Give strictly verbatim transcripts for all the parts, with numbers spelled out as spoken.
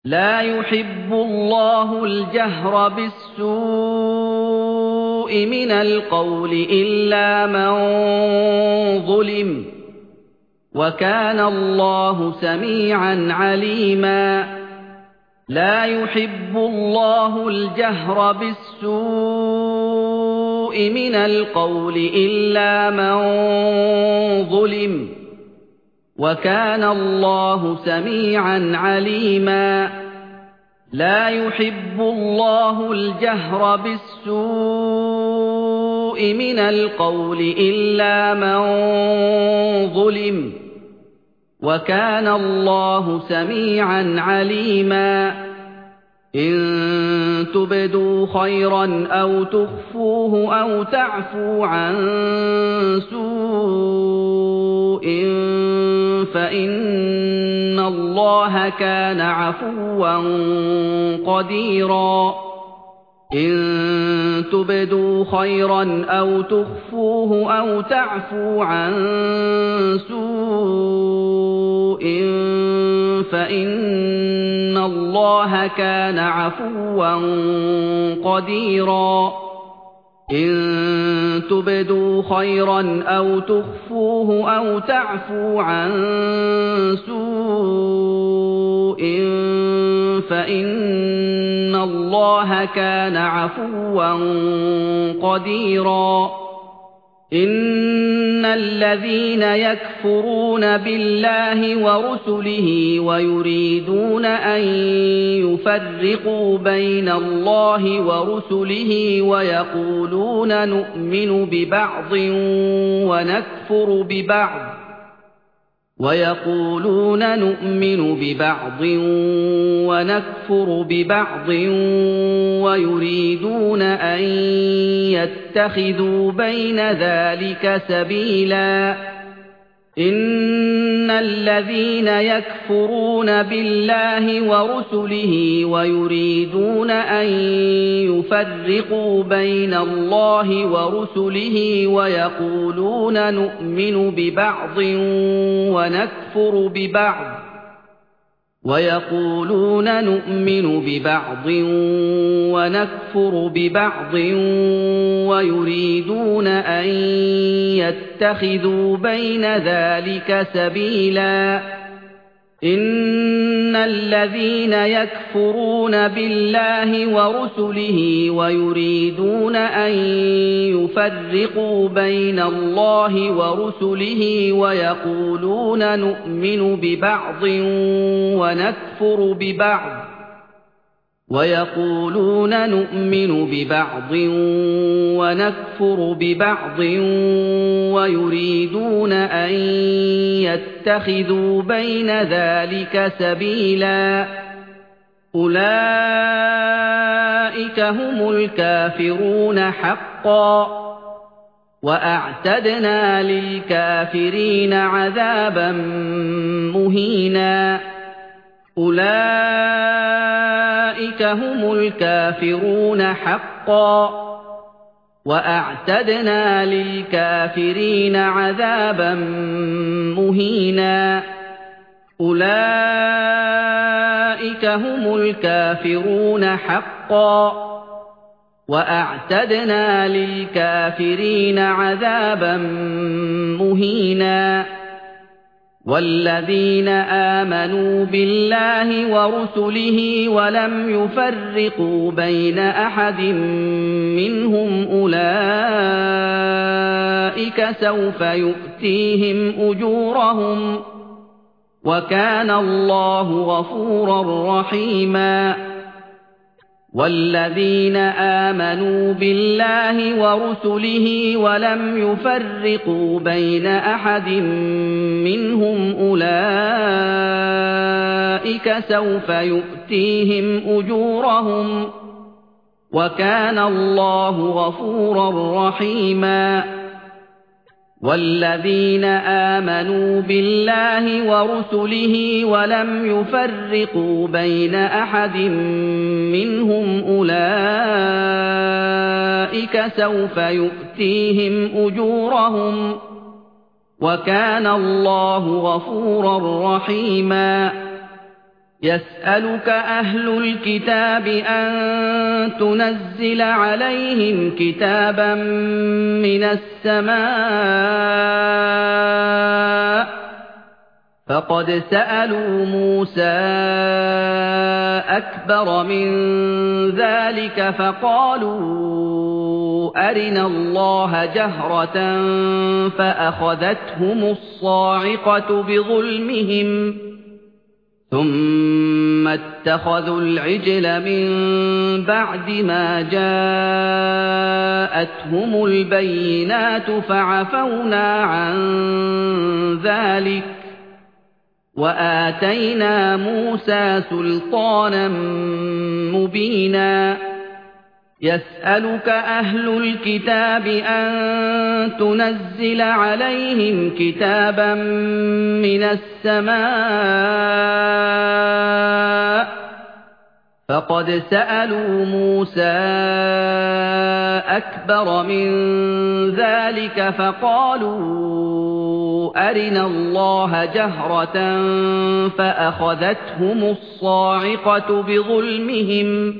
لا يحب الله الجهر بالسوء من القول إلا من ظلم وكان الله سميعا عليما لا يحب الله الجهر بالسوء من القول إلا من ظلم وكان الله سميعا عليما لا يحب الله الجهر بالسوء من القول إلا من ظلم وكان الله سميعا عليما إن تبدوا خيرا أو تخفوه أو تعفو عن سوء فإن الله كان عفوا قديرا إن تبدوا خيرا أو تخفوه أو تعفو عن سوء فإن الله كان عفوا قديرا إن تبدوا خيرا أو تخفوه أو تعفو عن سوء فإن الله كان عفوا قديرا إن الذين يكفرون بالله ورسله ويريدون أن يفرقوا بين الله ورسله ويقولون نؤمن ببعض ونكفر ببعض ويقولون نؤمن ببعض ونكفر ببعض ويريدون أن يتخذوا بين ذلك سبيلا إن الذين يكفرون بالله ورسله ويريدون أن يفرقوا بين الله ورسله ويقولون نؤمن ببعض ونكفر ببعض ويقولون نؤمن ببعض ونكفر ببعض ويريدون أن يتخذوا بين ذلك سبيلا إن الذين يكفرون بالله ورسله ويريدون أن يفرقوا بين الله ورسله ويقولون نؤمن ببعض ونكفر ببعض ويقولون نؤمن ببعض ونكفر ببعض ويريدون أن يتخذوا بين ذلك سبيلا أولئك هم الكافرون حقا وأعتدنا للكافرين عذابا مهينا أولئك هم الكافرون حقا وأعتدنا للكافرين عذابا مهينا أولئك هم الكافرون حقا وأعتدنا للكافرين عذابا مهينا والذين آمنوا بالله ورسله ولم يفرقوا بين أحد منهم أولئك سوف يؤتيهم أجورهم وكان الله غفورا رحيما والذين آمنوا بالله ورسله ولم يفرقوا بين أحد منهم أولئك سوف يؤتيهم أجورهم وكان الله غفورا رحيما والذين آمنوا بالله ورسله ولم يفرقوا بين أحد منهم أولئك سوف يؤتيهم أجورهم وكان الله غفورا رحيما يسألك أهل الكتاب أن تنزل عليهم كتابا من السماء فقد سألوا موسى أكبر من ذلك فقالوا أرنا الله جهرة فأخذتهم الصاعقة بظلمهم ثم اتخذوا العجل من بعد ما جاءتهم البينات فعفونا عن ذلك وآتينا موسى سلطانا مبينا يسألك أهل الكتاب أن تنزل عليهم كتابا من السماء فقد سألوا موسى أكبر من ذلك فقالوا أرنا الله جهرة فأخذتهم الصاعقة بظلمهم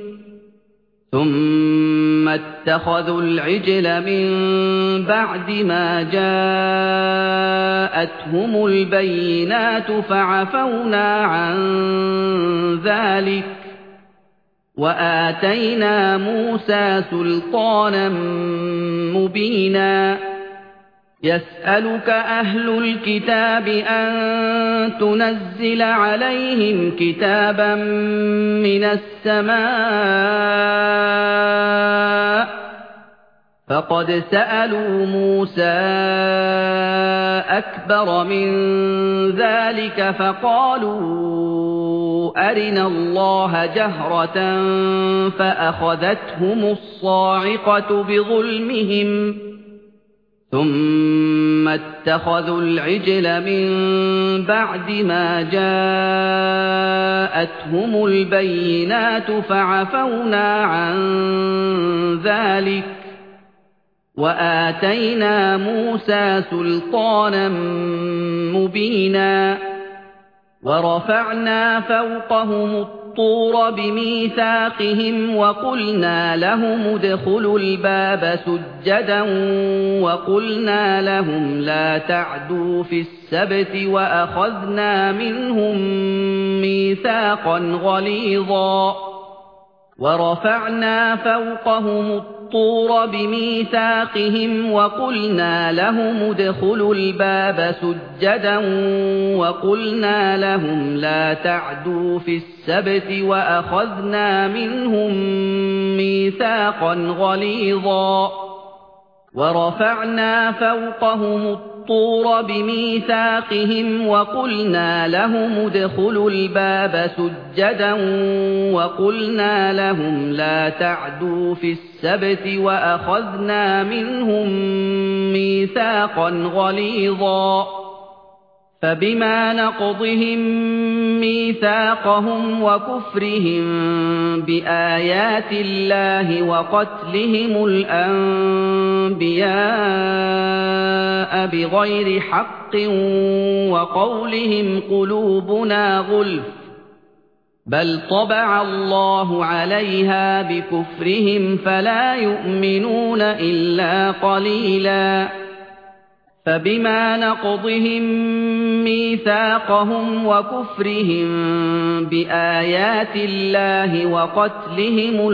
ثم اتخذوا العجل من بعد ما جاءتهم البينات فعفونا عن ذلك وآتينا موسى سلطانا مبينا يسألك أهل الكتاب أن تنزل عليهم كتابا من السماء فقد سألوا موسى أكبر من ذلك فقالوا أرنا الله جهرة فأخذتهم الصاعقة بظلمهم ثم اتخذوا العجل من بعد ما جاءتهم البينات فعفونا عن ذلك وآتينا موسى سلطانا مبينا ورفعنا فوقهم الطور بميثاقهم وقلنا لهم ادخلوا الباب سجدا وقلنا لهم لا تعدوا في السبت وأخذنا منهم ميثاقا غليظا ورفعنا فوقهم الطور بميثاقهم وقلنا لهم ادخلوا الباب سجدا وقلنا لهم لا تعدوا في السبت وأخذنا منهم ميثاقا غليظا ورفعنا فوقهم الطور بميثاقهم وقلنا لهم ادخلوا الباب سجدا وقلنا لهم لا تعدوا في السبت وأخذنا منهم ميثاقا غليظا فبما نقضهم ميثاقهم وكفرهم بآيات الله وقتلهم الأنبياء بغير حق وقولهم قلوبنا غلف بل طبع الله عليها بكفرهم فلا يؤمنون إلا قليلا فبما نقضهم ميثاقهم وكفرهم بآيات الله وقتلهم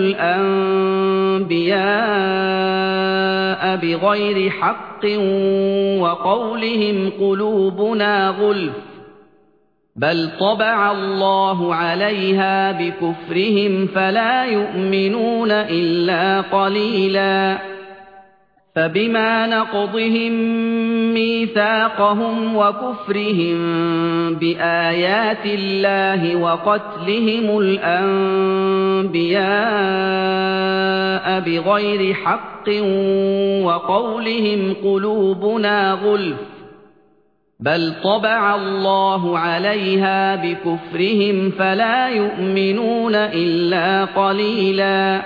الأنبياء بغير حق وقولهم قلوبنا غلف بل طبع الله عليها بكفرهم فلا يؤمنون إلا قليلا فبما نقضهم ميثاقهم وكفرهم بآيات الله وقتلهم الأنبياء بغير حق وقولهم قلوبنا غلف بل طبع الله عليها بكفرهم فلا يؤمنون إلا قليلا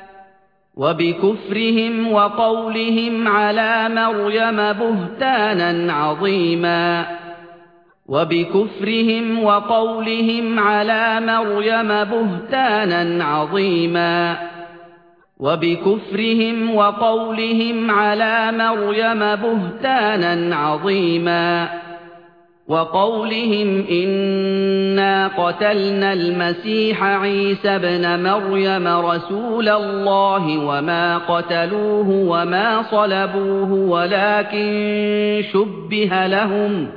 وبكفرهم وقولهم على مريم بهتانا عظيما وبكفرهم وقولهم على مريم بهتانا عظيما وبكفرهم وقولهم على مريم بهتانا عظيما وقولهم إنا قتلنا المسيح عيسى ابن مريم رسول الله وما قتلوه وما صلبوه ولكن شبه لهم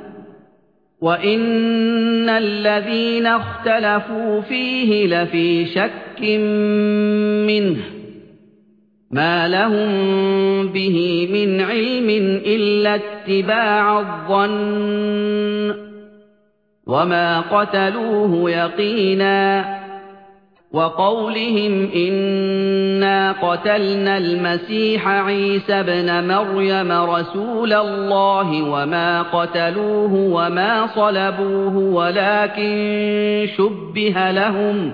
وإن الذين اختلفوا فيه لفي شك منه ما لهم به من علم إلا اتباع الظن وما قتلوه يقينا وقولهم إنا قتلنا المسيح عيسى ابن مريم رسول الله وما قتلوه وما صلبوه ولكن شبه لهم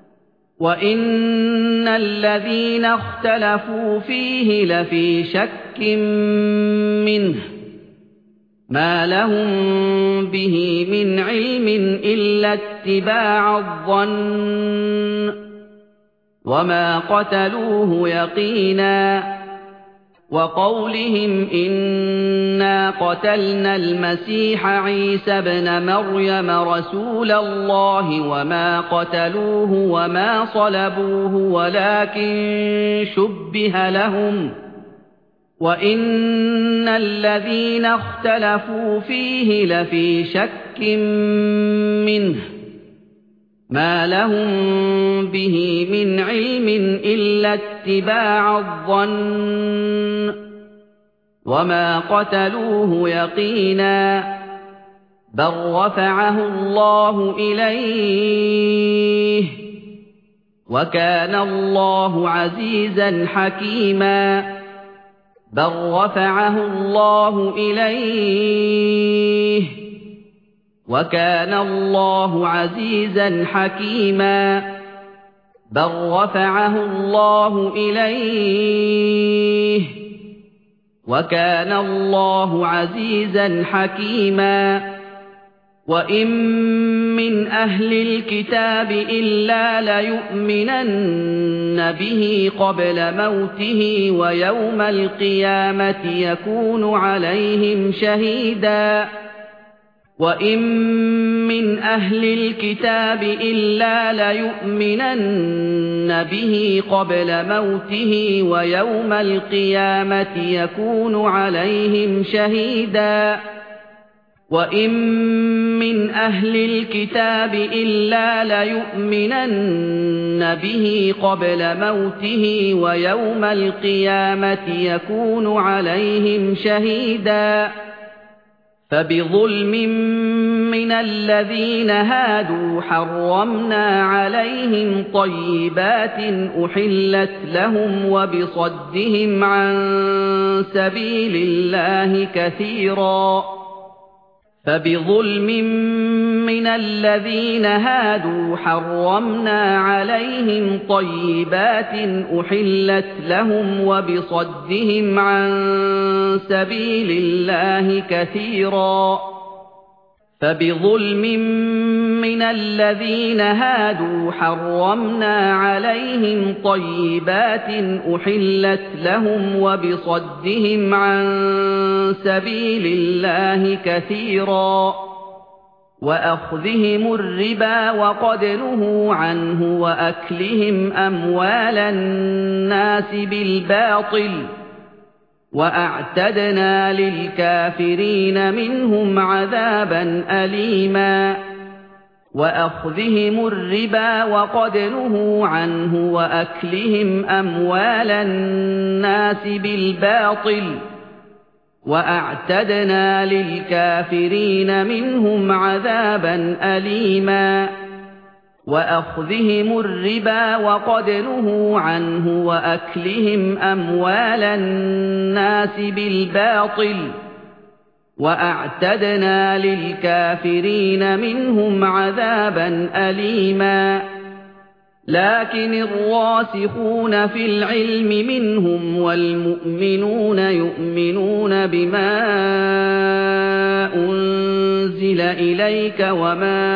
وإن الذين اختلفوا فيه لفي شك منه ما لهم به من علم إلا اتباع الظن وما قتلوه يقينا وقولهم إنا قتلنا المسيح عيسى ابن مريم رسول الله وما قتلوه وما صلبوه ولكن شبه لهم وإن الذين اختلفوا فيه لفي شك منه ما لهم به من علم إلا اتباع الظن وما قتلوه يقينا بل رفعه الله إليه وكان الله عزيزا حكيما بل رفعه الله إليه وكان الله عزيزا حكيما بل رفعه الله إليه وكان الله عزيزا حكيما وإن من أهل الكتاب إلا ليؤمنن به قبل موته ويوم القيامة يكون عليهم شهيدا وإن من أهل الكتاب إلا ليؤمنن به قبل موته ويوم القيامة يكون عليهم شهيدا وإن من أهل الكتاب إلا ليؤمنن به قبل موته ويوم القيامة يكون عليهم شهيدا فبظلم من الذين هادوا حرمنا عليهم طيبات أحلت لهم وبصدهم عن سبيل الله كثيرا فبظلم من الذين هادوا حرمنا عليهم طيبات أحلت لهم وبصدهم عن سبيل الله كثيرا فبظلم من الذين هادوا حرمنا عليهم طيبات أحلت لهم وبصدهم عن سبيل الله كثيرا وأخذهم الربا وقد نهوا عنه وأكلهم أموال الناس بالباطل وأعتدنا للكافرين منهم عذابا أليما وأخذهم الربا وقد نهوا عنه وأكلهم أموال الناس بالباطل وأعتدنا للكافرين منهم عذابا أليما وأخذهم الربا وقد نهوا عنه وأكلهم أموال الناس بالباطل وأعتدنا للكافرين منهم عذابا أليما لكن الراسخون في العلم منهم والمؤمنون يؤمنون بما أنزل أنزل إليك وما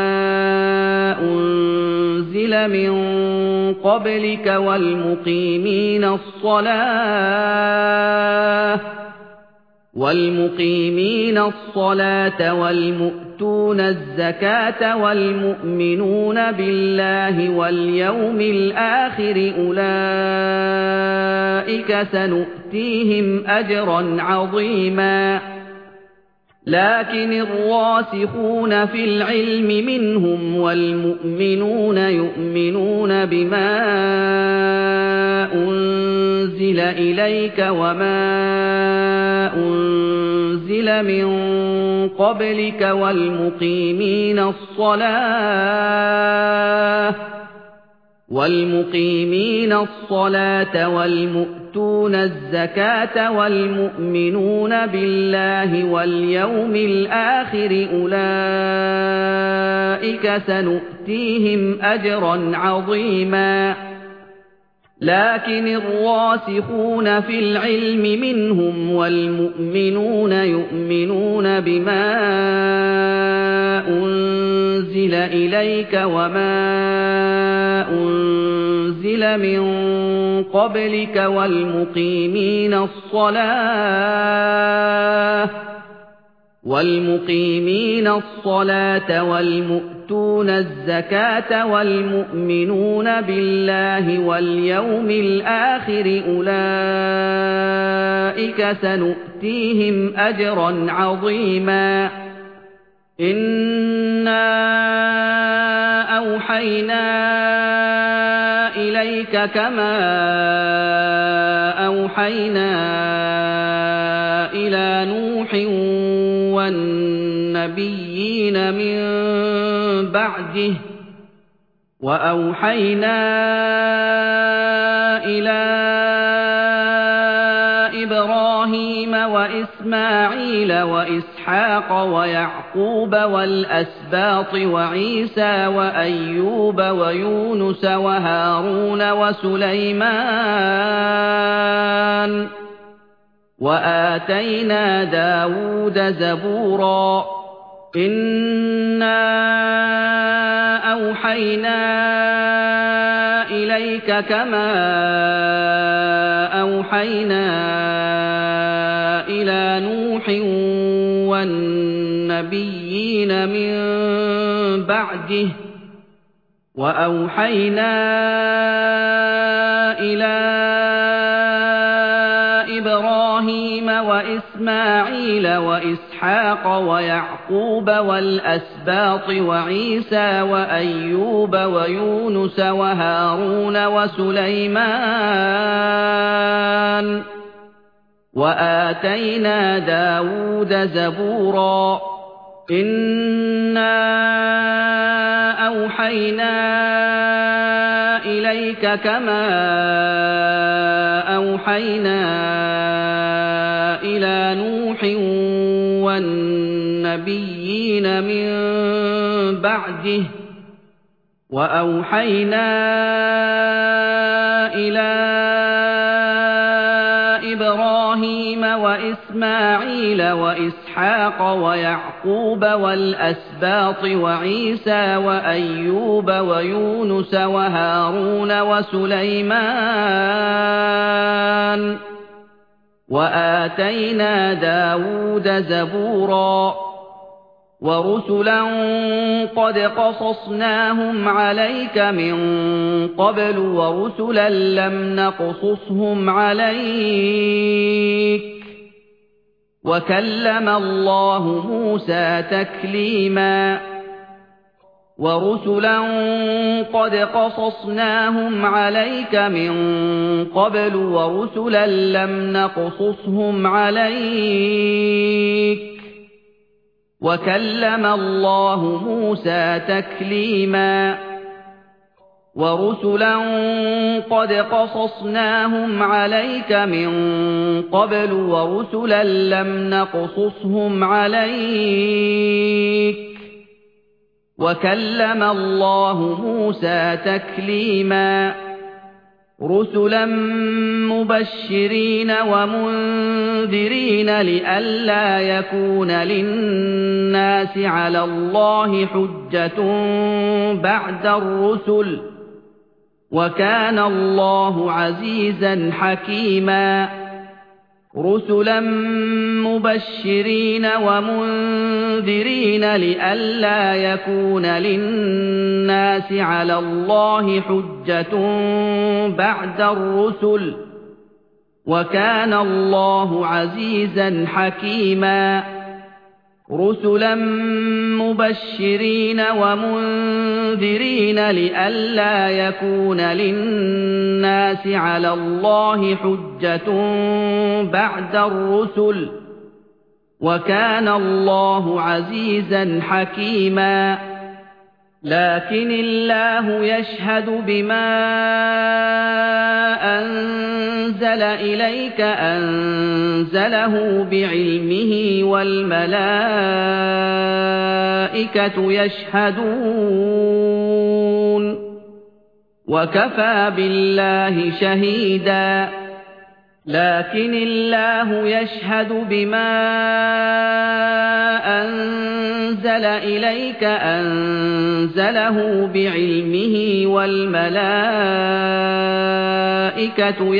أنزل من قبلك والمقيمين الصلاة والمقيمين الصلاة والمؤتون الزكاة والمؤمنون بالله واليوم الآخر أولئك سنؤتيهم أجرا عظيما لكن الراسخون في العلم منهم والمؤمنون يؤمنون بما أنزل إليك وما أنزل من قبلك والمقيمين الصلاة والمقيمين الصلاة والمؤتون الزكاة والمؤمنون بالله واليوم الآخر أولئك سنؤتيهم أجرا عظيما لكن الراسخون في العلم منهم والمؤمنون يؤمنون بما أنزل إليك وما أنزل من قبلك والمقيمين الصلاة والمقيمين الصلاة والمؤتون الزكاة والمؤمنون بالله واليوم الآخر أولئك سنؤتيهم أجرا عظيما إنا أوحينا إليك كما أوحينا إلى نوح والنبيين من بعده وأوحينا إلى إبراهيم وإسماعيل وإسحاق ويعقوب والأسباط وعيسى وأيوب ويونس وهارون وسليمان وآتينا داود زبورا إنا أوحينا إليك كما أوحينا إلى نوح والنبيين من بعده وأوحينا إلى إبراهيم وإسماعيل وإسحاق ويعقوب والأسباط وعيسى وأيوب ويونس وهارون وسليمان وآتينا داود زبورا إنا أوحينا إليك كما أوحينا إلى نوح والنبيين من بعده وأوحينا إلى إبراهيم وإسماعيل وإسحاق ويعقوب والأسباط وعيسى وأيوب ويونس وهارون وسليمان وآتينا داود زبورا ورسلا قد قصصناهم عليك من قبل ورسلا لم نقصصهم عليك وكلم الله موسى تكليما ورسلا قد قصصناهم عليك من قبل ورسلا لم نقصصهم عليك وكلم الله موسى تكليما ورسلا قد قصصناهم عليك من قبل ورسلا لم نقصصهم عليك وكلم الله موسى تكليما رُسُلًا مُبَشِّرِينَ وَمُنذِرِينَ لِئَلَّا يَكُونَ لِلنَّاسِ عَلَى اللَّهِ حُجَّةٌ بَعْدَ الرُّسُلِ ۚ وَكَانَ اللَّهُ عَزِيزًا حَكِيمًا رُسُلًا مُبَشِّرِينَ وَمُنذِرِينَ لِئَلَّا يَكُونَ لِلنَّاسِ عَلَى اللَّهِ حُجَّةٌ بَعْدَ الرُّسُلِ ۚ وَكَانَ اللَّهُ عَزِيزًا حَكِيمًا رُسُلًا مُبَشِّرِينَ وَمُنذِرِينَ لِئَلَّا يَكُونَ لِلنَّاسِ عَلَى اللَّهِ حُجَّةٌ بَعْدَ الرُّسُلِ ۚ وَكَانَ اللَّهُ عَزِيزًا حَكِيمًا لَكِنِ اللَّهُ يَشْهَدُ بِمَا أَنزَلَ إِلَيْكَ أَنزَلَهُ بِعِلْمِهِ وَالْمَلَائِكَةُ يَشْهَدُونَ وَكَفَى بِاللَّهِ شَهِيدًا لَكِنِ اللَّهُ يَشْهَدُ بِمَا أَنزَلَ إِلَيْكَ أَنزَلَهُ بِعِلْمِهِ وَالْمَلَائِكَةُ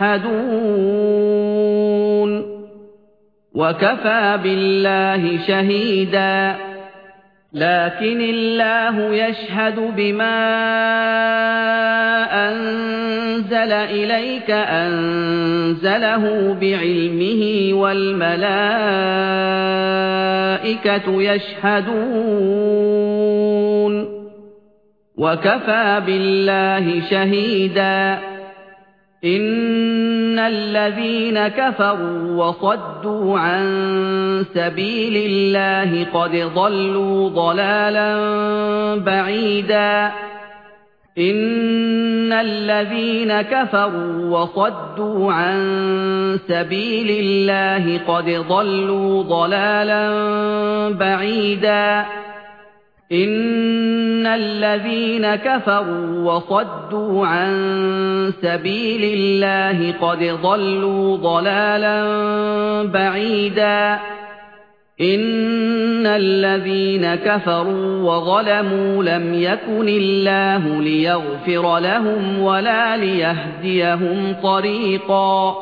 يَشْهَدُونَ وَكَفَى بِاللَّهِ شَهِيدًا لَكِنِ اللَّهُ يَشْهَدُ بِمَا أَنزَلَ إِلَيْكَ أَنزَلَهُ بِعِلْمِهِ وَالْمَلَائِكَةُ يَشْهَدُونَ وَكَفَى بِاللَّهِ شَهِيدًا إِنَّ الَّذِينَ كَفَرُوا وَصَدُّوا عَن سَبِيلِ اللَّهِ قَدْ ضَلُّوا ضَلَالًا بَعِيدًا إِنَّ الَّذِينَ كَفَرُوا وَصَدُّوا عَن سَبِيلِ اللَّهِ قَدْ ضَلُّوا ضَلَالًا بَعِيدًا إِنَّ الَّذِينَ كَفَرُوا وَصَدُّوا عَن سَبِيلِ اللَّهِ قَدْ ضَلُّوا ضَلَالًا بَعِيدًا إِنَّ الَّذِينَ كَفَرُوا وَظَلَمُوا لَمْ يَكُنِ اللَّهُ لِيَغْفِرَ لَهُمْ وَلَا لِيَهْدِيَهُمْ طَرِيقًا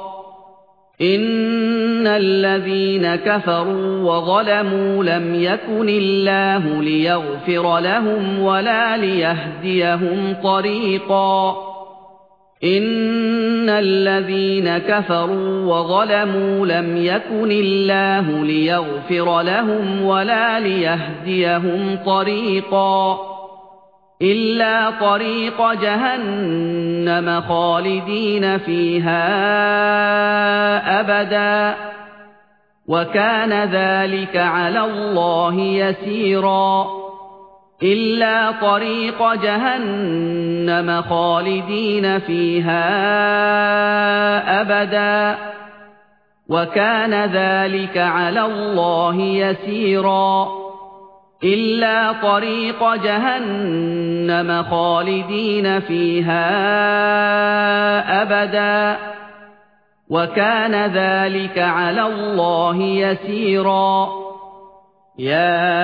إِنَّ الَّذِينَ كَفَرُوا وَظَلَمُوا لَمْ يَكُنِ اللَّهُ لِيَغْفِرَ لَهُمْ وَلَا لِيَهْدِيَهُمْ طَرِيقًا إِنَّ الَّذِينَ كَفَرُوا وَظَلَمُوا لَمْ يَكُنِ اللَّهُ لِيَغْفِرَ لَهُمْ وَلَا لِيَهْدِيَهُمْ طَرِيقًا إِلَّا طَرِيقَ جَهَنَّمَ خَالِدِينَ فِيهَا أَبَدًا وَكَانَ ذَلِكَ عَلَى اللَّهِ يَسِيرًا إِلَّا طَرِيقَ جَهَنَّمَ خَالِدِينَ فِيهَا أَبَدًا وَكَانَ ذَلِكَ عَلَى اللَّهِ يَسِيرًا إِلَّا طَرِيقَ جَهَنَّمَ خَالِدِينَ فِيهَا أَبَدًا وَكَانَ ذَلِكَ عَلَى اللَّهِ يَسِيرًا يَا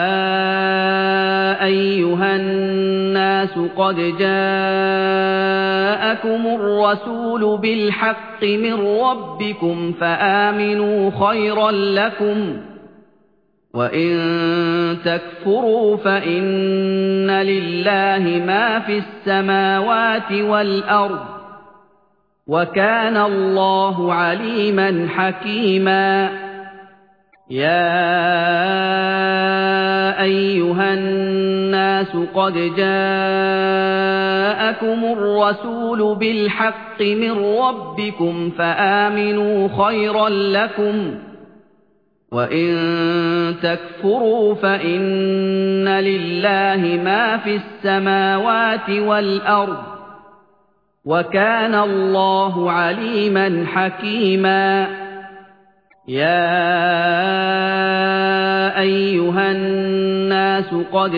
أَيُّهَا النَّاسُ قَدْ جَاءَكُمُ الرَّسُولُ بِالْحَقِّ مِنْ رَبِّكُمْ فَآمِنُوا خَيْرًا لَكُمْ وَإِن تَكْفُرُوا فَإِنَّ لِلَّهِ مَا فِي السَّمَاوَاتِ وَالْأَرْضِ وَكَانَ اللَّهُ عَلِيمًا حَكِيمًا يَا أَيُّهَا النَّاسُ قَدْ جَاءَكُمُ الرَّسُولُ بِالْحَقِّ مِنْ رَبِّكُمْ فَآمِنُوا خَيْرًا لَكُمْ وَإِن تَكْفُرُوا فَإِنَّ لِلَّهِ مَا فِي السَّمَاوَاتِ وَالْأَرْضِ وَكَانَ اللَّهُ عَلِيمًا حَكِيمًا يَا أيها الناس قد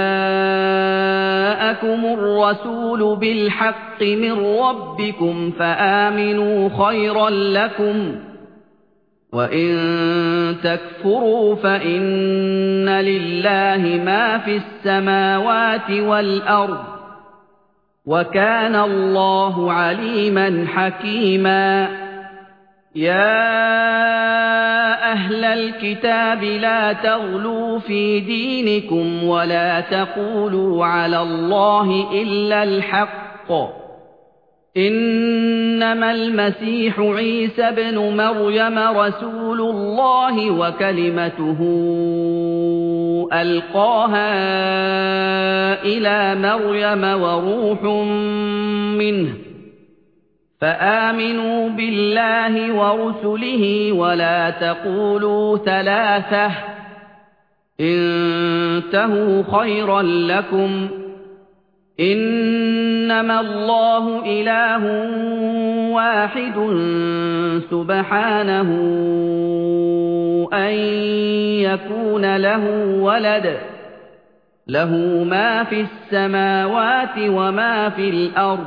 جاءكم الرسول بالحق من ربكم فآمنوا خيرا لكم وإن تكفروا فإن لله ما في السماوات والأرض وكان الله عليما حكيما يا أهل الكتاب لا تغلوا في دينكم ولا تقولوا على الله إلا الحق إنما المسيح عيسى ابن مريم رسول الله وكلمته ألقاها إلى مريم وروح منه فآمنوا بالله ورسله ولا تقولوا ثلاثة انتهوا خيرا لكم إنما الله إله واحد سبحانه أن يكون له ولد له ما في السماوات وما في الأرض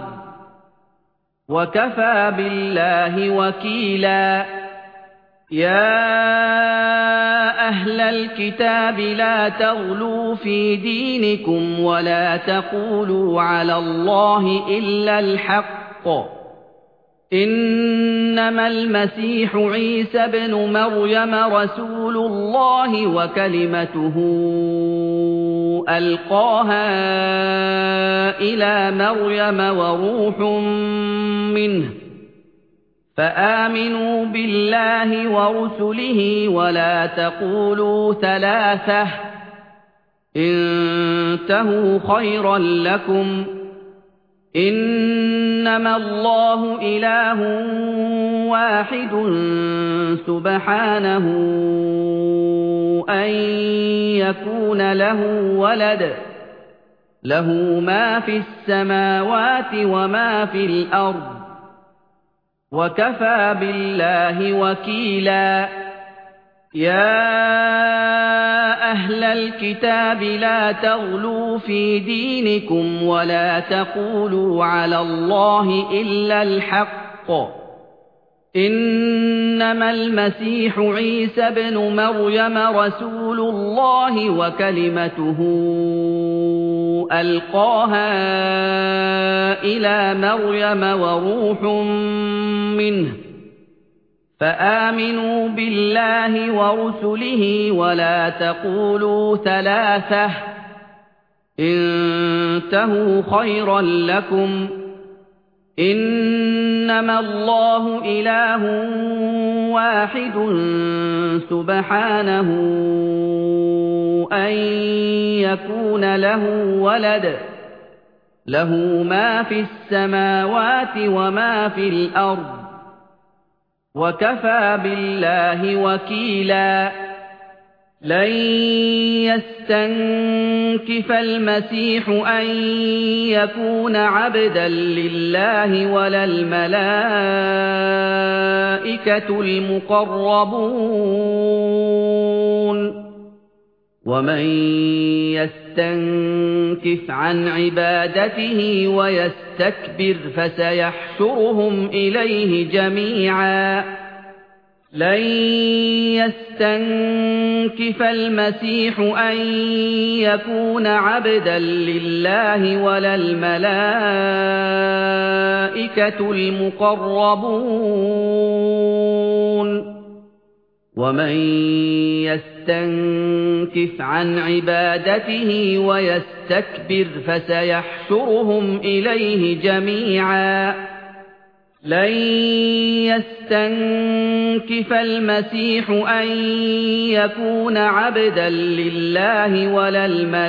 وكفى بالله وكيلا يا أهل الكتاب لا تغلوا في دينكم ولا تقولوا على الله إلا الحق إنما المسيح عيسى ابن مريم رسول الله وكلمته ألقاها إلى مريم وروح منه فآمنوا بالله ورسله ولا تقولوا ثلاثة انتهوا خيرا لكم إنما الله إله واحد سبحانه أن يكون له ولد له ما في السماوات وما في الأرض وكفى بالله وكيلا يا أهل الكتاب لا تغلوا في دينكم ولا تقولوا على الله إلا الحق إنما المسيح عيسى ابن مريم رسول الله وكلمته ألقاها إلى مريم وروح منه فآمنوا بالله ورسله ولا تقولوا ثلاثة انتهوا خيرا لكم إنما الله إله واحد سبحانه أن يكون له ولد له ما في السماوات وما في الأرض وكفى بالله وكيلا لن يستنكف المسيح أن يكون عبدا لله ولا الملائكة المقربون ومن يستنكف عن عبادته ويستكبر فسيحشرهم إليه جميعا لن يستنكف المسيح أن يكون عبدا لله ولا الملائكة المقربون ومن يستنكف عن عبادته ويستكبر فسيحشرهم إليه جميعا لن يستنكف المسيح أن يكون عبدا لله ولا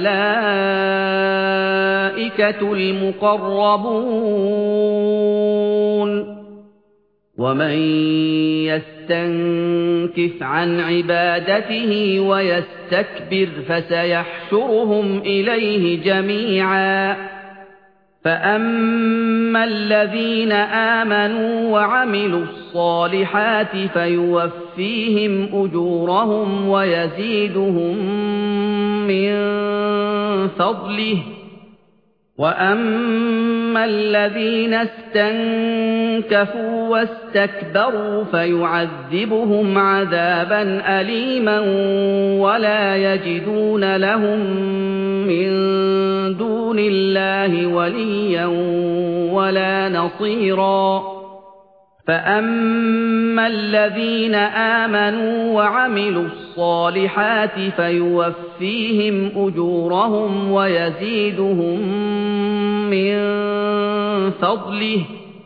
الملائكة المقربون ومن يستنكف عن عبادته ويستكبر فسيحشرهم إليه جميعا فَأَمَّا الَّذِينَ آمَنُوا وَعَمِلُوا الصَّالِحَاتِ فَيُوَفِّيهِمْ أُجُورَهُمْ وَيَزِيدُهُم مِّن فَضْلِهِ وَأَمَّا الَّذِينَ اسْتَنكَفُوا وَاسْتَكْبَرُوا فَيُعَذِّبُهُمْ عَذَابًا أَلِيمًا وَلَا يَجِدُونَ لَهُم مِّن دُونِ اللَّهِ وَلِيًّا وَلَا نَصِيرًا فَأَمَّا الَّذِينَ آمَنُوا وَعَمِلُوا الصَّالِحَاتِ فَيُوَفِّيهِمْ أُجُورَهُمْ وَيَزِيدُهُم مِّن فَضْلِهِ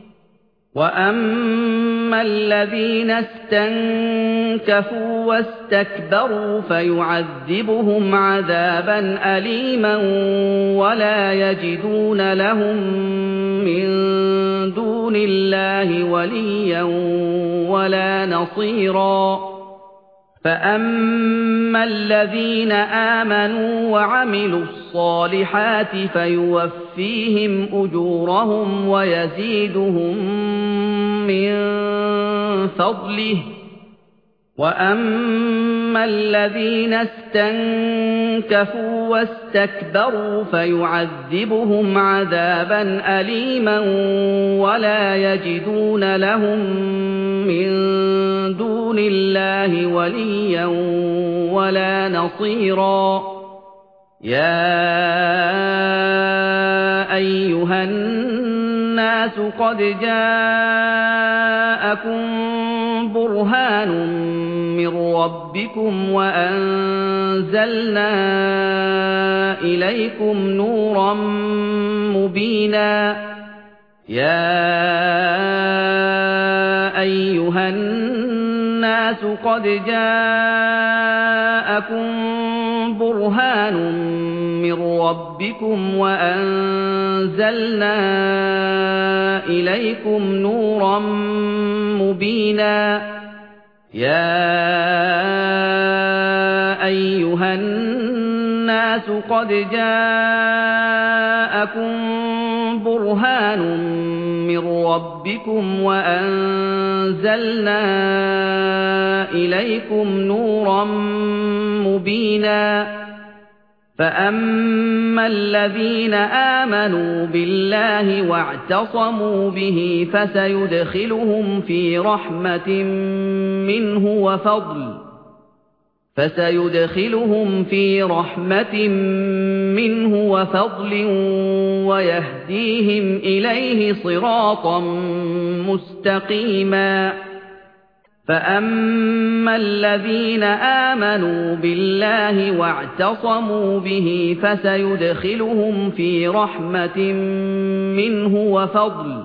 وَأَمَّا الَّذِينَ اسْتَنكَفُوا وَاسْتَكْبَرُوا فَيُعَذِّبُهُمْ عَذَابًا أَلِيمًا وَلَا يَجِدُونَ لَهُم مِّن دُونِ اللَّهِ وَلِيًّا وَلَا نَصِيرًا فَأَمَّا الَّذِينَ آمَنُوا وَعَمِلُوا الصَّالِحَاتِ فَيُوَفِّيهِمْ أُجُورَهُمْ وَيَزِيدُهُم مِّن فَضْلِهِ وَأَمَّا الَّذِينَ اسْتَنكَفُوا وَاسْتَكْبَرُوا فَيُعَذِّبُهُمْ عَذَابًا أَلِيمًا وَلَا يَجِدُونَ لَهُم مِّن دُونِ اللَّهِ وَلِيًّا وَلَا نَصِيرًا يَا أَيُّهَا النَّاسُ قَدْ جَاءَكُم بُرْهَانٌ مِّن رَّبِّكُمْ وَأَنزَلْنَا إِلَيْكُمْ نُورًا مُّبِينًا يَا أَيُّهَا النَّاسُ قَدْ جَاءَكُم بُرْهَانٌ مِّن رَّبِّكُمْ وَأَنزَلْنَا إِلَيْكُمْ نُورًا مُّبِينًا يَا أَيُّهَا النَّاسُ قَدْ جَاءَكُم بُرْهَانٌ مِّن رَّبِّكُمْ وَأَنزَلْنَا إِلَيْكُمْ نُورًا مُّبِينًا فَأَمَّا الَّذِينَ آمَنُوا بِاللَّهِ وَاعْتَصَمُوا بِهِ فَسَيُدْخِلُهُمْ فِي رَحْمَةٍ مِّنْهُ وَفَضْلٍ فَسَيُدْخِلُهُمْ فِي رَحْمَةٍ مِّنْهُ وَفَضْلٍ وَيَهْدِيهِمْ إِلَيْهِ صِرَاطًا مُّسْتَقِيمًا فَأَمَّا الَّذِينَ آمَنُوا بِاللَّهِ وَاعْتَصَمُوا بِهِ فَسَيُدْخِلُهُمْ فِي رَحْمَةٍ مِّنْهُ وَفَضْلٍ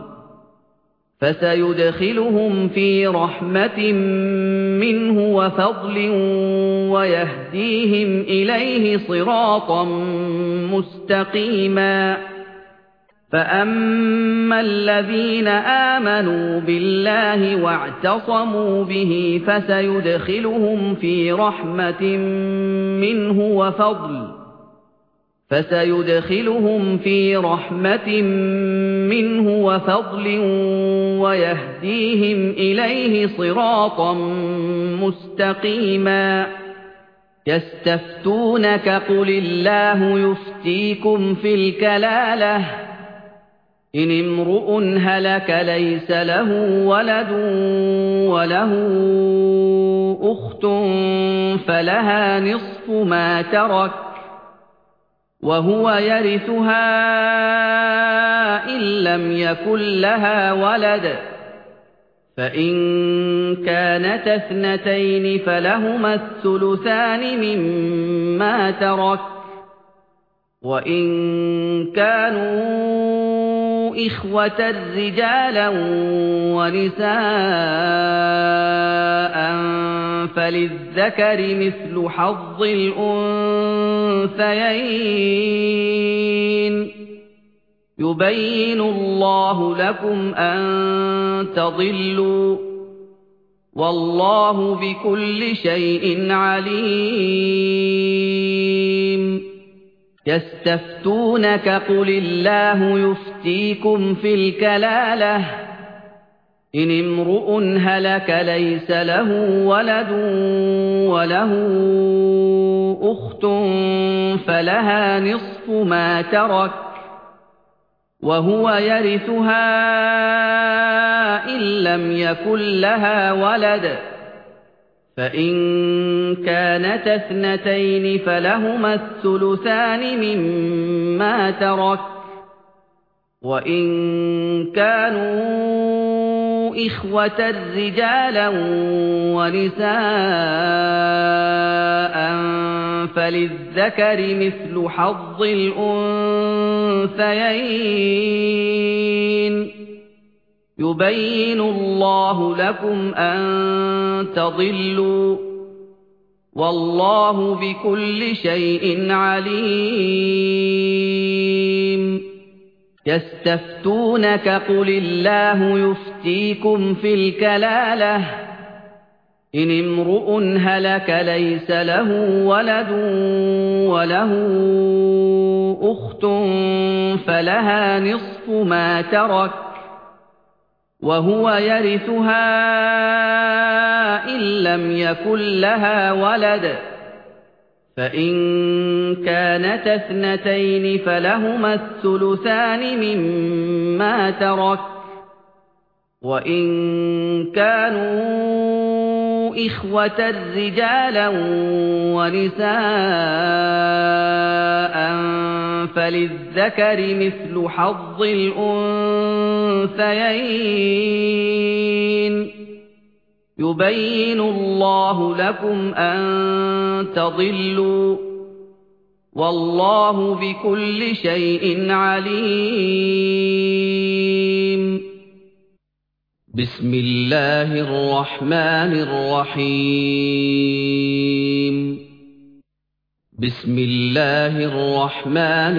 فَسَيُدْخِلُهُمْ فِي رَحْمَةٍ مِّنْهُ وَفَضْلٍ وَيَهْدِيهِمْ إِلَيْهِ صِرَاطًا مُّسْتَقِيمًا فَأَمَّا الَّذِينَ آمَنُوا بِاللَّهِ وَاعْتَصَمُوا بِهِ فَسَيُدْخِلُهُمْ فِي رَحْمَةٍ مِّنْهُ وَفَضْلٍ فَسَيُدْخِلُهُمْ فِي رَحْمَةٍ مِّنْهُ وَفَضْلٍ وَيَهْدِيهِمْ إِلَيْهِ صِرَاطًا مُّسْتَقِيمًا يَسْتَفْتُونَكَ قُلِ اللَّهُ يُفْتِيكُمْ فِي الْكَلَالَةِ إِنِ امْرُؤٌ هَلَكَ لَيْسَ لَهُ وَلَدٌ وَلَهُ أُخْتٌ فَلَهَا نِصْفُ مَا تَرَكَ وَهُوَ يَرِثُهَا إِن لَّمْ يَكُن لَّهَا وَلَدٌ فَإِن كَانَتَا اثْنَتَيْنِ فَلَهُمَا الثُّلُثَانِ مِمَّا تَرَكَ وَإِن كَانُوا إِخْوَةً رِّجَالًا وَنِسَاءً فَلِلذَّكَرِ مِثْلُ حَظِّ الْأُنثَيَيْنِ يُبَيِّنُ اللَّهُ لَكُمْ أَن تَضِلُّوا وَاللَّهُ بِكُلِّ شَيْءٍ عَلِيمٌ يستفتونك قل الله يفتيكم في الكلالة إن امرؤ هلك ليس له ولد وله أخت فلها نصف ما ترك وهو يرثها إن لم يكن لها ولد فإن كانت اثنتين فلهما الثلثان مما ترك وإن كانوا إخوة رجالا ونساء فللذكر مثل حظ الأنثيين يبين الله لكم أن تضلوا والله بكل شيء عليم يستفتونك قل الله يفتيكم في الكلالة إن امرؤ هلك ليس له ولد وله أخت فلها نصف ما ترك وهو يرثها إن لم يكن لها ولد فإن كانت اثنتين فلهما الثلثان مما ترك وإن كانوا إخوة رجالا ونساء فللذكر مثل حظ الأنثيين يبين الله لكم أن تضلوا والله بكل شيء عليم بسم الله الرحمن الرحيم بسم الله الرحمن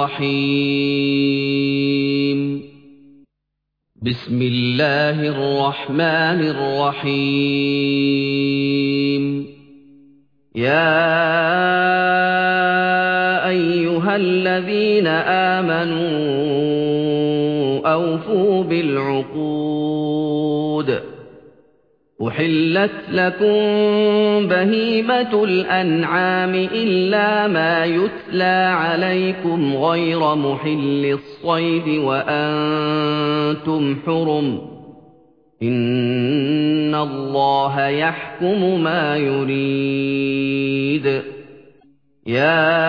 الرحيم بسم الله الرحمن الرحيم يا أيها الذين آمنوا أوفوا بالعقود أحلت لكم بهيمة الأنعام إلا ما يتلى عليكم غير محل الصيد وأنتم حرم إن الله يحكم ما يريد يا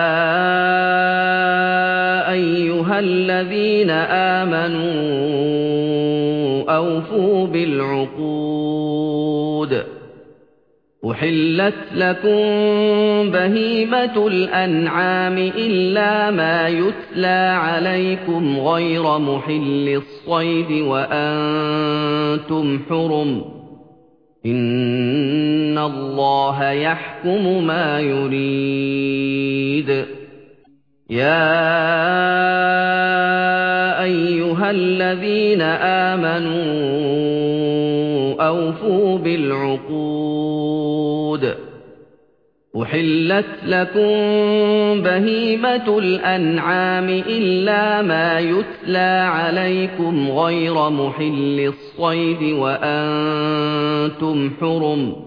أيها الذين آمنوا أوفوا بالعقود أحلت لكم بهيمة الأنعام إلا ما يتلى عليكم غير محل الصيد وأنتم حرم إن الله يحكم ما يريد يا أيها الذين آمنوا أوفوا بالعقود أحلت لكم بهيمة الأنعام إلا ما يتلى عليكم غير محل الصيد وأنتم حرم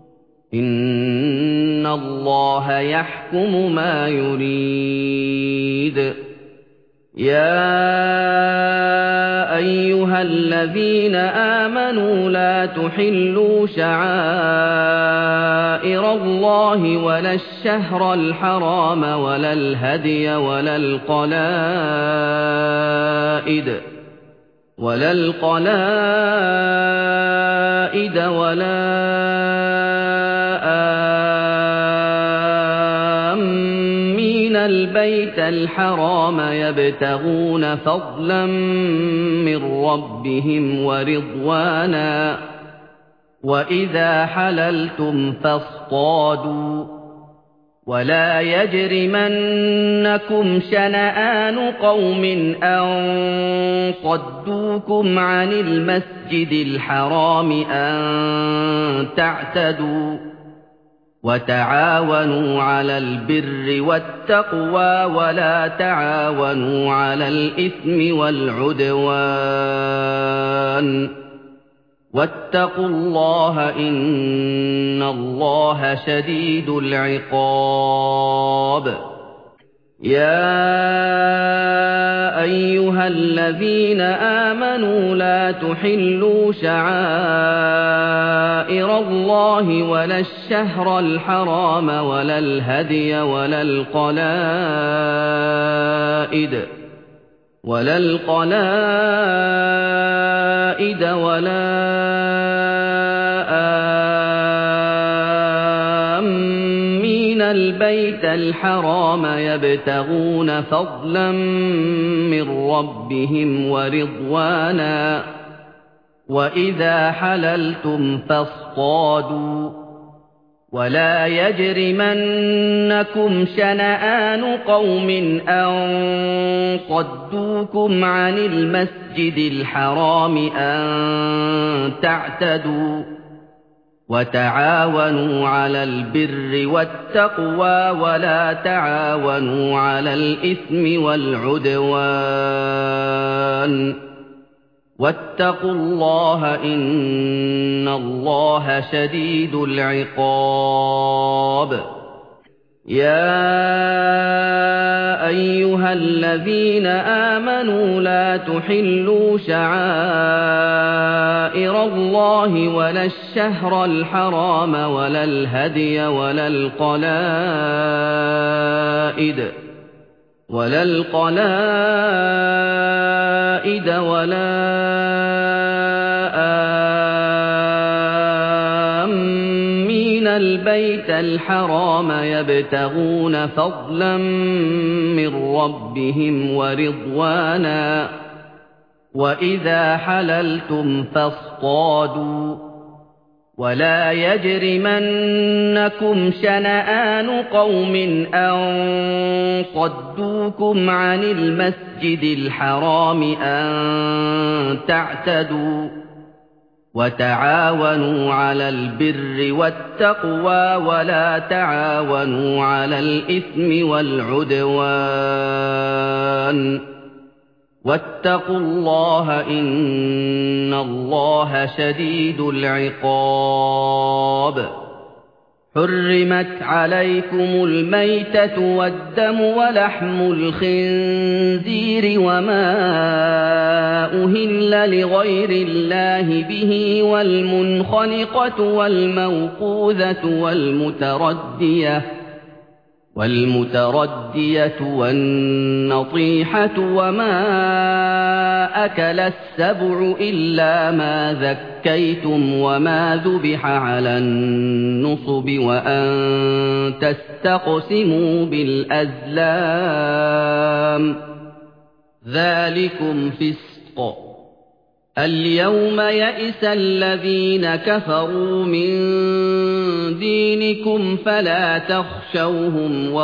إن الله يحكم ما يريد يا أيها الذين آمنوا لا تحلوا شعائر الله ولا الشهر الحرام ولا الهدي ولا القلائد ولا القلائد ولا آمين البيت الحرام يبتغون فضلا من ربهم ورضوانا وإذا حللتم فاصطادوا ولا يجرمنكم شنآن قوم أن صدوكم عن المسجد الحرام أن تعتدوا وتعاونوا على البر والتقوى ولا تعاونوا على الإثم والعدوان واتقوا الله إن الله شديد العقاب يا أيها الذين آمنوا لا تحلوا شعائر الله ولا الشهر الحرام ولا الهدي ولا القلائد ولا القلائد ولا آمين البيت الحرام يبتغون فضلا من ربهم ورضوانا وإذا حللتم فاصطادوا ولا يجرمنكم شنآن قوم أن صدوكم عن المسجد الحرام أن تعتدوا وتعاونوا على البر والتقوى ولا تعاونوا على الإثم والعدوان واتقوا الله إن الله شديد العقاب يا أيها الذين آمنوا لا تحلوا شعائر الله ولا الشهر الحرام ولا الهدي ولا القلائد ولا القلائد ولا آمين البيت الحرام يبتغون فضلا من ربهم ورضوانا وإذا حللتم فاصطادوا ولا يجرمنكم شنآن قوم أن صدوكم عن المسجد الحرام أن تعتدوا وتعاونوا على البر والتقوى ولا تعاونوا على الإثم والعدوان واتقوا الله إن الله شديد العقاب حرمت عليكم الميتة والدم ولحم الخنزير وما أهل لغير الله به والمنخنقة والموقوذة والمتردية والمتردية والنطيحة وما أكل السبع إلا ما ذكيتم وما ذبح على النصب وأن تستقسموا بالأزلام ذلكم فسق اليوم يئس الذين كفروا من دينكم فلا تخشوهم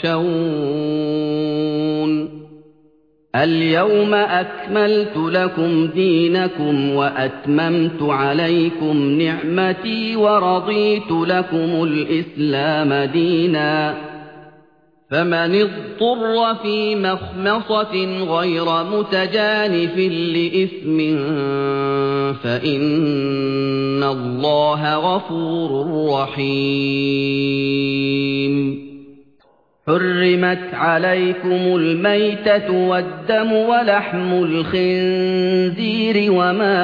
واخشون اليوم أكملت لكم دينكم وأتممت عليكم نعمتي ورضيت لكم الإسلام دينا فمن اضطر في مخمصة غير متجانف لإثم فإن الله غفور رحيم حرمت عليكم الميتة والدم ولحم الخنزير وما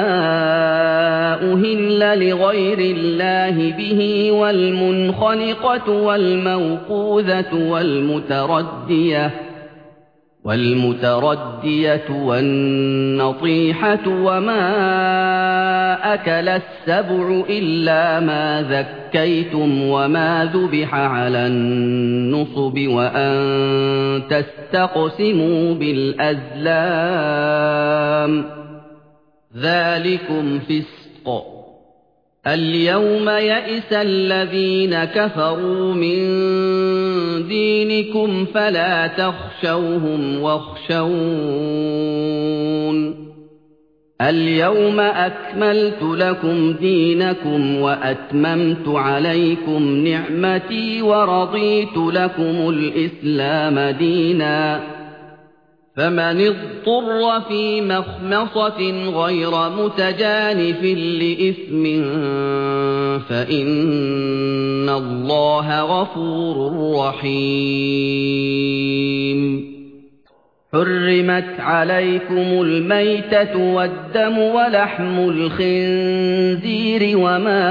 أهل لغير الله به والمنخنقة والموقوذة والمتردية والمتردية والنطيحة وما أكل السبع إلا ما ذكيتم وما ذبح على النصب وأن تستقسموا بالأزلام ذلكم فسق اليوم يئس الذين كفروا من دينكم فلا تخشوهم واخشون اليوم أكملت لكم دينكم وأتممت عليكم نعمتي ورضيت لكم الإسلام دينا فمن اضطر في مخمصة غير متجانف لإثم فإن الله غفور رحيم حرمت عليكم الميتة والدم ولحم الخنزير وما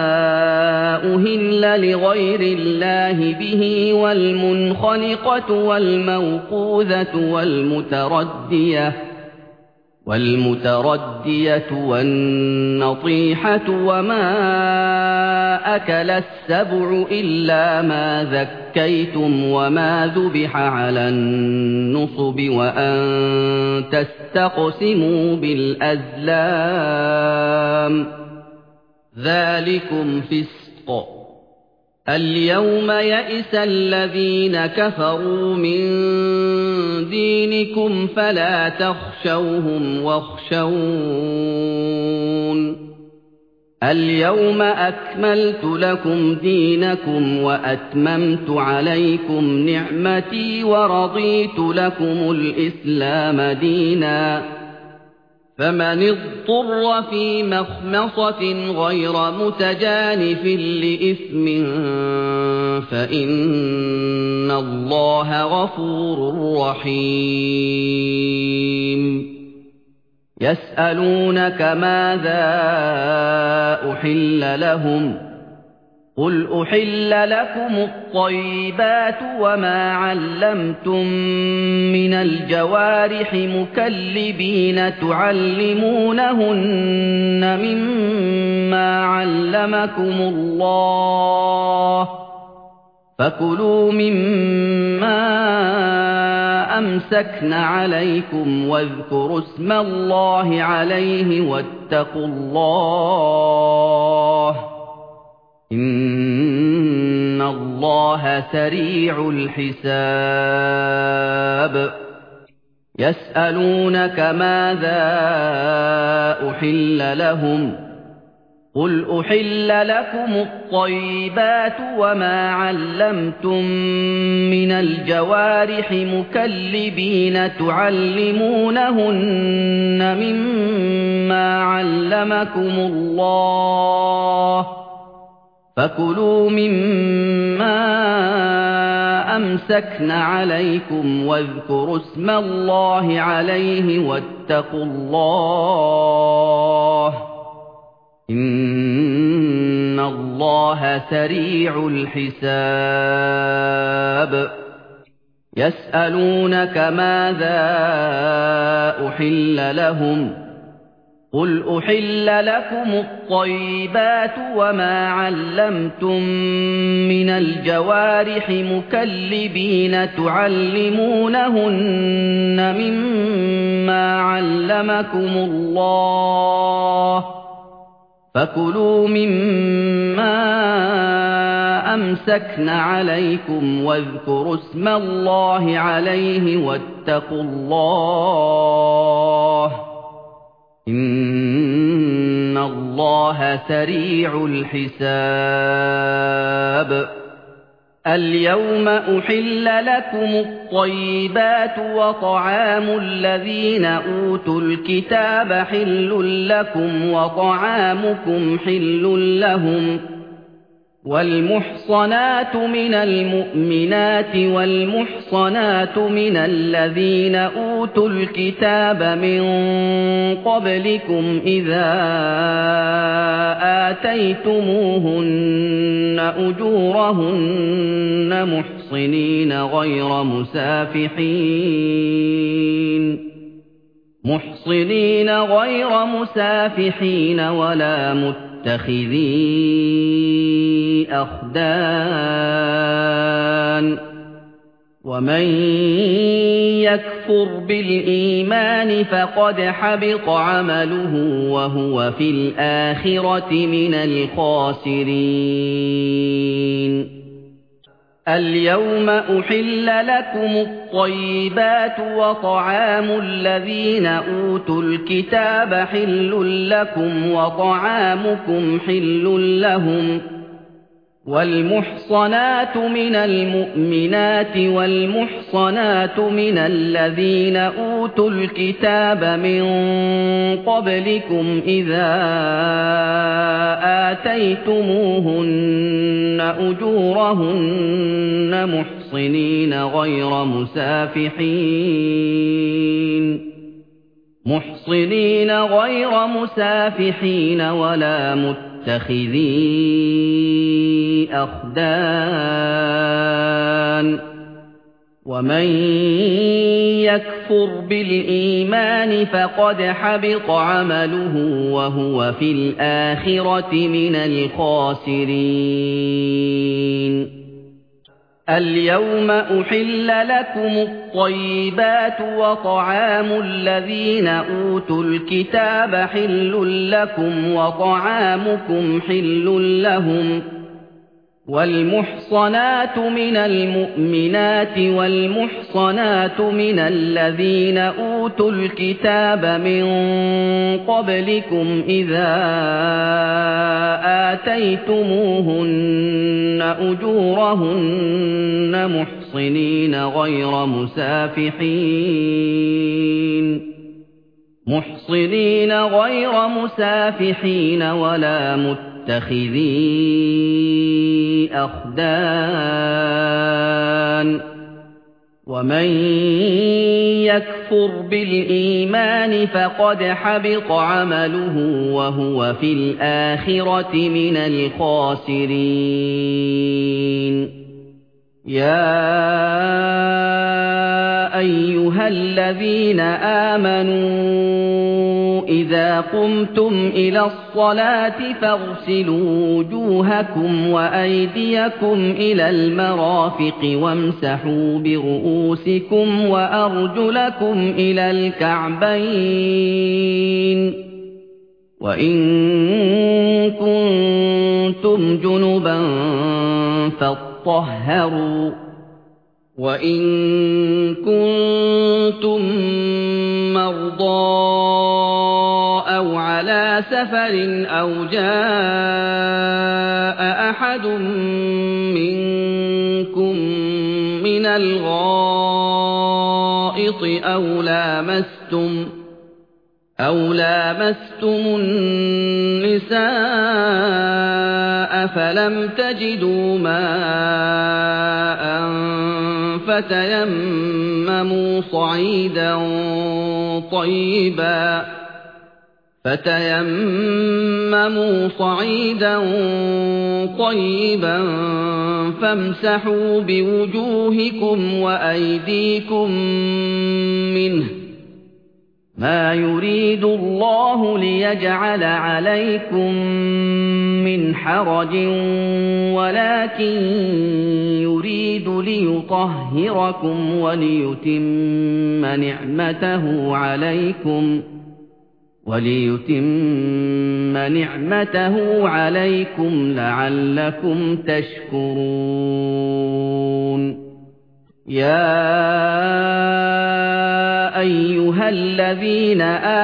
أهل لغير الله به والمنخنقة والموقوذة والمتردية والمتردية والنطيحة وما أكل السبع إلا ما ذكيتم وما ذبح على النصب وأن تستقسموا بالأزلام ذلكم فسق اليوم يئس الذين كفروا من دينكم فلا تخشوهم واخشون اليوم أكملت لكم دينكم وأتممت عليكم نعمتي ورضيت لكم الإسلام دينا فمن اضطر في مخمصة غير متجانف لإثم فإن الله غفور رحيم يسألونك ماذا أحل لهم قل أحل لكم الطيبات وما علمتم من الجوارح مكلبين تعلمونهن مما علمكم الله فكلوا مما أمسكن عليكم واذكروا اسم الله عليه واتقوا الله إن الله سريع الحساب يسألونك ماذا أحل لهم قل أحل لكم الطيبات وما علمتم من الجوارح مكلبين تعلمونهن مما علمكم الله فكلوا مما أمسكن عليكم واذكروا اسم الله عليه واتقوا الله إن الله سريع الحساب يسألونك ماذا أحل لهم قل أحل لكم الطيبات وما علمتم من الجوارح مكلبين تعلمونهن مما علمكم الله فكلوا مما أمسكن عليكم واذكروا اسم الله عليه واتقوا الله إن الله سريع الحساب اليوم أحل لكم الطيبات وطعام الذين أوتوا الكتاب حل لكم وطعامكم حل لهم والمحصنات من المؤمنات والمحصنات من الذين أوتوا الكتاب من قبلكم إذا آتيتموهن أجورهن محصنين غير مسافحين محصنين غير مسافحين ولا متخذي أخدان ومن يكفر بالإيمان فقد حبط عمله وهو في الآخرة من الخاسرين اليوم أحل لكم الطيبات الطيبات وطعام الذين أوتوا الكتاب حل لكم وطعامكم حل لهم والمحصنات من المؤمنات والمحصنات من الذين أوتوا الكتاب من قبلكم إذا آتيتموهن أجورهن محصنين غير مسافحين محصنين غير مسافحين ولا متخذي أخدان ومن يكفر بالإيمان فقد حبط عمله وهو في الآخرة من الخاسرين اليوم أحل لكم الطيبات وطعام الذين أوتوا الكتاب حل لكم وطعامكم حل لهم والمحصنات من المؤمنات والمحصنات من الذين أوتوا الكتاب من قبلكم إذا آتيتموهن أجورهن محصنين غير مسافحين محصنين غير مسافحين ولا متخذي أخدان ومن يكفر بالإيمان فقد حبط عمله وهو في الآخرة من الخاسرين يا أيها الذين آمنوا إذا قمتم إلى الصلاة فاغسلوا وجوهكم وأيديكم إلى المرافق وامسحوا برؤوسكم وأرجلكم إلى الكعبين وإن كنتم جنبا فاطهروا وإن كنتم مرضى أو على سفر أو جاء أحد منكم من الغائط أو لامستم أو لامستم النساء فلم تجدوا ماء فتيمموا صعيدا طيبا فتيمموا صعيدا طيبا فامسحوا بوجوهكم وأيديكم منه ما يريد الله ليجعل عليكم من حرج ولكن يريد ليطهركم وليتم نعمته عليكم وليتم نعمته عليكم لعلكم تشكرون يا أيها الذين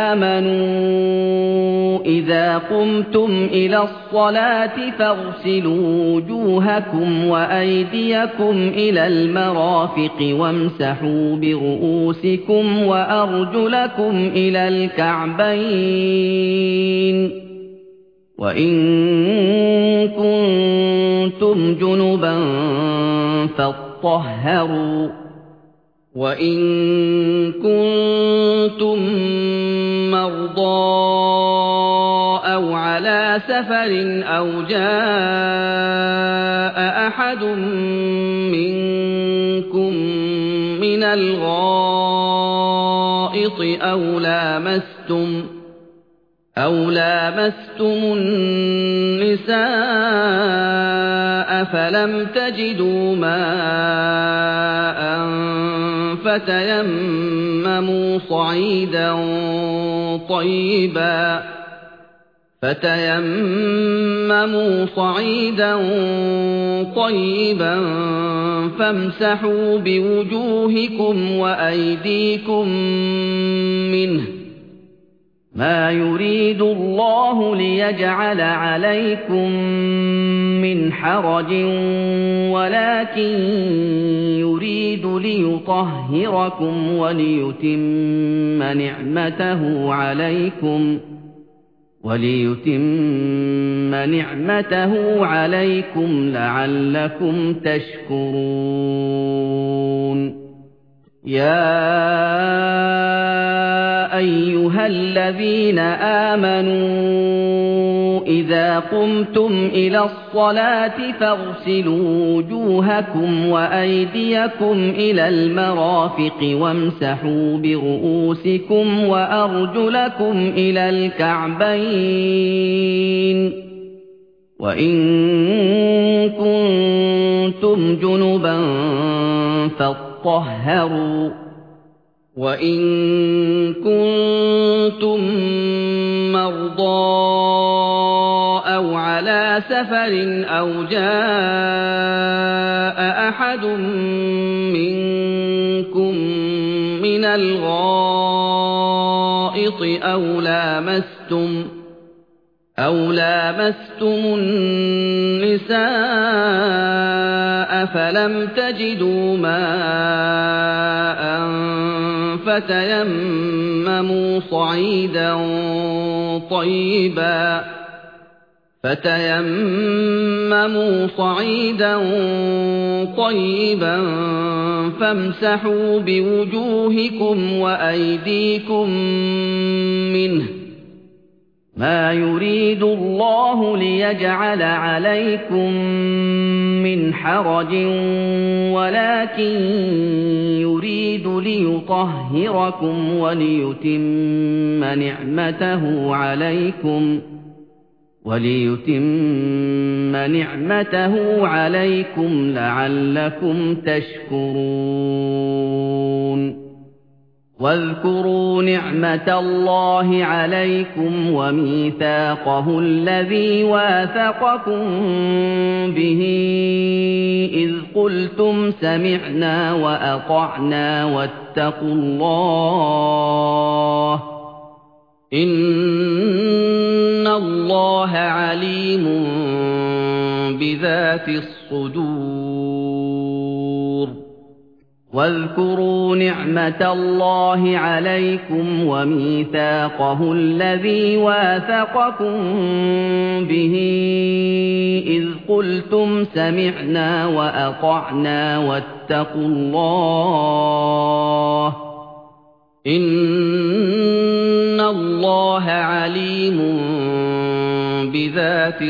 آمنوا إذا قمتم إلى الصلاة فاغسلوا وجوهكم وأيديكم إلى المرافق وامسحوا برؤوسكم وأرجلكم إلى الكعبين وإن كنتم جنبا فاطهروا وإن كنتم مرضى أو على سفر أو جاء أحد منكم من الغائط أو لامستم أو لامستم النساء فلم تجدوا ماء فتيمموا صعيدا طيبا فَتَيَمَّمُوا صَعِيدًا طَيِّبًا فَامْسَحُوا بِوُجُوهِكُمْ وَأَيْدِيكُم مِّنْهُ ۚ مَا يُرِيدُ اللَّهُ لِيَجْعَلَ عَلَيْكُم مِّنْ حَرَجٍ وَلَٰكِن يُرِيدُ لِيُطَهِّرَكُمْ وَلِيُتِمَّ نِعْمَتَهُ عَلَيْكُمْ وَلِيُتِمَّ نِعْمَتَهُ عَلَيْكُمْ لَعَلَّكُمْ تَشْكُرُونَ يَا أَيُّهَا الَّذِينَ آمَنُوا إِذَا قُمْتُمْ إِلَى الصَّلَاةِ فَاغْسِلُوا وُجُوهَكُمْ وَأَيْدِيَكُمْ إِلَى الْمَرَافِقِ وَامْسَحُوا بِرُءُوسِكُمْ وَأَرْجُلَكُمْ إِلَى الْكَعْبَيْنِ ۚ وَإِن كُنتُمْ جُنُبًا فَاطَّهَّرُوا ۚ وَإِن كُنتُم مَّرْضَىٰ أَوْ عَلَىٰ سَفَرٍ أَوْ جَاءَ أَحَدٌ مِّنكُم مِّنَ الْغَائِطِ أَوْ لَامَسْتُمْ أَوْ لَامَسْتُمُ النِّسَاءَ فَلَمْ تَجِدُوا مَاءً فَتَيَمَّمُوا صَعِيدًا طَيِّبًا فَتَيَمَّمُوا صَعِيدًا طَيِّبًا فَامْسَحُوا بِوُجُوهِكُمْ وَأَيْدِيكُم مِّنْهُ ۚ مَا يُرِيدُ اللَّهُ لِيَجْعَلَ عَلَيْكُم مِّنْ حَرَجٍ وَلَٰكِن يُرِيدُ لِيُطَهِّرَكُمْ وَلِيُتِمَّ نِعْمَتَهُ عَلَيْكُمْ وَلِيُتِمَّ نِعْمَتَهُ عَلَيْكُمْ لَعَلَّكُمْ تَشْكُرُونَ وَاذْكُرُوا نِعْمَةَ اللَّهِ عَلَيْكُمْ وَمِيثَاقَهُ الَّذِي وَاثَقَكُم بِهِ إِذْ قُلْتُمْ سَمِعْنَا وَأَطَعْنَا وَاتَّقُوا اللَّهَ ۚ إِنَّ اللَّهَ عَلِيمٌ بِذَاتِ الصُّدُورِ وَاذْكُرُوا نِعْمَةَ اللَّهِ عَلَيْكُمْ وَمِيثَاقَهُ الَّذِي وَاثَقَكُم بِهِ إِذْ قُلْتُمْ سَمِعْنَا وَأَطَعْنَا وَاتَّقُوا اللَّهَ ۚ إِنَّ اللَّهَ عَلِيمٌ بِذَاتِ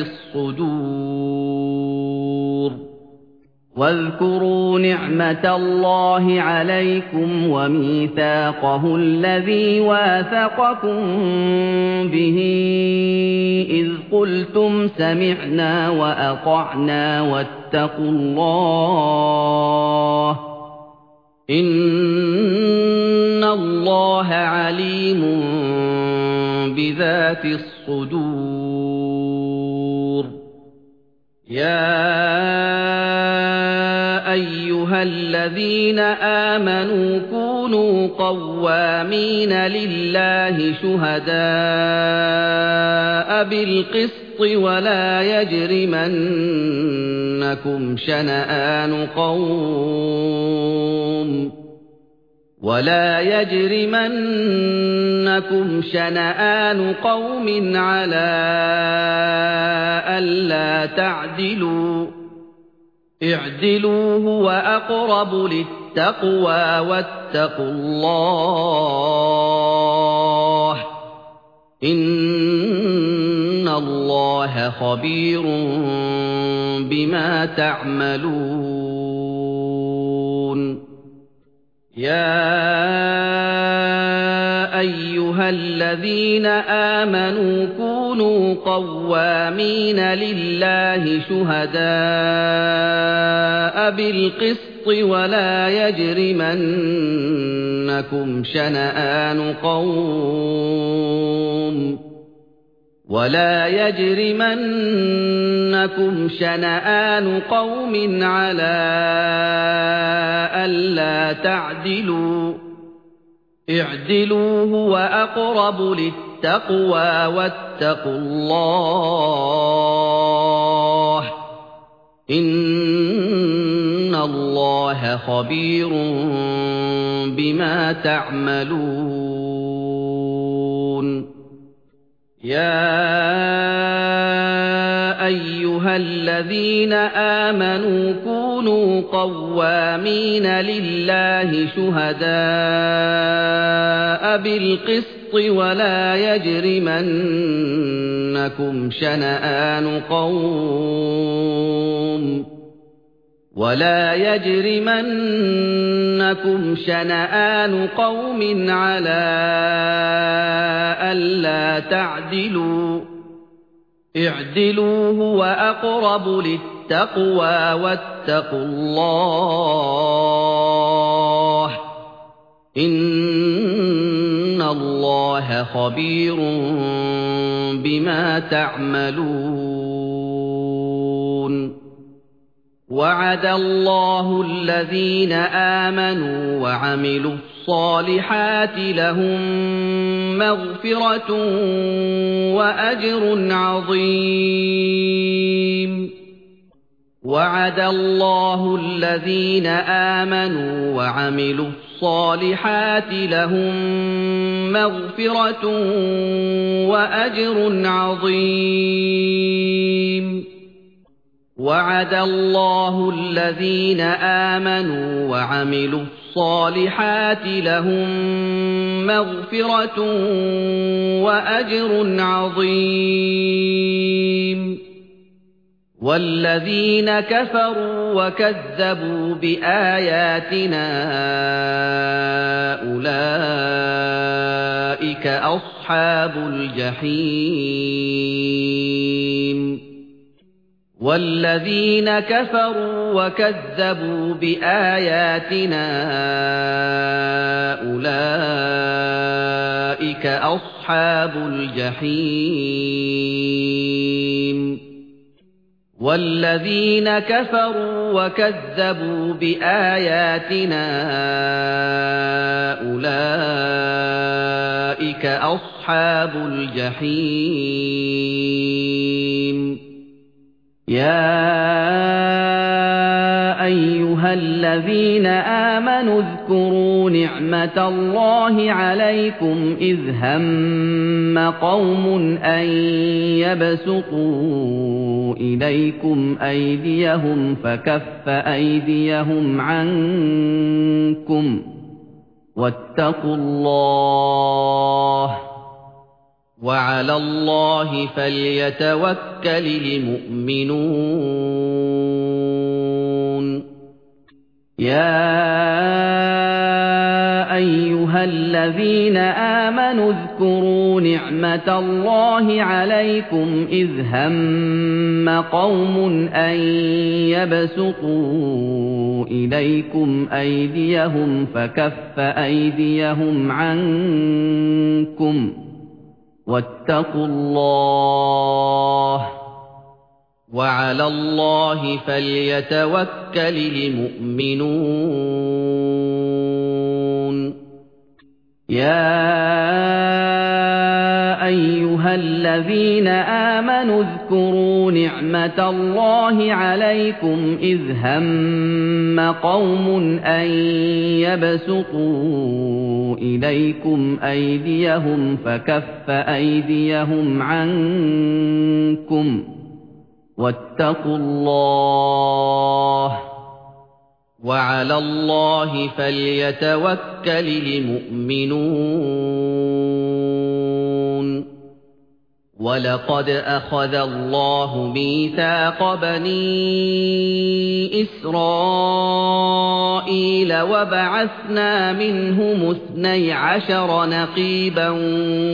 الصُّدُورِ وَاذْكُرُوا نِعْمَةَ اللَّهِ عَلَيْكُمْ وَمِيثَاقَهُ الَّذِي وَاثَقَكُم بِهِ إِذْ قُلْتُمْ سَمِعْنَا وَأَطَعْنَا وَاتَّقُوا اللَّهَ ۚ إِنَّ اللَّهَ عَلِيمٌ بِذَاتِ الصُّدُورِ يَا أَيُّهَا الَّذِينَ آمَنُوا كُونُوا قَوَّامِينَ لِلَّهِ شُهَدَاءَ بِالْقِسْطِ وَلَا يَجْرِمَنَّكُمْ شَنَآنُ قَوْمٍ ولا يجرمنكم شنآن قوم على ألا تعدلوا اعدلوا هو أقرب للتقوى واتقوا الله إن الله خبير بما تعملون يا أيها الذين آمنوا كونوا قوامين لله شهداء بالقسط ولا يجرمنكم شنآن قوم ولا يجرمنكم شنآن قوم على ألا تعدلوا اعدلوا هو أقرب للتقوى واتقوا الله إن الله خبير بما تعملون يا أيها الذين آمنوا كونوا قوامين لله شهداء بالقسط ولا يجرمنكم شنآن قوم ولا يجرمنكم شنآن قوم على ألا تعدلوا اعدلوا هو أقرب للتقوى واتقوا الله إن الله خبير بما تعملون وعد الله الذين آمنوا وعملوا الصالحات لهم مغفرة وأجر عظيم وعد الله الذين آمنوا وعملوا الصالحات لهم مغفرة وأجر عظيم وعد الله الذين آمنوا وعملوا الصالحات لهم مغفرة وأجر عظيم والذين كفروا وكذبوا بآياتنا أولئك أصحاب الجحيم والذين كفروا وكذبوا بآياتنا أولئك أصحاب الجحيم والذين كفروا وكذبوا بآياتنا أولئك أصحاب الجحيم يا أيها الذين آمنوا اذكروا نعمة الله عليكم إذ هم قوم أن يبسطوا إليكم أيديهم فكف أيديهم عنكم واتقوا الله وعلى الله فليتوكل المؤمنون يا أيها الذين آمنوا اذكروا نعمة الله عليكم إذ هم قوم أن يبسطوا إليكم أيديهم فكف أيديهم عنكم واتقوا الله وعلى الله فليتوكل المؤمنون يا أيها الذين آمنوا اذكروا نعمة الله عليكم إذ هم قوم أن يبسطوا إليكم أيديهم فكف أيديهم عنكم واتقوا الله وعلى الله فليتوكل المؤمنون ولقد أخذ الله ميثاق بني إسرائيل وبعثنا منهم اثني عشر نقيبا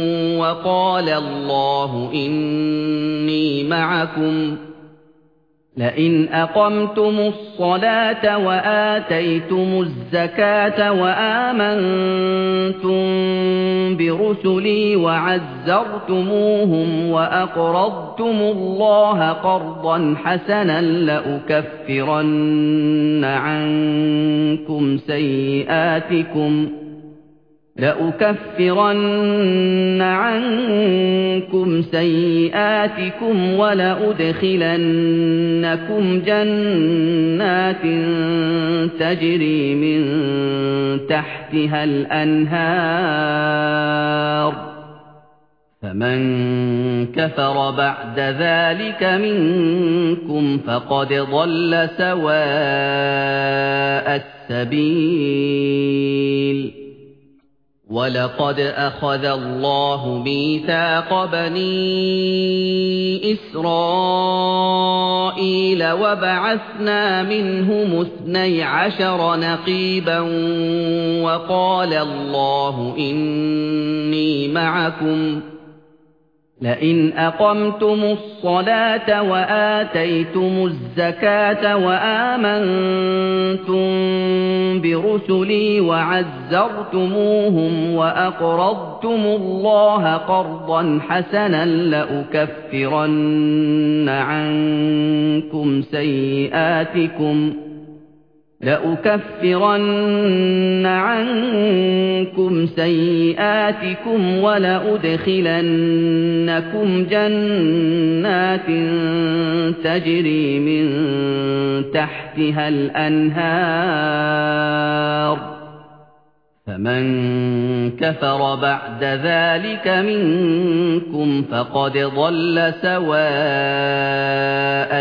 وقال الله إني معكم لئن أقمتم الصلاة وآتيتم الزكاة وآمنتم برسلي وعزرتموهم وأقرضتم الله قرضا حسنا لأكفرن عنكم سيئاتكم لأكفرن عنكم سيئاتكم ولأدخلنكم جنات تجري من تحتها الأنهار فمن كفر بعد ذلك منكم فقد ضل سواء السبيل وَلَقَدْ أَخَذَ اللَّهُ مِيثَاقَ بَنِي إِسْرَائِيلَ وَبَعَثْنَا مِنْهُمُ اثْنَيْ عَشَرَ نَقِيبًا وَقَالَ اللَّهُ إِنِّي مَعَكُمْ لئن أقمتم الصلاة وآتيتم الزكاة وآمنتم برسلي وعزرتموهم وأقرضتم الله قرضا حسنا لأكفرن عنكم سيئاتكم لأكفرن عنكم سيئاتكم ولأدخلنكم جنات تجري من تحتها الأنهار فمن كفر بعد ذلك منكم فقد ضل سواء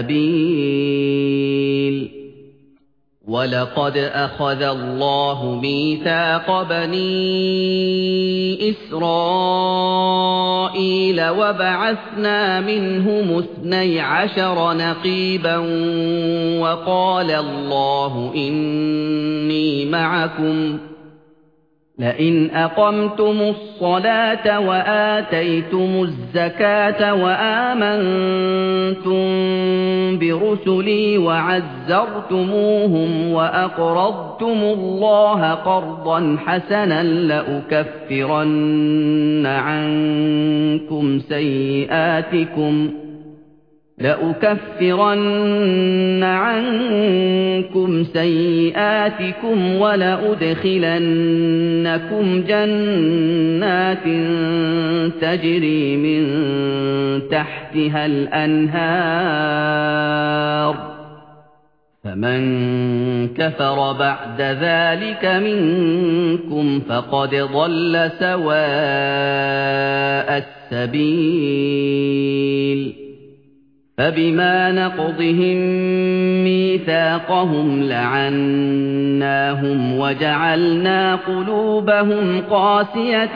السبيل وَلَقَدْ أَخَذَ اللَّهُ مِيثَاقَ بَنِي إِسْرَائِيلَ وَبَعَثْنَا مِنْهُمُ اثْنَيْ عَشَرَ نَقِيبًا وَقَالَ اللَّهُ إِنِّي مَعَكُمْ لئن أقمتم الصلاة وآتيتم الزكاة وآمنتم برسلي وعزرتموهم وأقرضتم الله قرضا حسنا لأكفرن عنكم سيئاتكم لأكفرن عنكم سيئاتكم ولأدخلنكم جنات تجري من تحتها الأنهار فمن كفر بعد ذلك منكم فقد ضل سواء السبيل فبما نقضهم ميثاقهم لعناهم وجعلنا قلوبهم قاسية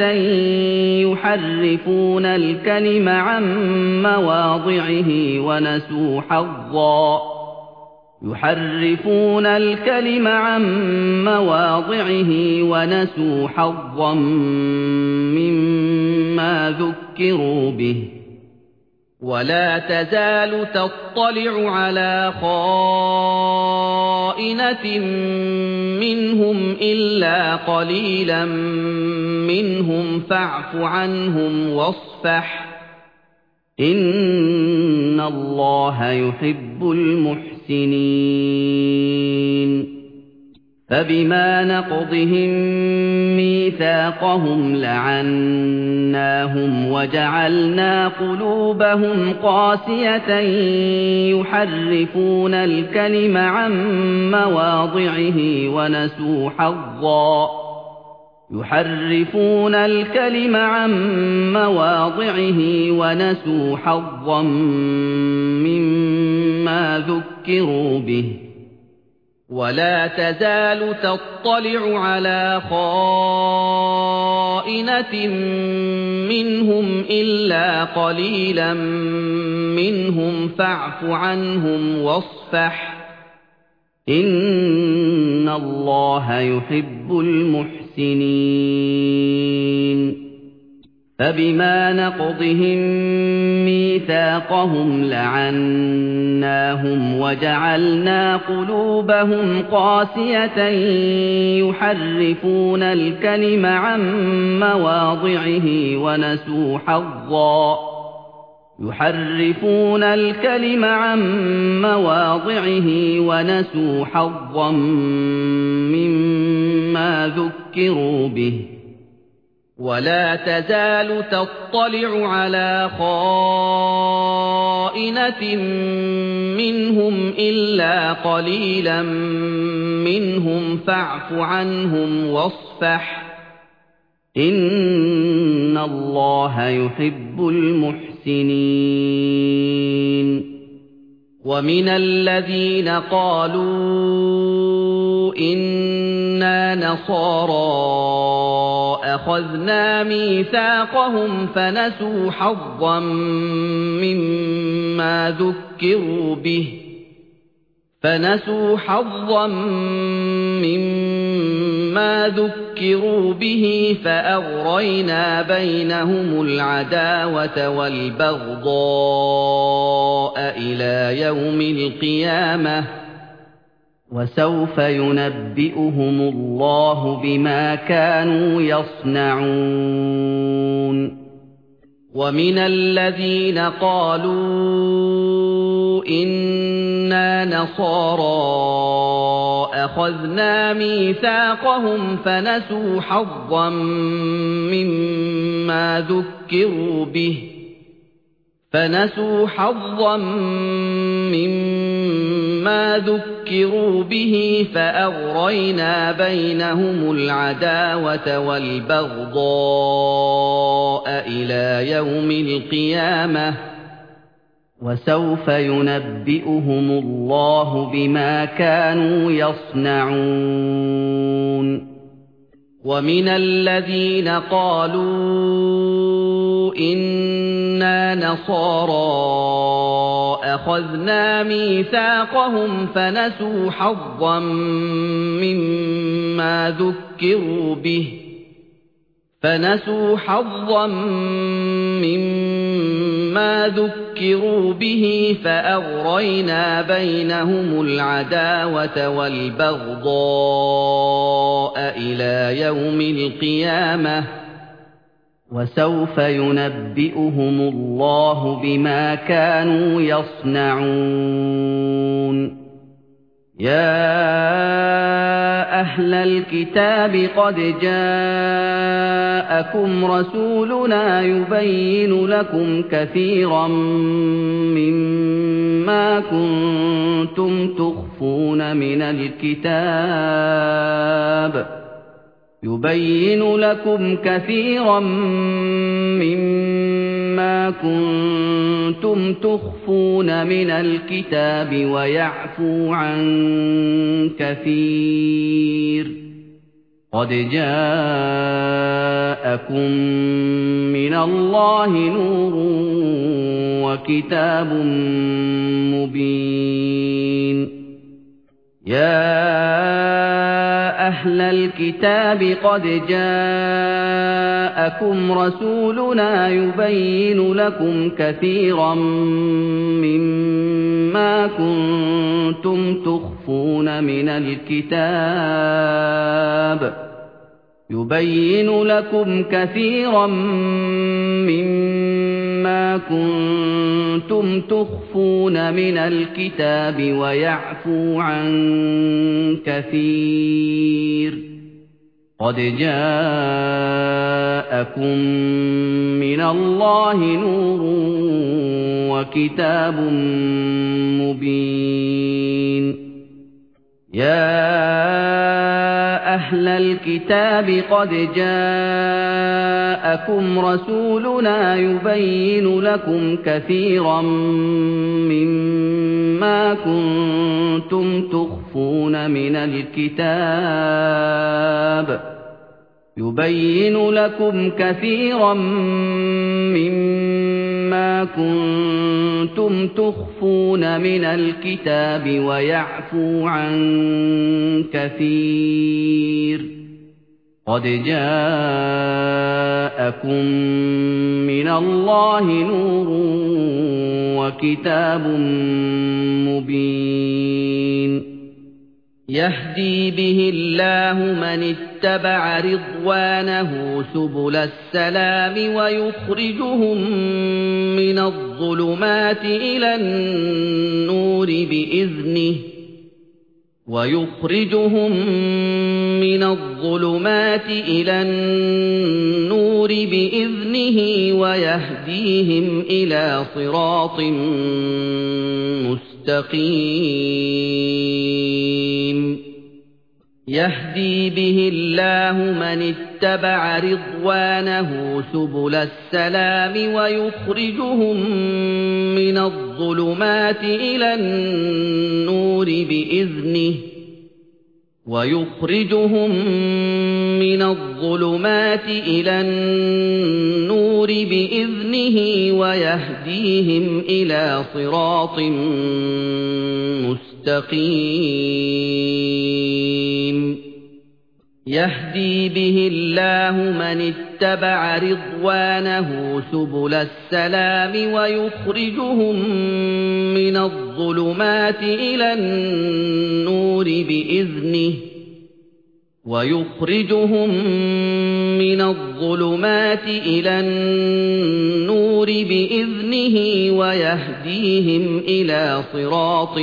يحرفون الكلم عن مواضعه ونسوا حظا يحرفون الكلم عن مواضعه ونسوا حظا مما ذكروا به ولا تزال تطلع على خائنة منهم إلا قليلا منهم فاعف عنهم واصفح إن الله يحب المحسنين فبما نقضهم ميثاقهم لعناهم وجعلنا قلوبهم قاسية يحرفون الكلم عن مواضعه ونسوا حظا يحرفون الكلم عن مواضعه ونسوا حظا مما ذكروا به ولا تزال تطلع على خائنة منهم إلا قليلا منهم فاعف عنهم واصفح إن الله يحب المحسنين فبما نقضهم ميثاقهم مِيثَاقَهُمْ لَعَنَّاهُمْ وَجَعَلْنَا قُلُوبَهُمْ قَاسِيَةً يُحَرِّفُونَ الْكَلِمَ عَن مَّوَاضِعِهِ وَنَسُوا حَظًّا يُحَرِّفُونَ الْكَلِمَ عَن مَّوَاضِعِهِ وَنَسُوا حَظًّا مِّمَّا ذُكِّرُوا بِهِ وَلَا تَزَالُ تَطَّلِعُ عَلَىٰ خَائِنَةٍ مِّنْهُمْ إِلَّا قَلِيلًا مِّنْهُمْ فَاعْفُ عَنْهُمْ وَاصْفَحْ إِنَّ اللَّهَ يُحِبُّ الْمُحْسِنِينَ وَمِنَ الَّذِينَ قَالُوا إِنَّا نَصَارَىٰ أَخَذْنَا مِيثَاقَهُمْ فَنَسُوا حَظًّا مِّمَّا ذُكِّرُوا بِهِ فَنَسُوا حَظًّا مِّمَّا ذُكِّرُوا بِهِ فَأَغْرَيْنَا بَيْنَهُمُ الْعَدَاوَةَ وَالْبَغْضَاءَ إِلَىٰ يَوْمِ الْقِيَامَةِ وَسَوْفَ يُنَبِّئُهُمُ اللَّهُ بِمَا كَانُوا يَصْنَعُونَ وَمِنَ الَّذِينَ قَالُوا إِنَّا نَصَارَىٰ أَخَذْنَا مِيثَاقَهُمْ فَنَسُوا حَظًّا مِّمَّا ذُكِّرُوا بِهِ فَنَسُوا حَظًّا مِّمَّا ذُكِّرُوا بِهِ فَأَغْرَيْنَا بَيْنَهُمُ الْعَدَاوَةَ وَالْبَغْضَاءَ إِلَىٰ يَوْمِ الْقِيَامَةِ وَسَوْفَ يُنَبِّئُهُمُ اللَّهُ بِمَا كَانُوا يَصْنَعُونَ وَمِنَ الَّذِينَ قَالُوا إِنَّا نَصَارَىٰ أَخَذْنَا مِيثَاقَهُمْ فَنَسُوا حَظًّا مِّمَّا ذُكِّرُوا بِهِ فَنَسُوا حَظًّا مِّمَّا ذُكِّرُوا بِهِ فَأَغْرَيْنَا بَيْنَهُمُ الْعَدَاوَةَ وَالْبَغْضَاءَ إِلَىٰ يَوْمِ الْقِيَامَةِ وَسَوْفَ يُنَبِّئُهُمُ اللَّهُ بِمَا كَانُوا يَصْنَعُونَ يَا أَهْلَ الْكِتَابِ قَدْ جَاءَكُمْ رَسُولُنَا يُبَيِّنُ لَكُمْ كَثِيرًا مِّمَّا كُنتُمْ تُخْفُونَ مِنَ الْكِتَابِ يُبَيِّنُ لَكُمْ كَثِيرًا مِّمَّا كُنتُمْ تُخْفُونَ مِنَ الْكِتَابِ وَيَعْفُو عَن كَثِيرٍ قَدْ جَاءَكُم مِّنَ اللَّهِ نُورٌ وَكِتَابٌ مُّبِينٌ يَا أَهْلَ الْكِتَابِ قَدْ جَاءَكُمْ رَسُولُنَا يُبَيِّنُ لَكُمْ كَثِيرًا مِّمَّا كُنتُمْ تُخْفُونَ مِنَ الْكِتَابِ يُبَيِّنُ لَكُمْ كَثِيرًا مِّمَّا كُنتُمْ تُخْفُونَ مِنَ الْكِتَابِ وَيَعْفُو عَن كَثِيرٍ قَدْ جَاءَكُم مِّنَ اللَّهِ نُورٌ وَكِتَابٌ مُّبِينٌ يَا أَهْلَ الْكِتَابِ قَدْ جَاءَكُمْ رَسُولُنَا يُبَيِّنُ لَكُمْ كَثِيرًا مِّمَّا كُنتُمْ تُخْفُونَ مِنَ الْكِتَابِ يُبَيِّنُ لَكُمْ كَثِيرًا مِّمَّا كُنتُمْ تُخْفُونَ مِنَ الْكِتَابِ وَيَعْفُو عَن كَثِيرٍ قَدْ جَاءَكُم مِّنَ اللَّهِ نُورٌ وكتاب مبين يهدي به الله من اتبع رضوانه سبل السلام ويخرجهم من الظلمات إلى النور بإذنه ويخرجهم من الظلمات إلى النور بإذنه ويهديهم إلى صراط مستقيم يهدي به الله من اتبع رضوانه سبل السلام ويخرجهم من الظلمات إلى النور بإذنه ويخرجهم من الظلمات إلى النور بإذنه ويهديهم إلى صراط مستقيم يهدي به الله من اتبع رضوانه سبل السلام ويخرجهم من الظلمات إلى النور بإذنه ويخرجهم من الظلمات إلى النور بإذنه ويهديهم إلى صراط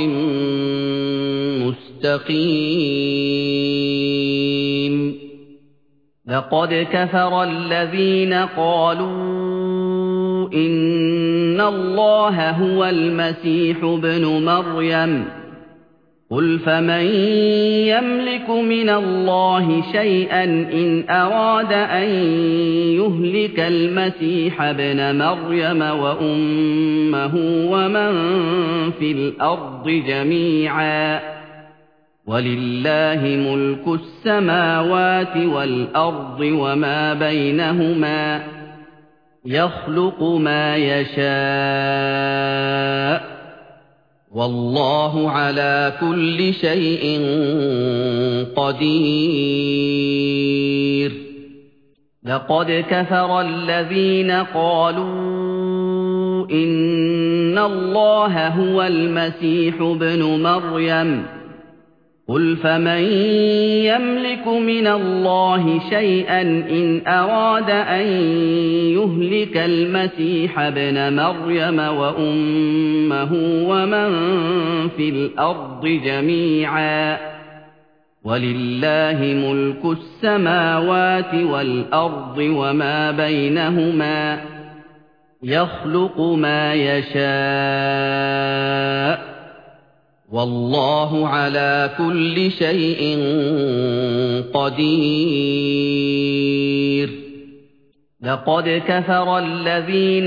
مستقيم لقد كفر الذين قالوا إن الله هو المسيح ابن مريم قل فمن يملك من الله شيئا إن أراد أن يهلك المسيح ابن مريم وأمه ومن في الأرض جميعا ولله ملك السماوات والأرض وما بينهما يخلق ما يشاء والله على كل شيء قدير لقد كفر الذين قالوا إن الله هو المسيح ابن مريم قل فمن يملك من الله شيئا إن أراد أن يهلك المسيح ابن مريم وأمه ومن في الأرض جميعا ولله ملك السماوات والأرض وما بينهما يخلق ما يشاء والله على كل شيء قدير لقد كفر الذين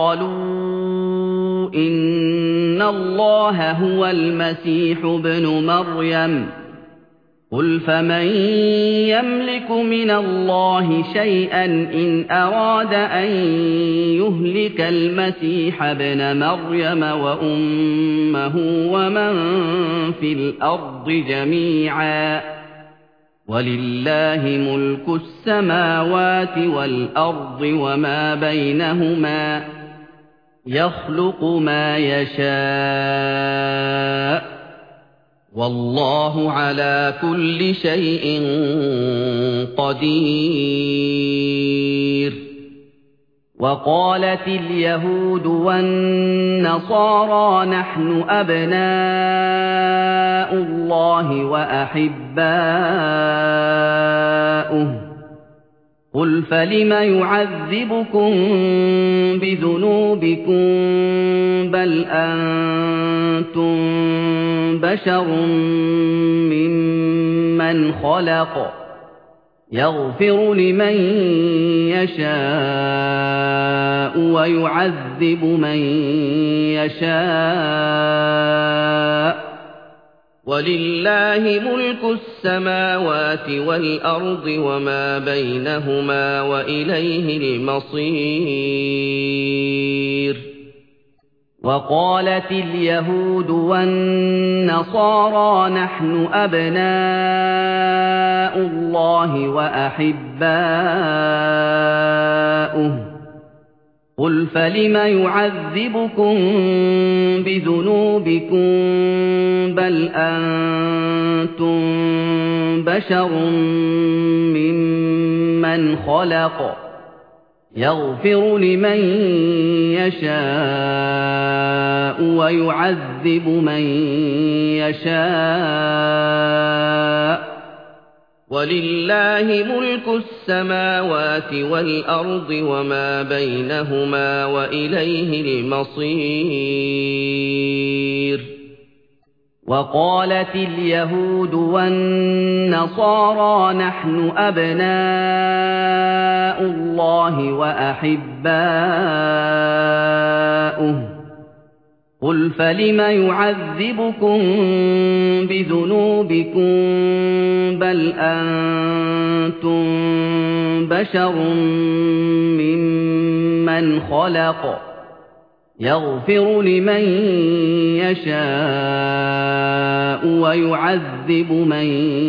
قالوا إن الله هو المسيح ابن مريم قل فمن يملك من الله شيئا إن أراد أن يهلك المسيح ابن مريم وأمه ومن في الأرض جميعا ولله ملك السماوات والأرض وما بينهما يخلق ما يشاء والله على كل شيء قدير وقالت اليهود والنصارى نحن أبناء الله وأحباؤه قل فلم يعذبكم بذنوبكم بل أنتم بشر ممن خلق يغفر لمن يشاء ويعذب من يشاء ولله ملك السماوات والأرض وما بينهما وإليه المصير وقالت اليهود والنصارى نحن أبناء الله وأحباؤه قُلْ فَلِمَ يُعَذِّبُكُم بِذُنُوبِكُم بَلْ أَنتُم بَشَرٌ مِّمَّنْ خَلَقَ يَغْفِرُ لِمَن يَشَاءُ وَيُعَذِّبُ مَن يَشَاءُ وَلِلَّهِ مُلْكُ السَّمَاوَاتِ وَالْأَرْضِ وَمَا بَيْنَهُمَا وَإِلَيْهِ الْمَصِيرُ وَقَالَتِ الْيَهُودُ وَالنَّصَارَىٰ نَحْنُ أَبْنَاءُ اللَّهِ وَأَحِبَّاؤُهُ قُلْ فَلِمَ يُعَذِّبُكُم بِذُنُوبِكُم بَلْ أَنتُم بَشَرٌ مِّمَّنْ خَلَقَ يَغْفِرُ لِمَن يَشَاءُ وَيُعَذِّبُ مَن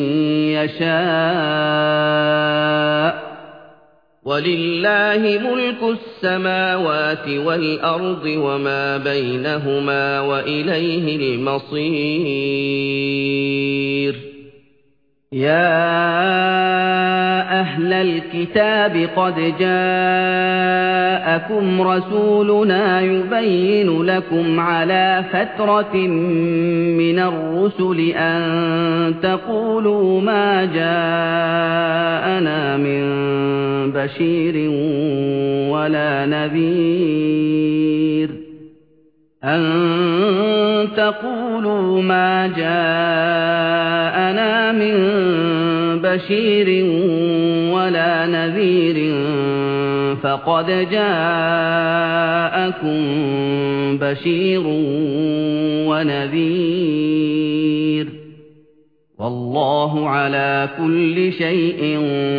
يَشَاءُ وَلِلَّهِ مُلْكُ السَّمَاوَاتِ وَالْأَرْضِ وَمَا بَيْنَهُمَا وَإِلَيْهِ الْمَصِيرُ يَا أَهْلَ الْكِتَابِ قَدْ جَاءَكُمْ رَسُولُنَا يُبَيِّنُ لَكُمْ عَلَىٰ فَتْرَةٍ مِّنَ الرُّسُلِ أَن تَقُولُوا مَا جَاءَنَا مِن بَشِيرٍ وَلَا نَذِيرٍ أَن تَقُولُوا مَا جَاءَنَا مِن بَشِيرٍ وَلَا نَذِيرٍ فَقَدْ جَاءَكُم بَشِيرٌ وَنَذِيرٌ وَاللَّهُ عَلَىٰ كُلِّ شَيْءٍ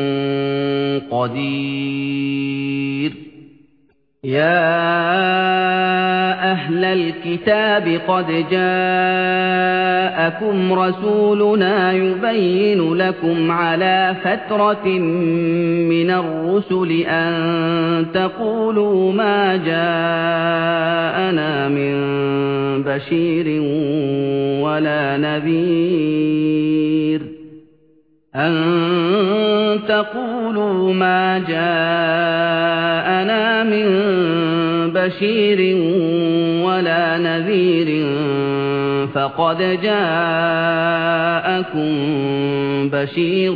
قَدِيرٌ يَا أَهْلَ الْكِتَابِ قَدْ جَاءَكُمْ رَسُولُنَا يُبَيِّنُ لَكُمْ عَلَىٰ فَتْرَةٍ مِّنَ الرُّسُلِ أَن تَقُولُوا مَا جَاءَنَا مِن بَشِيرٍ وَلَا نَذِيرٍ أَن تَقُولُوا مَا جَاءَنَا مِن بَشِيرٍ وَلَا نَذِيرٍ فَقَدْ جَاءَكُم بَشِيرٌ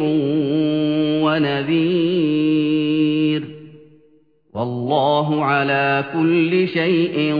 وَنَذِيرٌ وَاللَّهُ عَلَىٰ كُلِّ شَيْءٍ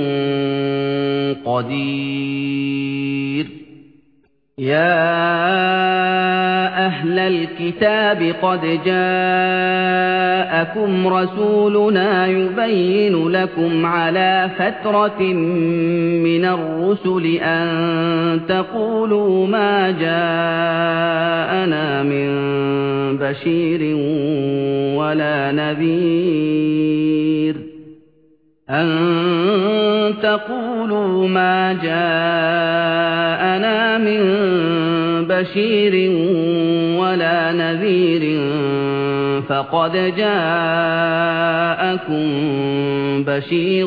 قَدِيرٌ يَا أَهْلَ الْكِتَابِ قَدْ جَاءَكُمْ رَسُولُنَا يُبَيِّنُ لَكُمْ عَلَىٰ فَتْرَةٍ مِّنَ الرُّسُلِ أَن تَقُولُوا مَا جَاءَنَا مِن بَشِيرٍ وَلَا نَذِيرٍ أَن تَقُولُوا مَا جَاءَنَا مِن بَشِيرٍ وَلَا نَذِيرٍ فَقَدْ جَاءَكُم بَشِيرٌ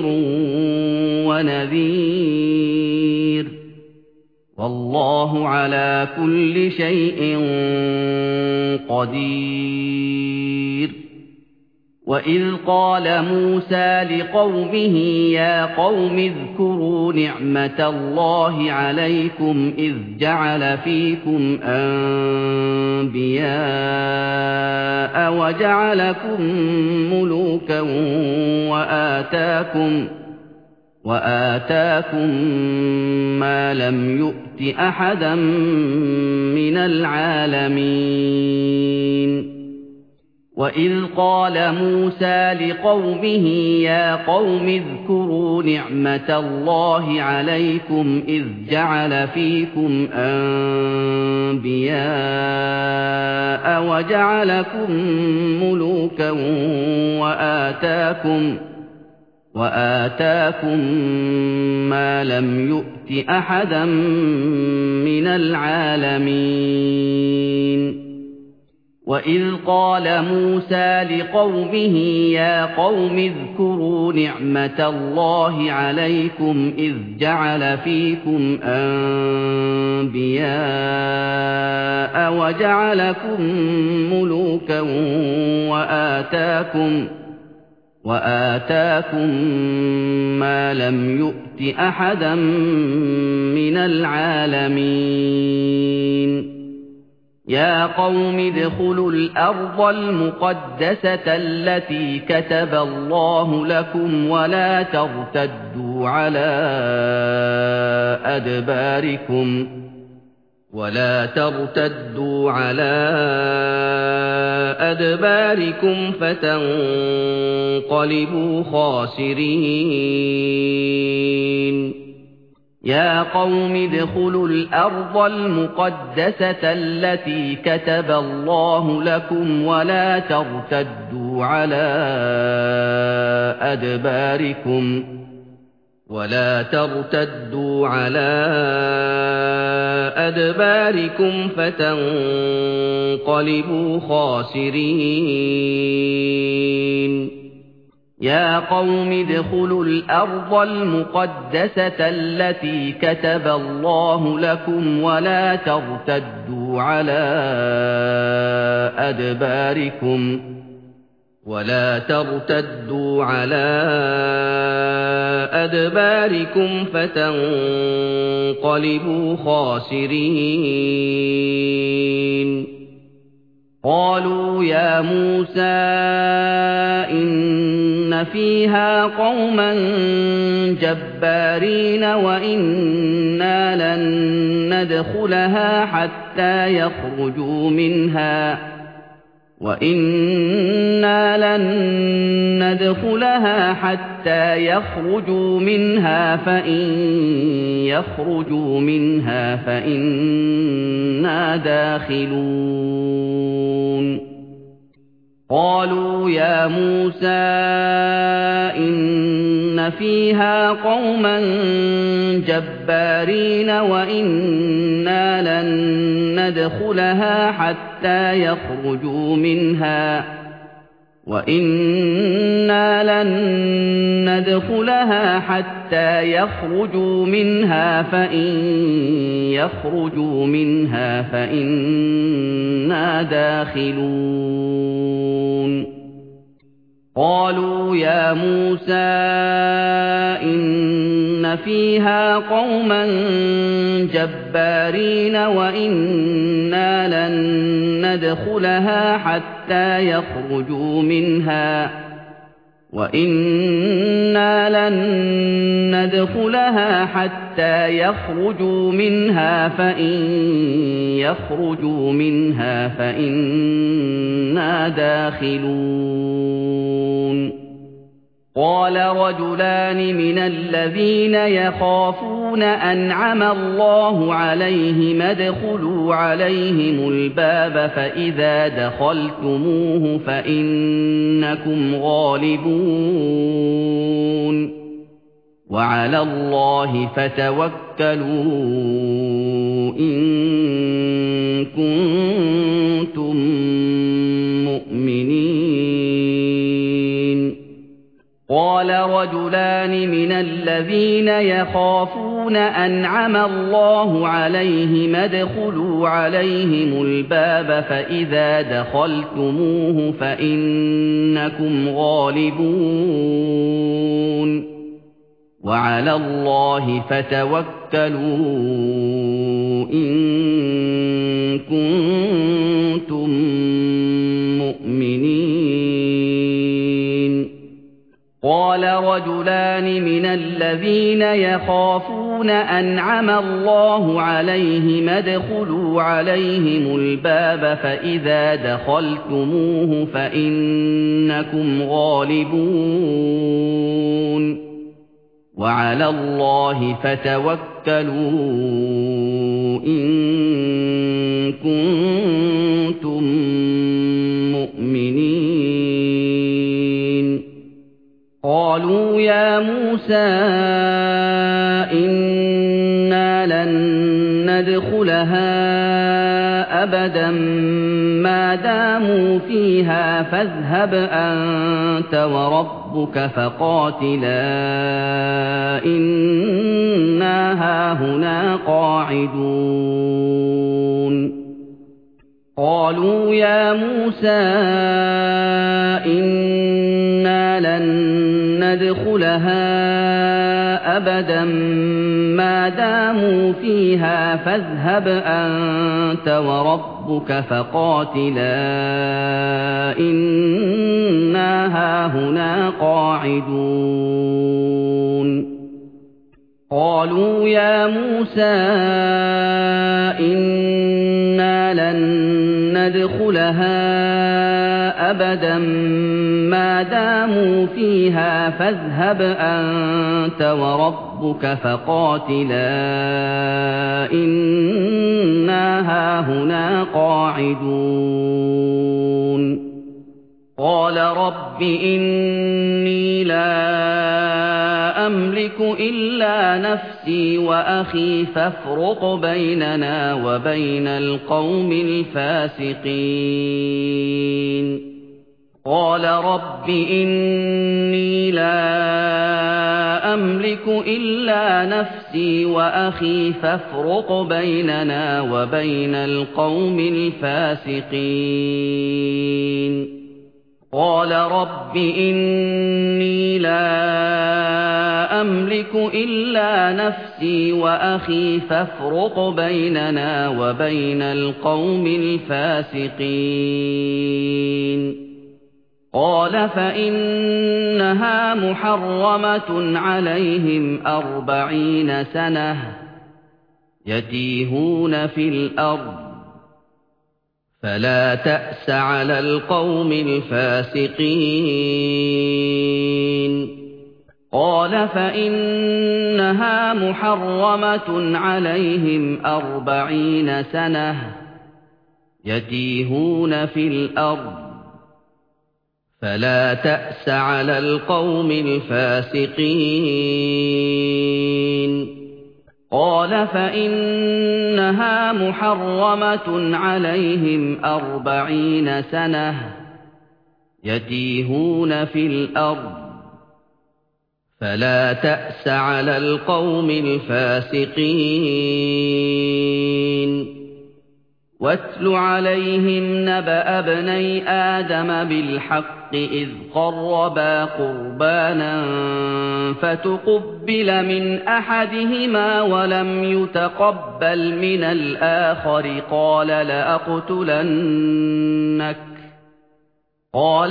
وَنَذِيرٌ وَاللَّهُ عَلَىٰ كُلِّ شَيْءٍ قَدِيرٌ وَإِذْ قَالَ مُوسَىٰ لِقَوْمِهِ يَا قَوْمِ اذْكُرُوا نِعْمَةَ اللَّهِ عَلَيْكُمْ إِذْ جَعَلَ فِيكُمْ أَنبِيَاءَ وَجَعَلَكُم مُّلُوكًا وَآتَاكُم وَآتَاكُم مَّا لَمْ يُؤْتِ أَحَدًا مِّنَ الْعَالَمِينَ وَإِذْ قَالَ مُوسَىٰ لِقَوْمِهِ يَا قَوْمِ اذْكُرُوا نِعْمَةَ اللَّهِ عَلَيْكُمْ إِذْ جَعَلَ فِيكُمْ أَنبِيَاءَ وَجَعَلَكُم مُّلُوكًا وَآتَاكُم وَآتَاكُم مَّا لَمْ يُؤْتِ أَحَدًا مِّنَ الْعَالَمِينَ وَإِذْ قَالَ مُوسَىٰ لِقَوْمِهِ يَا قَوْمِ اذْكُرُوا نِعْمَةَ اللَّهِ عَلَيْكُمْ إِذْ جَعَلَ فِيكُمْ أَنبِيَاءَ وَجَعَلَكُم مُّلُوكًا وَآتَاكُم وَآتَاكُم مَّا لَمْ يُؤْتِ أَحَدًا مِّنَ الْعَالَمِينَ يَا قَوْمِ ادْخُلُوا الْأَرْضَ الْمُقَدَّسَةَ الَّتِي كَتَبَ اللَّهُ لَكُمْ وَلَا تَرْتَدُّوا عَلَىٰ أَدْبَارِكُمْ وَلَا تَرْتَدُّوا عَلَىٰ أَدْبَارِكُمْ فَتَنقَلِبُوا خَاسِرِينَ يَا قَوْمِ ادْخُلُوا الْأَرْضَ الْمُقَدَّسَةَ الَّتِي كَتَبَ اللَّهُ لَكُمْ وَلَا تَرْتَدُّوا عَلَىٰ أَدْبَارِكُمْ وَلَا تَرْتَدُّوا عَلَىٰ أَدْبَارِكُمْ فَتَنقَلِبُوا خَاسِرِينَ يَا قَوْمِ ادْخُلُوا الْأَرْضَ الْمُقَدَّسَةَ الَّتِي كَتَبَ اللَّهُ لَكُمْ وَلَا تَرْتَدُّوا عَلَىٰ أَدْبَارِكُمْ وَلَا تَرْتَدُّوا عَلَىٰ أَدْبَارِكُمْ فَتَنقَلِبُوا خَاسِرِينَ قَالُوا يَا مُوسَىٰ إِنَّ فِيهَا قَوْمًا جَبَّارِينَ وَإِنَّا لَن نَّدْخُلَهَا حَتَّىٰ يَخْرُجُوا مِنْهَا وَإِنَّا لَن نَّدْخُلَهَا حَتَّىٰ يَخْرُجُوا مِنْهَا فَإِن يَخْرُجُوا مِنْهَا فَإِنَّا دَاخِلُونَ قَالُوا يَا مُوسَىٰ إِنَّ فِيهَا قَوْمًا جَبَّارِينَ وَإِنَّا لَن نَّدْخُلَهَا حَتَّىٰ يَخْرُجُوا مِنْهَا وَإِنَّا لَن نَّدْخُلَهَا حَتَّىٰ يَخْرُجُوا مِنْهَا فَإِن يَخْرُجُوا مِنْهَا فَإِنَّا دَاخِلُونَ قَالُوا يَا مُوسَىٰ إِنَّ فِيهَا قَوْمًا جَبَّارِينَ وَإِنَّا لَن نَّدْخُلَهَا حَتَّىٰ يَخْرُجُوا مِنْهَا وَإِنَّا لَن نَّدْخُلَهَا حَتَّىٰ يَخْرُجُوا مِنْهَا فَإِن يَخْرُجُوا مِنْهَا فَإِنَّا دَاخِلُونَ قَالَ رَجُلَانِ مِنَ الَّذِينَ يَخَافُونَ أَنْعَمَ اللَّهُ عَلَيْهِمْ ادْخُلُوا عَلَيْهِمُ الْبَابَ فَإِذَا دَخَلْتُمُوهُ فَإِنَّكُمْ غَالِبُونَ وَعَلَى اللَّهِ فَتَوَكَّلُوا إِن كُنتُم مُّؤْمِنِينَ قَالَ رَجُلَانِ مِنَ الَّذِينَ يَخَافُونَ أَنْعَمَ اللَّهُ عَلَيْهِمْ ادْخُلُوا عَلَيْهِمُ الْبَابَ فَإِذَا دَخَلْتُمُوهُ فَإِنَّكُمْ غَالِبُونَ وَعَلَى اللَّهِ فَتَوَكَّلُوا إِن كُنتُم مُّؤْمِنِينَ قَالَ رَجُلَانِ مِنَ الَّذِينَ يَخَافُونَ أَنْعَمَ اللَّهُ عَلَيْهِمْ ادْخُلُوا عَلَيْهِمُ الْبَابَ فَإِذَا دَخَلْتُمُوهُ فَإِنَّكُمْ غَالِبُونَ وَعَلَى اللَّهِ فَتَوَكَّلُوا إِن كُنتُم مُّؤْمِنِينَ قَالُوا يَا مُوسَىٰ إِنَّا لَن نَّدْخُلَهَا أبدا ما داموا فيها فاذهب أنت وربك فقاتلا إنا هاهنا قاعدون قالوا يا موسى إنا لن ندخلها أبدا ما داموا فيها فاذهب أنت وربك فقاتلا إنا هاهنا قاعدون قالوا يا موسى إنا لن ندخلها أبدا ما داموا فيها فاذهب أنت وربك فقاتلا إنا هاهنا قاعدون قال رب إني لا أملك إلا نفسي وأخي فافرق بيننا وبين القوم الفاسقين قال رب إني لا أملك إلا نفسي وأخي فافرق بيننا وبين القوم الفاسقين قال رب إني لا أملك إلا نفسي وأخي فافرق بيننا وبين القوم الفاسقين قال فإنها محرمة عليهم أربعين سنة يتيهون في الأرض فلا تأس على القوم الفاسقين قال فإنها محرمة عليهم أربعين سنة يتيهون في الأرض فلا تأس على القوم الفاسقين قال فإنها محرمة عليهم أربعين سنة يتيهون في الأرض فلا تأس على القوم الفاسقين واتل عليهم نبأ ابني آدم بالحق إذ قربا قربانا فتقبل من أحدهما ولم يتقبل من الآخر قال لأقتلنك قال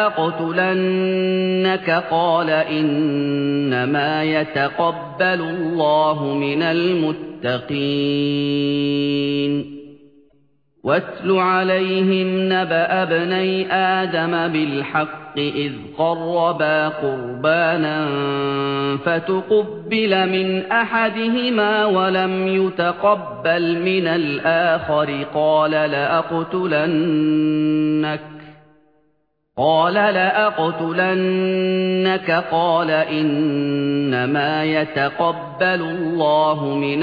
لأقتلنك قال إنما يتقبل الله من المتقين واتل عليهم نبأ ابني آدم بالحق إذ قربا قربانا فتقبل من أحدهما ولم يتقبل من الآخر قال لأقتلنك قال لأقتلنك قال إنما يتقبل الله من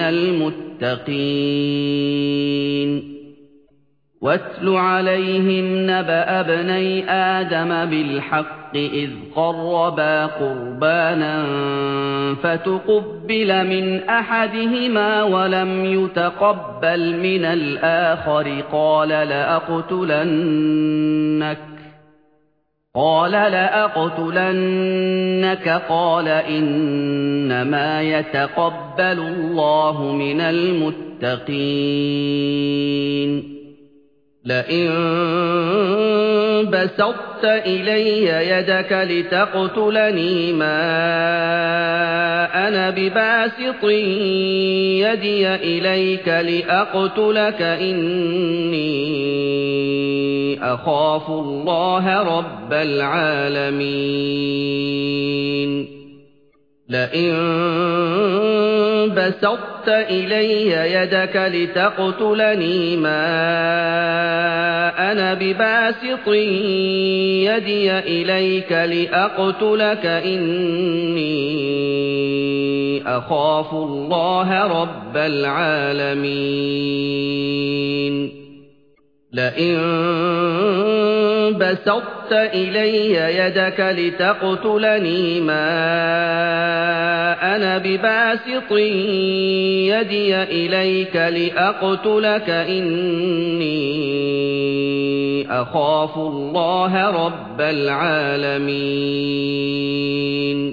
المتقين واتل عليهم نبأ ابني آدم بالحق إذ قربا قربانا فتقبل من أحدهما ولم يتقبل من الآخر قال لأقتلنك قال لأقتلنك قال إنما يتقبل الله من المتقين لئن بسطت إلي يدك لتقتلني ما أنا بباسط يدي إليك لأقتلك إني أخاف الله رب العالمين لئن بسطت إلي يدك لتقتلني ما أنا بباسط يدي إليك لأقتلك إني أخاف الله رب العالمين لئن بسطت إلي يدك لتقتلني ما أنا بباسط يدي إليك لأقتلك إني أخاف الله رب العالمين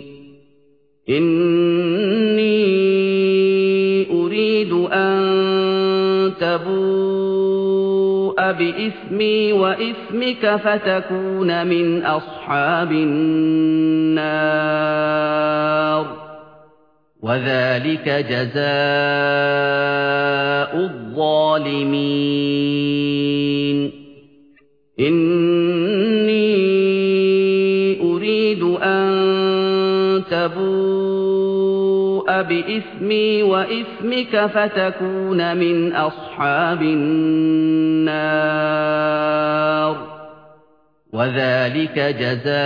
إني أريد أن تبوء بإثمي وإثمك فتكون من أصحاب النار وذلك جزاء الظالمين إني أريد أن تبوء بإثمي وإثمك فتكون من أصحاب النار وذلك جزاء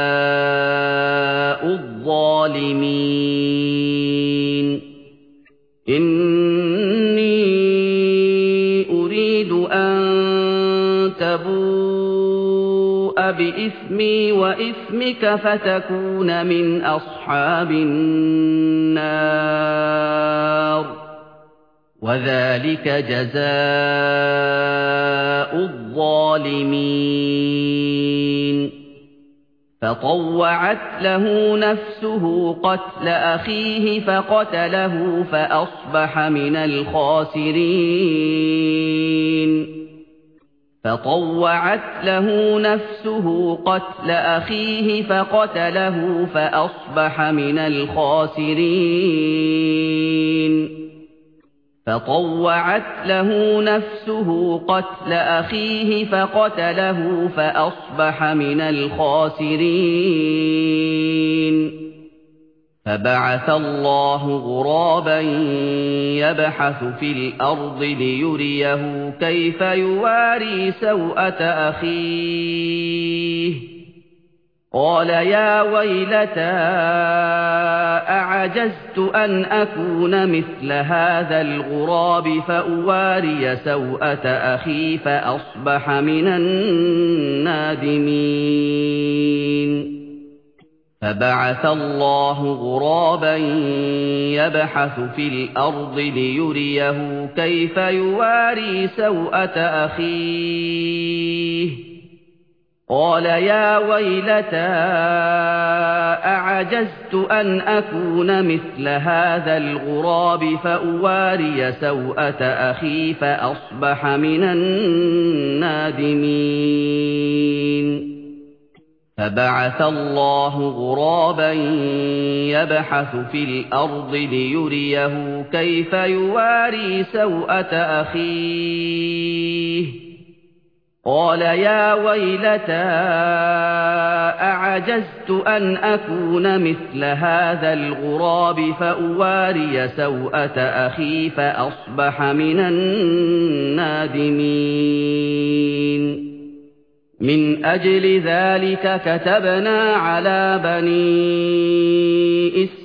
الظالمين إني أريد أن تبوء بإثمي وإثمك فتكون من أصحاب النار وذلك جزاء الظالمين فطوعت له نفسه قتل أخيه فقتله فأصبح من الخاسرين فطوعت له نفسه قتل أخيه فقتله فأصبح من الخاسرين فطوعت له نفسه قتل أخيه فقتله فأصبح من الخاسرين فبعث الله غرابا يبحث في الأرض ليريه كيف يواري سوءة أخيه قال يا ويلتى أعجزت أن أكون مثل هذا الغراب فأواري سوءة أخي فأصبح من النادمين فبعث الله غرابا يبحث في الأرض ليريه كيف يواري سوءة أخيه قال يا ويلتى أعجزت أن أكون مثل هذا الغراب فأواري سوءة أخي فأصبح من النادمين فبعث الله غرابا يبحث في الأرض ليريه كيف يواري سوءة أخيه قال يا ويلتى أعجزت أن أكون مثل هذا الغراب فأواري سوءة أخي فأصبح من النادمين من أجل ذلك كتبنا على بني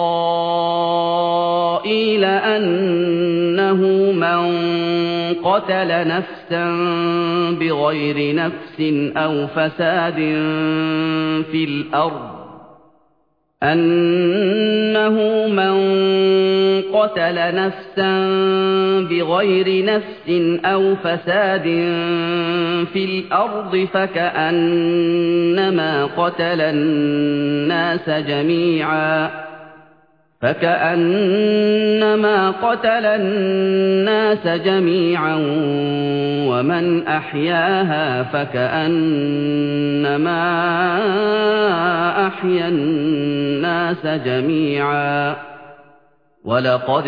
إسرائيل أنه من قتل نفسا بغير نفس أو فساد في الأرض أنه من قتل نفسا بغير نفس أو فساد في الأرض فكأنما قتل الناس جميعا فكأنما قتل الناس جميعا ومن أحياها فكأنما أحيا الناس جميعا ولقد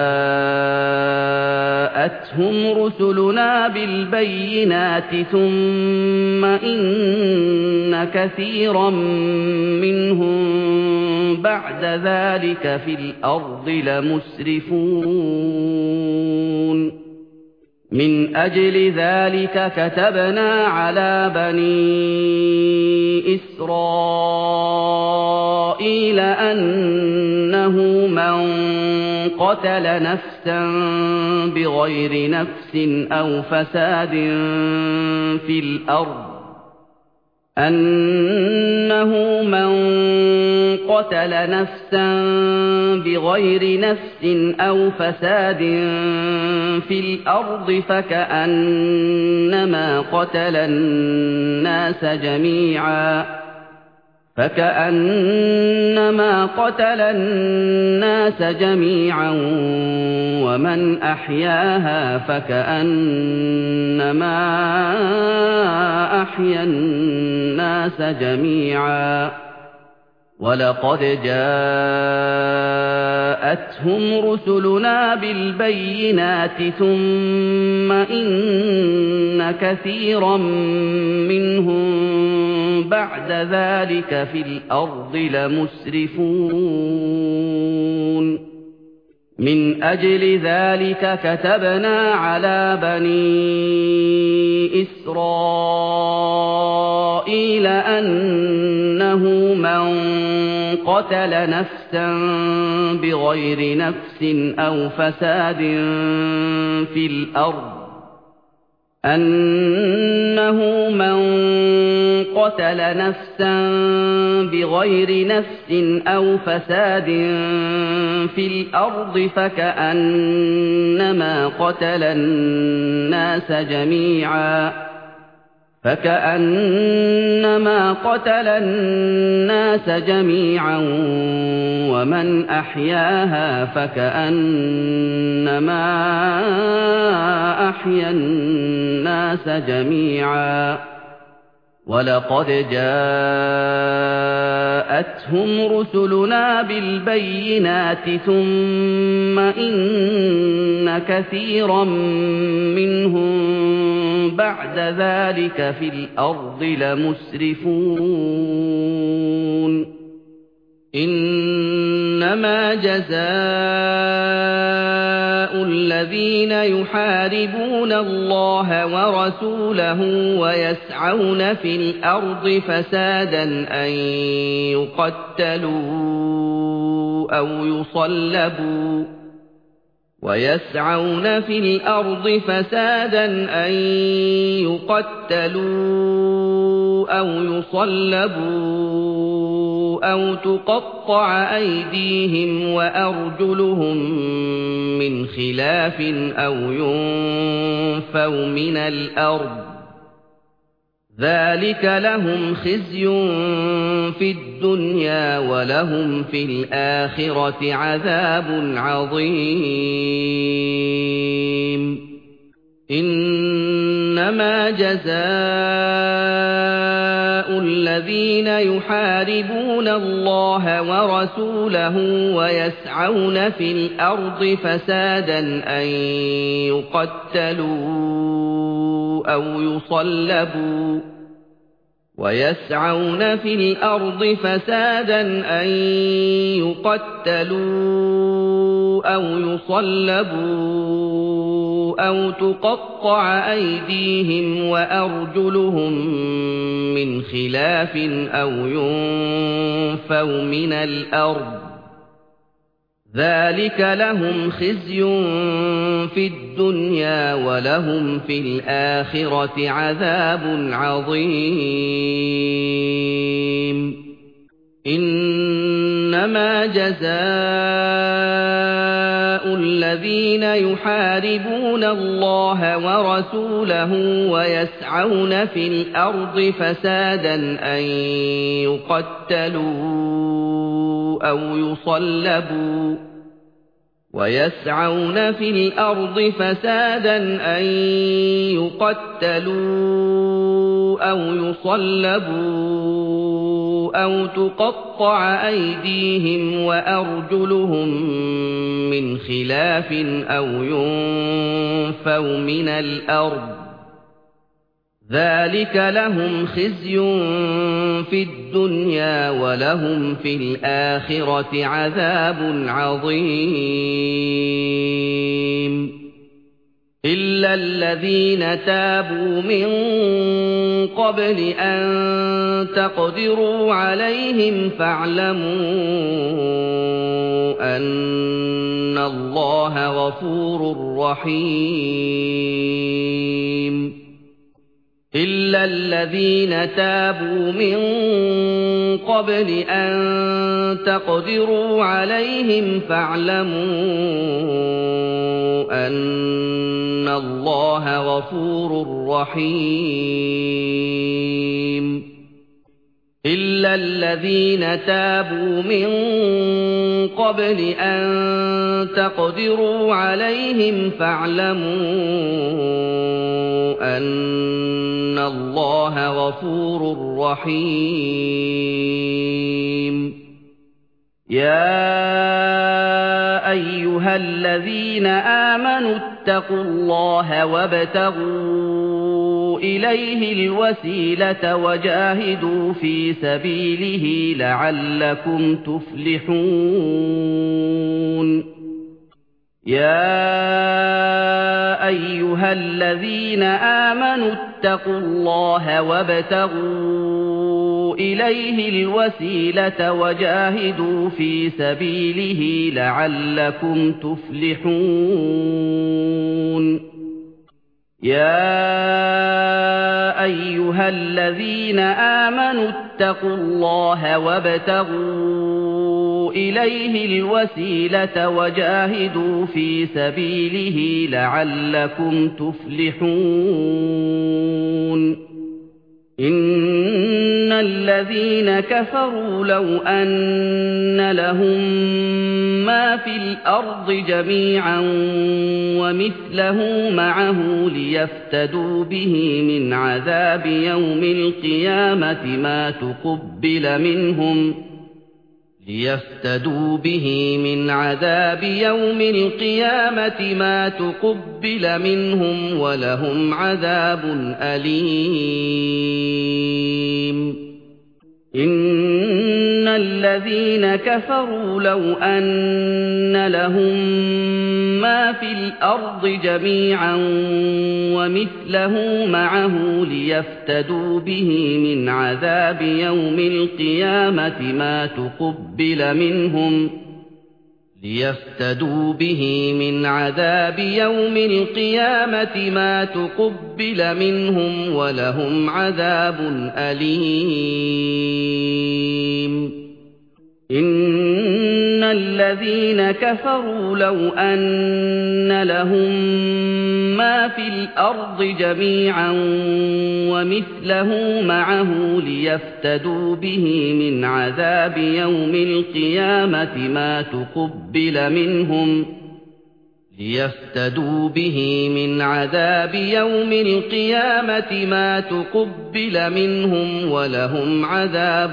جاءتهم رسلنا بالبينات ثم إن كثيرا منهم بعد ذلك في الأرض لمسرفون من أجل ذلك كتبنا على بني إسرائيل أنه من قتل نفسا بغير نفس أو فساد في الأرض أنه من قتل نفسا بغير نفس أو فساد في الأرض فكأنما قتل الناس جميعا فكأنما قتل الناس جميعا ومن أحياها فكأنما أحيا الناس جميعا ولقد جاءتهم رسلنا بالبينات ثم إن كثيرا منهم بعد ذلك في الأرض لمسرفون من أجل ذلك كتبنا على بني إسرائيل أنه من قتل نفسا بغير نفس أو فساد في الأرض أنه من قتل نفسا بغير نفس أو فساد في الأرض فكأنما قتل الناس جميعا فكأنما قتل الناس جميعا ومن أحياها فكأنما أحيا الناس جميعا ولقد جاءتهم رسلنا بالبينات ثم إن كثيرا منهم بعد ذلك في الأرض لمسرفون إنما جزاء الذين يحاربون الله ورسوله ويسعون في الأرض فسادا أن يقتلوا أو يصلبوا ويسعون في الأرض فسادا أن يقتلوا أو يصلبوا أو تقطع أيديهم وأرجلهم من خلاف أو ينفوا من الأرض ذلك لهم خزي في الدنيا ولهم في الآخرة عذاب عظيم إنما جزاء الذين يحاربون الله ورسوله ويسعون في الأرض فسادا أن يقتلوا أو يصلبوا ويسعون في الأرض فسادا أن يقتلوا أو يصلبوا أو تقطع أيديهم وأرجلهم من خلاف أو ينفوا من الأرض ذلك لهم خزي في الدنيا ولهم في الآخرة عذاب عظيم إنما جزاء الذين يحاربون الله ورسوله ويسعون في الأرض فسادا أن يقتلوا أو يصلبوا ويسعون في الأرض فسادا أن يقتلوا أو يصلبوا أو تقطع أيديهم وأرجلهم من خلاف أو ينفوا من الأرض ذلك لهم خزي في الدنيا ولهم في الآخرة عذاب عظيم إِلَّا الَّذِينَ تَابُوا مِن قَبْلِ أَن تَقْدِرُوا عَلَيْهِمْ فَاعْلَمُوا أَنَّ اللَّهَ غَفُورٌ رَّحِيمٌ إِلَّا الَّذِينَ تَابُوا مِن قَبْلِ أَن تَقْدِرُوا عَلَيْهِمْ فَاعْلَمُوا أَنَّ اللَّهَ غَفُورٌ رَّحِيمٌ إِلَّا الَّذِينَ تَابُوا مِن قَبْلِ أَن تَقْدِرُوا عَلَيْهِمْ فَاعْلَمُوا أَنَّ اللَّهَ غَفُورٌ رَّحِيمٌ يَا أَيُّهَا الَّذِينَ آمَنُوا اتَّقُوا اللَّهَ وَابْتَغُوا إِلَيْهِ الْوَسِيلَةَ وَجَاهِدُوا فِي سَبِيلِهِ لَعَلَّكُمْ تُفْلِحُونَ يَا أَيُّهَا الَّذِينَ آمَنُوا اتَّقُوا اللَّهَ وَابْتَغُوا إِلَيْهِ الْوَسِيلَةَ وَجَاهِدُوا فِي سَبِيلِهِ لَعَلَّكُمْ تُفْلِحُونَ يَا أَيُّهَا الَّذِينَ آمَنُوا اتَّقُوا اللَّهَ وَابْتَغُوا إِلَيْهِ الْوَسِيلَةَ وَجَاهِدُوا فِي سَبِيلِهِ لَعَلَّكُمْ تُفْلِحُونَ إِنَّ الَّذِينَ كَفَرُوا لَوْ أَنَّ لَهُم مَّا فِي الْأَرْضِ جَمِيعًا وَمِثْلَهُ مَعَهُ لِيَفْتَدُوا بِهِ مِنْ عَذَابِ يَوْمِ الْقِيَامَةِ مَا تُقُبِّلَ مِنْهُمْ لِيَفْتَدُوا بِهِ مِنْ عَذَابِ يَوْمِ الْقِيَامَةِ مَا تُقُبِّلَ مِنْهُمْ وَلَهُمْ عَذَابٌ أَلِيمٌ إِنَّ الَّذِينَ كَفَرُوا لَوْ أَنَّ لَهُم مَّا فِي الْأَرْضِ جَمِيعًا وَمِثْلَهُ مَعَهُ لِيَفْتَدُوا بِهِ مِنْ عَذَابِ يَوْمِ الْقِيَامَةِ مَا تُقُبِّلَ مِنْهُمْ لِيَفْتَدُوا بِهِ مِنْ عَذَابِ يَوْمِ الْقِيَامَةِ مَا تُقُبِّلَ مِنْهُمْ وَلَهُمْ عَذَابٌ أَلِيمٌ إِنَّ الَّذِينَ كَفَرُوا لَوْ أَنَّ لَهُم مَّا فِي الْأَرْضِ جَمِيعًا وَمِثْلَهُ مَعَهُ لِيَفْتَدُوا بِهِ مِنْ عَذَابِ يَوْمِ الْقِيَامَةِ مَا تُقُبِّلَ مِنْهُمْ لِيَفْتَدُوا بِهِ مِنْ عَذَابِ يَوْمِ الْقِيَامَةِ مَا تُقُبِّلَ مِنْهُمْ وَلَهُمْ عَذَابٌ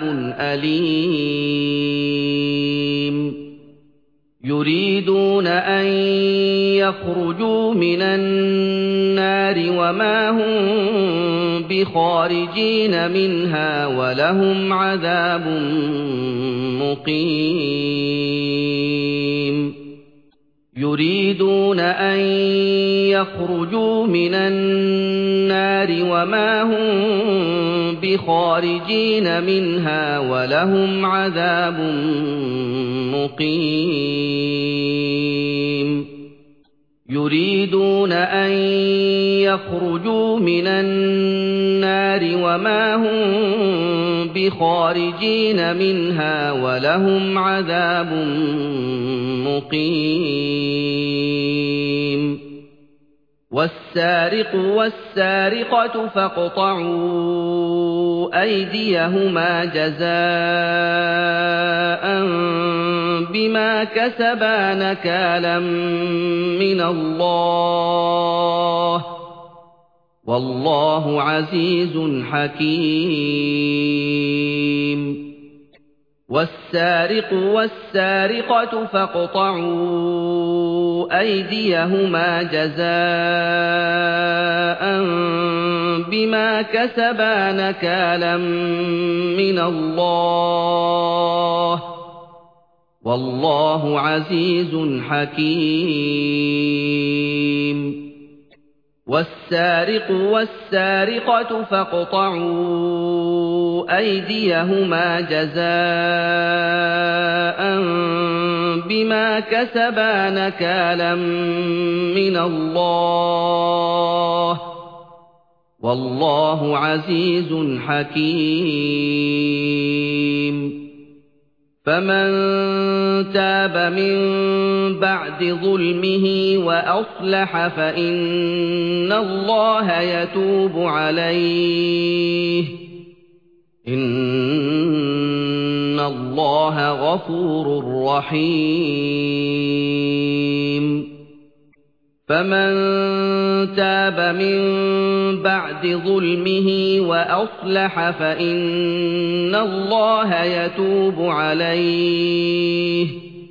أَلِيمٌ يُرِيدُونَ أَن يَخْرُجُوا مِنَ النَّارِ وَمَا هُم بِخَارِجِينَ مِنْهَا وَلَهُمْ عَذَابٌ مُّقِيمٌ يُرِيدُونَ أَن يَخْرُجُوا مِنَ النَّارِ وَمَا هُم بِخَارِجِينَ مِنْهَا وَلَهُمْ عَذَابٌ مُّقِيمٌ يُرِيدُونَ أَن يَخْرُجُوا مِنَ النَّارِ وَمَا هُم بِخَارِجِينَ مِنْهَا وَلَهُمْ عَذَابٌ مُّقِيمٌ وَالسَّارِقُ وَالسَّارِقَةُ فَاقْطَعُوا أَيْدِيَهُمَا جَزَاءً بِمَا كَسَبَا نَكَالًا مِّنَ اللَّهِ ۗ وَاللَّهُ عَزِيزٌ حَكِيمٌ وَالسَّارِقُ وَالسَّارِقَةُ فَاقْطَعُوا أَيْدِيَهُمَا جَزَاءً بِمَا كَسَبَا نَكَالًا مِّنَ اللَّهِ ۗ وَاللَّهُ عَزِيزٌ حَكِيمٌ وَالسَّارِقُ وَالسَّارِقَةُ فَاقْطَعُوا أَيْدِيَهُمَا جَزَاءً بِمَا كَسَبَا نَكَالًا مِّنَ اللَّهِ ۗ وَاللَّهُ عَزِيزٌ حَكِيمٌ. فَمَن تَابَ مِن بَعْدِ ظُلْمِهِ وَأَصْلَحَ فَإِنَّ اللَّهَ يَتُوبُ عَلَيْهِ ۗ إِنَّ اللَّهَ غَفُورٌ رَّحِيمٌ. فَمَن تَابَ مِن بَعْدِ ظُلْمِهِ وَأَصْلَحَ فَإِنَّ اللَّهَ يَتُوبُ عَلَيْهِ ۗ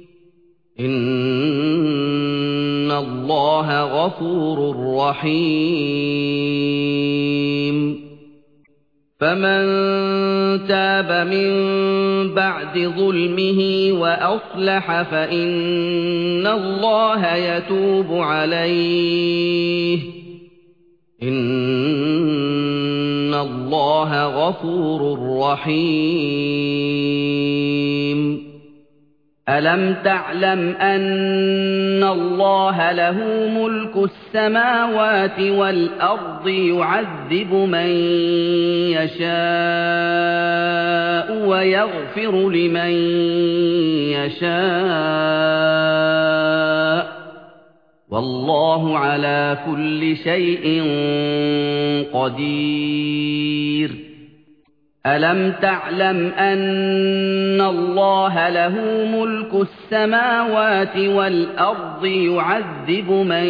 إِنَّ اللَّهَ غَفُورٌ رَّحِيمٌ. فَمَن تَابَ مِن بَعْدِ ظُلْمِهِ وَأَصْلَحَ فَإِنَّ اللَّهَ يَتُوبُ عَلَيْهِ ۗ إِنَّ اللَّهَ غَفُورٌ رَّحِيمٌ. أَلَمْ تَعْلَمْ أَنَّ اللَّهَ لَهُ مُلْكُ السَّمَاوَاتِ وَالْأَرْضِ يُعَذِّبُ مَن يَشَاءُ وَيَغْفِرُ لِمَن يَشَاءُ ۗ وَاللَّهُ عَلَىٰ كُلِّ شَيْءٍ قَدِيرٌ. أَلَمْ تَعْلَمْ أَنَّ اللَّهَ لَهُ مُلْكُ السَّمَاوَاتِ وَالْأَرْضِ يُعَذِّبُ مَن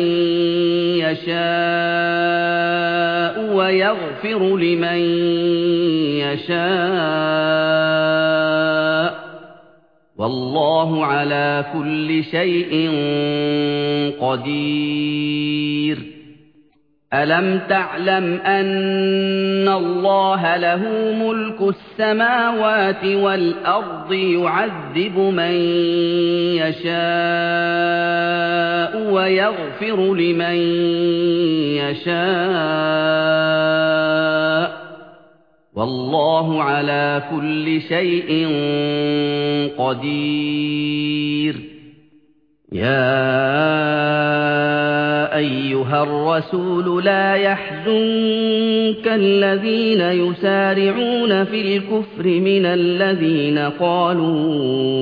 يَشَاءُ وَيَغْفِرُ لِمَن يَشَاءُ ۗ وَاللَّهُ عَلَىٰ كُلِّ شَيْءٍ قَدِيرٌ. أَلَمْ تَعْلَمْ أَنَّ اللَّهَ لَهُ مُلْكُ السَّمَاوَاتِ وَالْأَرْضِ يُعَذِّبُ مَن يَشَاءُ وَيَغْفِرُ لِمَن يَشَاءُ ۗ وَاللَّهُ عَلَىٰ كُلِّ شَيْءٍ قَدِيرٌ. يَا أَيُّهَا الرَّسُولُ لَا يَحْزُنكَ الَّذِينَ يُسَارِعُونَ في الْكُفْرِ مِنَ الَّذِينَ قَالُوا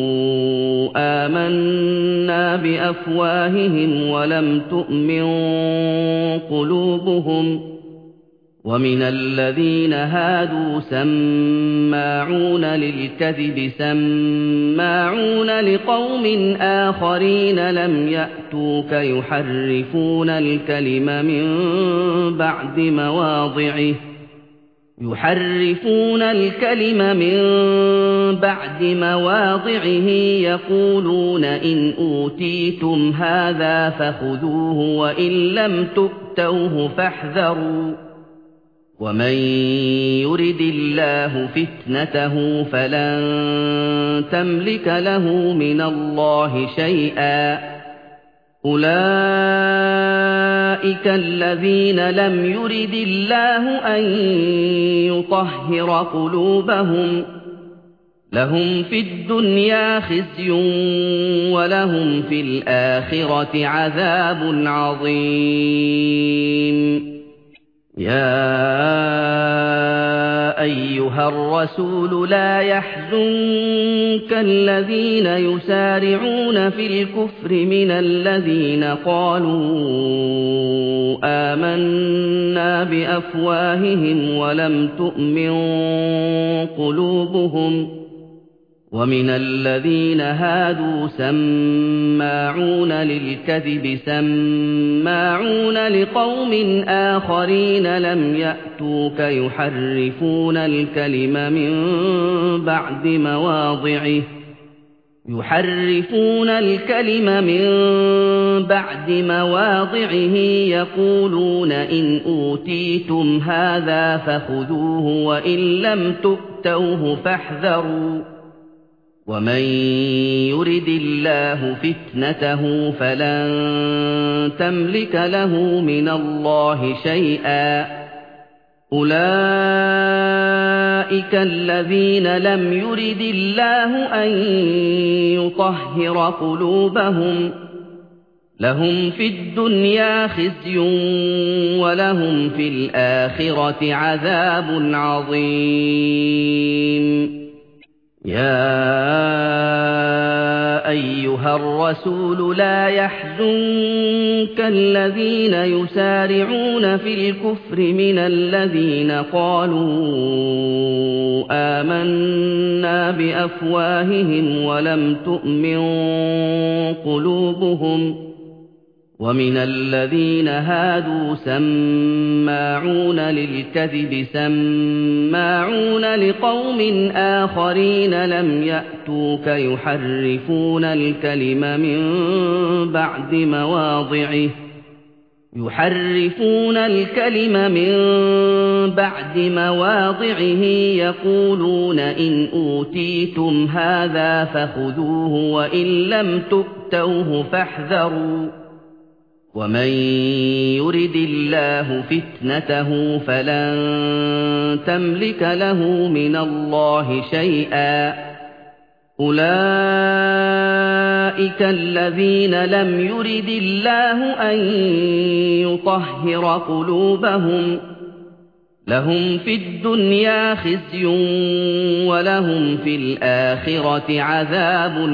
آمَنَّا بِأَفْوَاهِهِمْ وَلَمْ تُؤْمِن قُلُوبُهُمْ، وَمِنَ الَّذِينَ هَادُوا سَمَّاعُونَ لِلْكَذِبِ سَمَّاعُونَ لِقَوْمٍ آخَرِينَ لَمْ يَأْتُوكَ يُحَرِّفُونَ الْكَلِمَ مِن بَعْدِ مَوَاضِعِهِ يُحَرِّفُونَ الْكَلِمَ مِن بَعْدِ مَوَاضِعِهِ يَقُولُونَ إِنْ أُوتِيتُمْ هَٰذَا فَخُذُوهُ وَإِن لَّمْ تُؤْتَوْهُ فَاحْذَرُوا ۚ وَمَن يُرِدِ اللَّهُ فِتْنَتَهُ فَلَن تَمْلِكَ لَهُ مِنَ اللَّهِ شَيْئًا ۚ أُولَٰئِكَ الَّذِينَ لَمْ يُرِدِ اللَّهُ أَن يُطَهِّرَ قُلُوبَهُمْ ۚ لَهُمْ فِي الدُّنْيَا خِزْيٌ وَلَهُمْ فِي الْآخِرَةِ عَذَابٌ عَظِيمٌ. يَا أَيُّهَا الرَّسُولُ لَا يَحْزُنكَ الَّذِينَ يُسَارِعُونَ في الْكُفْرِ مِنَ الَّذِينَ قَالُوا آمَنَّا بِأَفْوَاهِهِمْ وَلَمْ تُؤْمِن قُلُوبُهُمْ، وَمِنَ الَّذِينَ هَادُوا سَمَّاعُونَ لِلْكَذِبِ سَمَّاعُونَ لِقَوْمٍ آخَرِينَ لَمْ يَأْتُوكَ يُحَرِّفُونَ الْكَلِمَ مِن بَعْدِ مَوَاضِعِهِ يُحَرِّفُونَ الْكَلِمَ مِن بَعْدِ مَوَاضِعِهِ يَقُولُونَ إِنْ أُوتِيتُمْ هَٰذَا فَخُذُوهُ وَإِن لَّمْ تُؤْتَوْهُ فَاحْذَرُوا ۚ ومن يرد الله فتنته فلن تملك له من الله شيئا أولئك الذين لم يرد الله أن يطهر قلوبهم لهم في الدنيا خزي ولهم في الآخرة عذاب عظيم يا أيها الرسول لا يحزنك الذين يسارعون في الكفر من الذين قالوا آمنا بأفواههم ولم تؤمن قلوبهم ومن الذين هادوا سماعون للكذب سماعون لقوم آخرين لم يأتوك يحرفون الكلم من بعد مواضعه يحرفون الكلم من بعد مواضعه يقولون إن أوتيتم هذا فخذوه وإن لم تؤتوه فاحذروا ومن يرد الله فتنته فلن تملك له من الله شيئا أولئك الذين لم يرد الله أن يطهر قلوبهم لهم في الدنيا خزي ولهم في الآخرة عذاب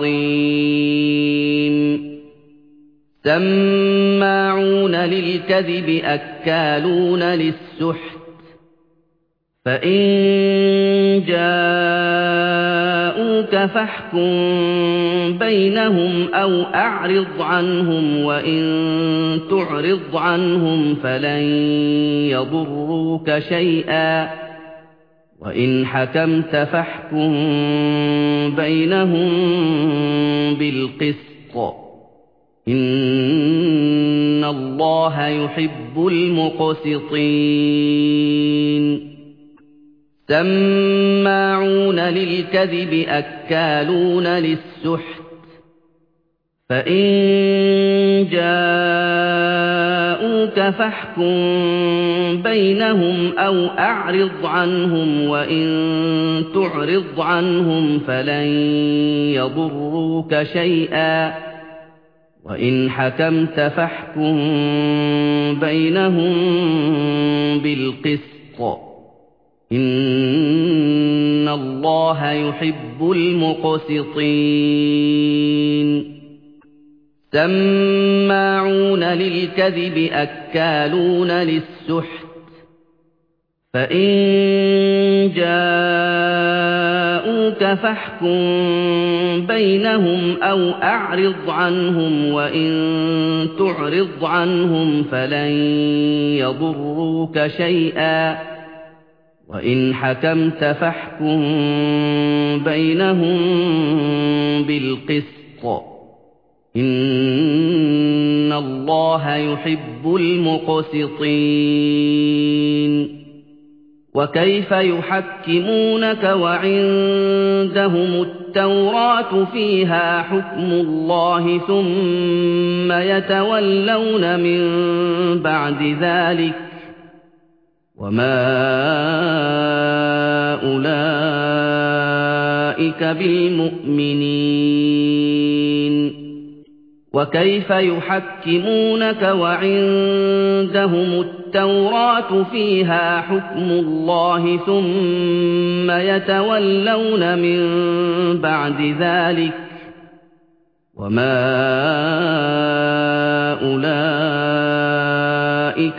عظيم سماعون للكذب أكالون للسحت فإن جاءوك فاحكم بينهم أو أعرض عنهم وإن تعرض عنهم فلن يضروك شيئا وإن حكمت فاحكم بينهم بالقسط إن الله يحب المقسطين سماعون للكذب أكالون للسحت فإن جاءوك فاحكم بينهم أو أعرض عنهم وإن تعرض عنهم فلن يضروك شيئا وإن حكمت فاحكم بينهم بالقسط إن الله يحب المقسطين سماعون للكذب أكالون للسحت فإن جاءوك فاحكم بينهم أو أعرض عنهم وإن تعرض عنهم فلن يضروك شيئا وإن حكمت فاحكم بينهم بالقسط إن الله يحب المقسطين وكيف يحكمونك وعندهم التوراة فيها حكم الله ثم يتولون من بعد ذلك وما أولئك بالمؤمنين وكيف يحكمونك وعندهم التوراة فيها حكم الله ثم يتولون من بعد ذلك وما أولئك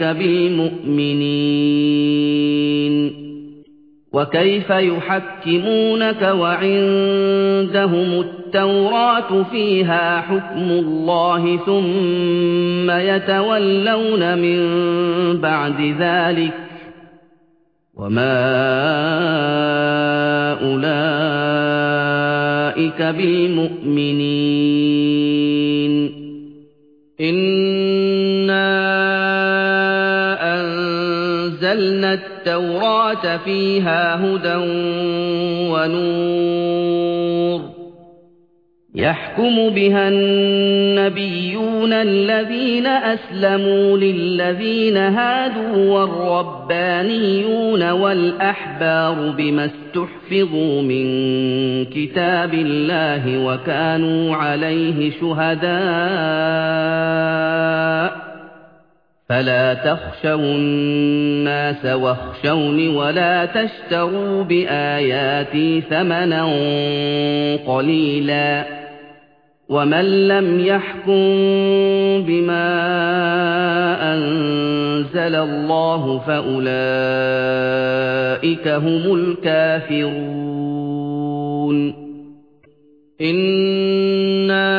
بالمؤمنين وكيف يحكمونك وعندهم التوراة فيها حكم الله ثم يتولون من بعد ذلك وما أولئك بالمؤمنين إنا أنزلنا التوراة فيها هدى ونور يحكم بها النبيون الذين أسلموا للذين هادوا والربانيون والأحبار بما استحفظوا من كتاب الله وكانوا عليه شهداء فلا تخشوا الناس واخشوني ولا تشتروا بآياتي ثمنا قليلا ومن لم يحكم بما أنزل الله فأولئك هم الكافرون إنا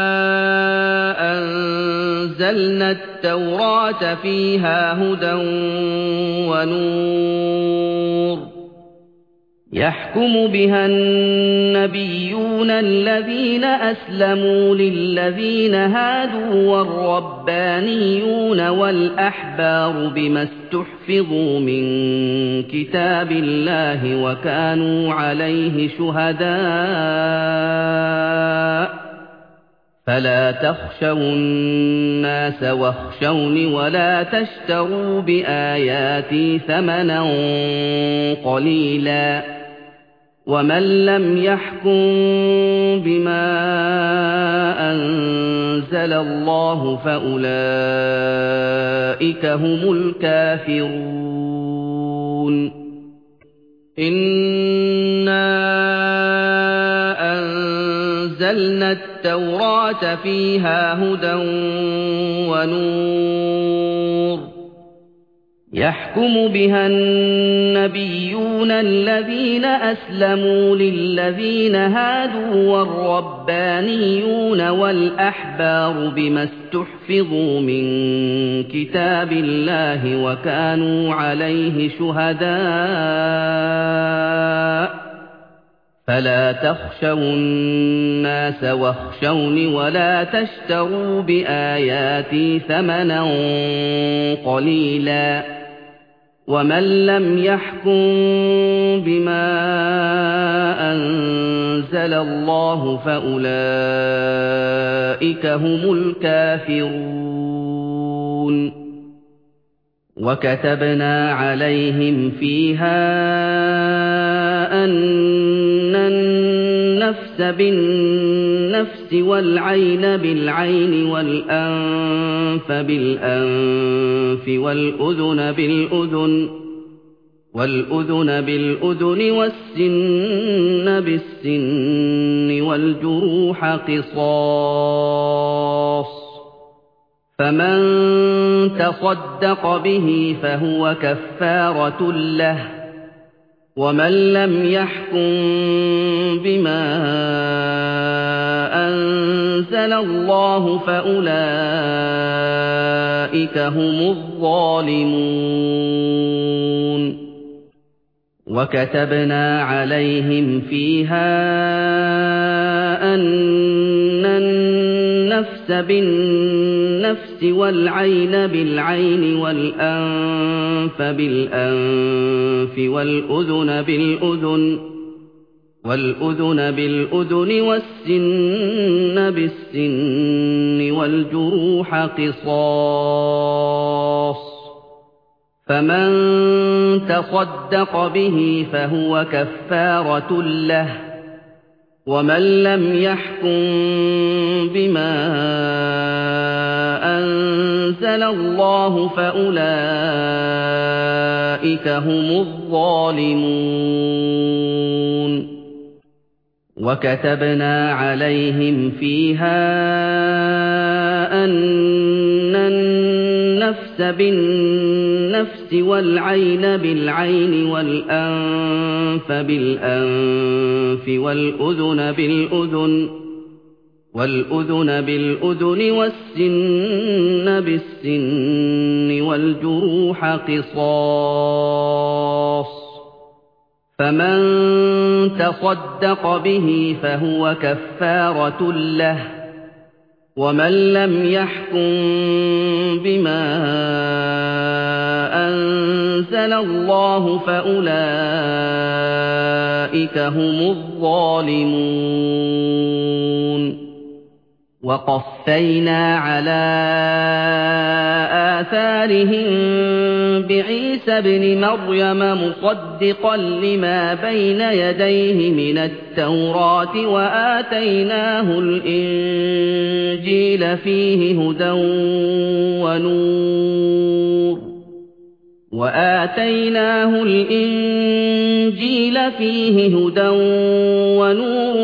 أنزلنا التوراة فيها هدى ونور يحكم بها النبيون الذين أسلموا للذين هادوا والربانيون والأحبار بما استحفظوا من كتاب الله وكانوا عليه شهداء فلا تخشوا الناس واخشوني ولا تشتروا بآياتي ثمنا قليلا ومن لم يحكم بما أنزل الله فأولئك هم الكافرون إنا أنزلنا التوراة فيها هدى ونور يحكم بها النبيون الذين أسلموا للذين هادوا والربانيون والأحبار بما استحفظوا من كتاب الله وكانوا عليه شهداء فلا تخشوا الناس واخشوني ولا تشتروا بآياتي ثمنا قليلا ومن لم يحكم بما أنزل الله فأولئك هم الكافرون وكتبنا عليهم فيها أن النفس بالنفس والعين بالعين والأنف بالأنف والأذن بالأذن والأذن بالأذن والسن بالسن والجروح قصاص فمن تصدق به فهو كفارة له ومن لم يحكم بما أنزل الله فأولئك هم الظالمون وكتبنا عليهم فيها أن النفس بالنفس والعين بالعين والأنف بالأنف والأذن بالأذن والأذن بالأذن والسن بالسن والجروح قصاص فمن تصدق به فهو كفارة له ومن لم يحكم بما أنزل الله فأولئك هم الظالمون وكتبنا عليهم فيها أن النفس بالنفس والعين بالعين والأنف بالأنف والأذن بالأذن والأذن بالأذن والسن بالسن والجروح قصاص فمن تصدق به فهو كفارة له ومن لم يحكم بما أنزل الله فأولئك هم الظالمون وَقَفَّيْنَا عَلَىٰ آثَارِهِم بِعِيسَى ابْنِ مَرْيَمَ مُصَدِّقًا لِّمَا بَيْنَ يَدَيْهِ مِنَ التَّوْرَاةِ وَآتَيْنَاهُ الْإِنجِيلَ فِيهِ هُدًى وَنُورٌ وآتيناه الإنجيل فيه هدى ونور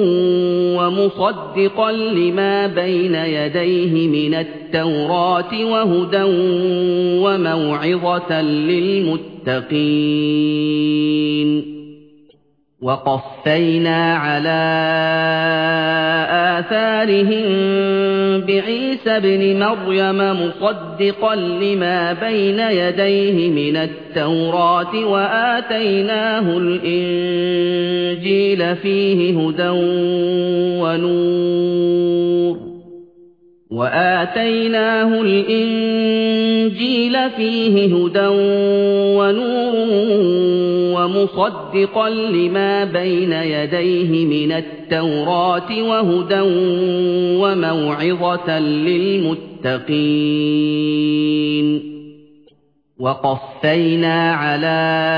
ومصدقا لما بين يديه من التوراة وهدى وموعظة للمتقين وقفينا على آثارهم بعيسى ابن مريم مصدقا لما بين يديه من التوراة وآتيناه الإنجيل فيه هدى ونور وآتيناه الإنجيل فيه هدى ونور ومصدقا لما بين يديه من التوراة وهدى وموعظة للمتقين وقفينا على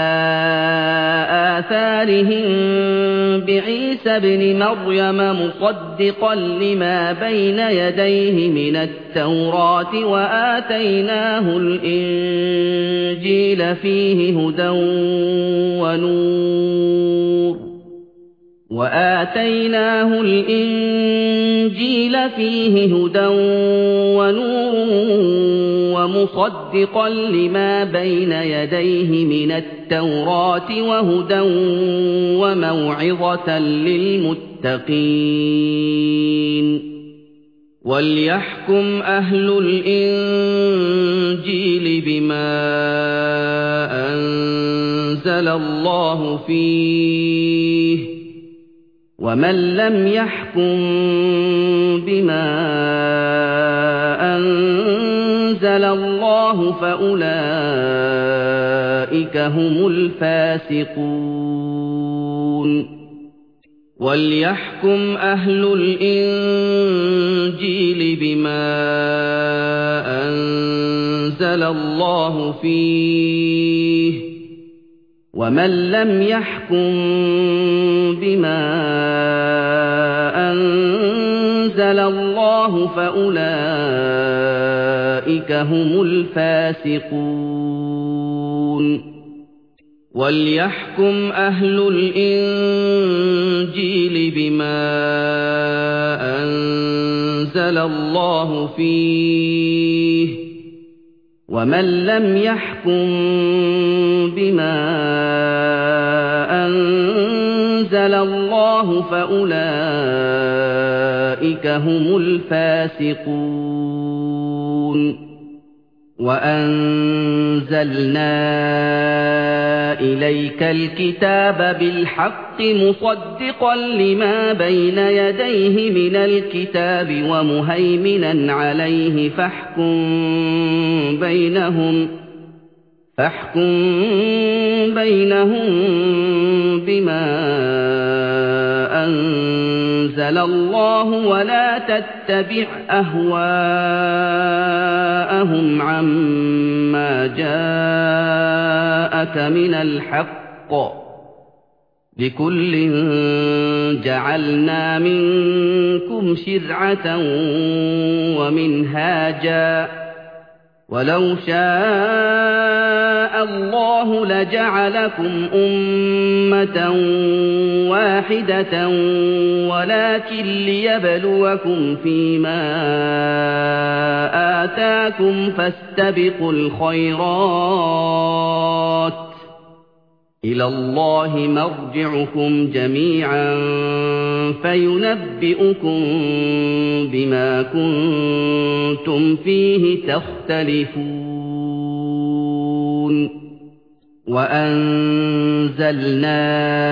آثارهم بعيسى ابن مريم مصدقا لما بين يديه من التوراة وآتيناه الإنجيل فيه هدى ونور وآتيناه الإنجيل فيه هدى ونور ومصدقا لما بين يديه من التوراة وهدى وموعظة للمتقين وليحكم أهل الإنجيل بما أنزل الله فيه ومن لم يحكم بما أنزل الله فأولئك هم الفاسقون وليحكم أهل الإنجيل بما أنزل الله فيه ومن لم يحكم بما أنزل الله فأولئك هم الفاسقون وليحكم أهل الإنجيل بما أنزل الله فيه ومن لم يحكم بما أنزل الله فأولئك هم الفاسقون وأنزلنا إليك الكتاب بالحق مصدقا لما بين يديه من الكتاب ومهيمنا عليه فاحكم بينهم فاحكم بينهم بما أنزل الله ولا تتبع أهواءهم عما جاءك من الحق لكل جعلنا منكم شرعة ومنهاجا ولو شاء الله لجعلكم أمة واحدة ولكن ليبلوكم فيما آتاكم فاستبقوا الخيرات إلى الله مرجعكم جميعا فينبئكم بما كنتم فيه تختلفون وأنزلنا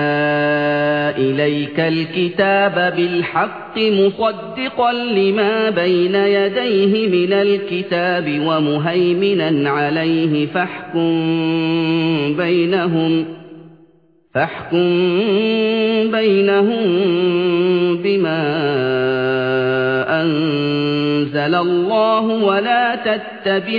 إليك الكتاب بالحق مصدقا لما بين يديه من الكتاب ومهيمنا عليه فاحكم بينهم فاحكم بينهم بما أَنزَلَ اللَّهُ وَلَا تَتَّبِعْ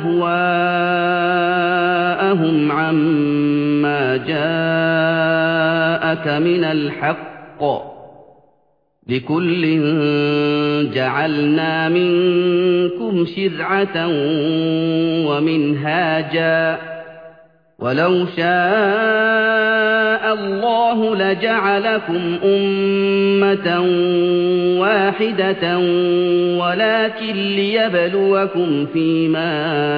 أَهْوَاءَهُمْ عَمَّا جَاءَكَ مِنَ الْحَقِّ ۚ لِكُلٍّ جَعَلْنَا مِنكُمْ شِرْعَةً وَمِنْهَاجًا ۚ وَلَوْ شَاءَ اللَّهُ لَجَعَلَكُمْ أُمَّةً وَاحِدَةً وَلَٰكِن لِّيَبْلُوَكُمْ فِيمَا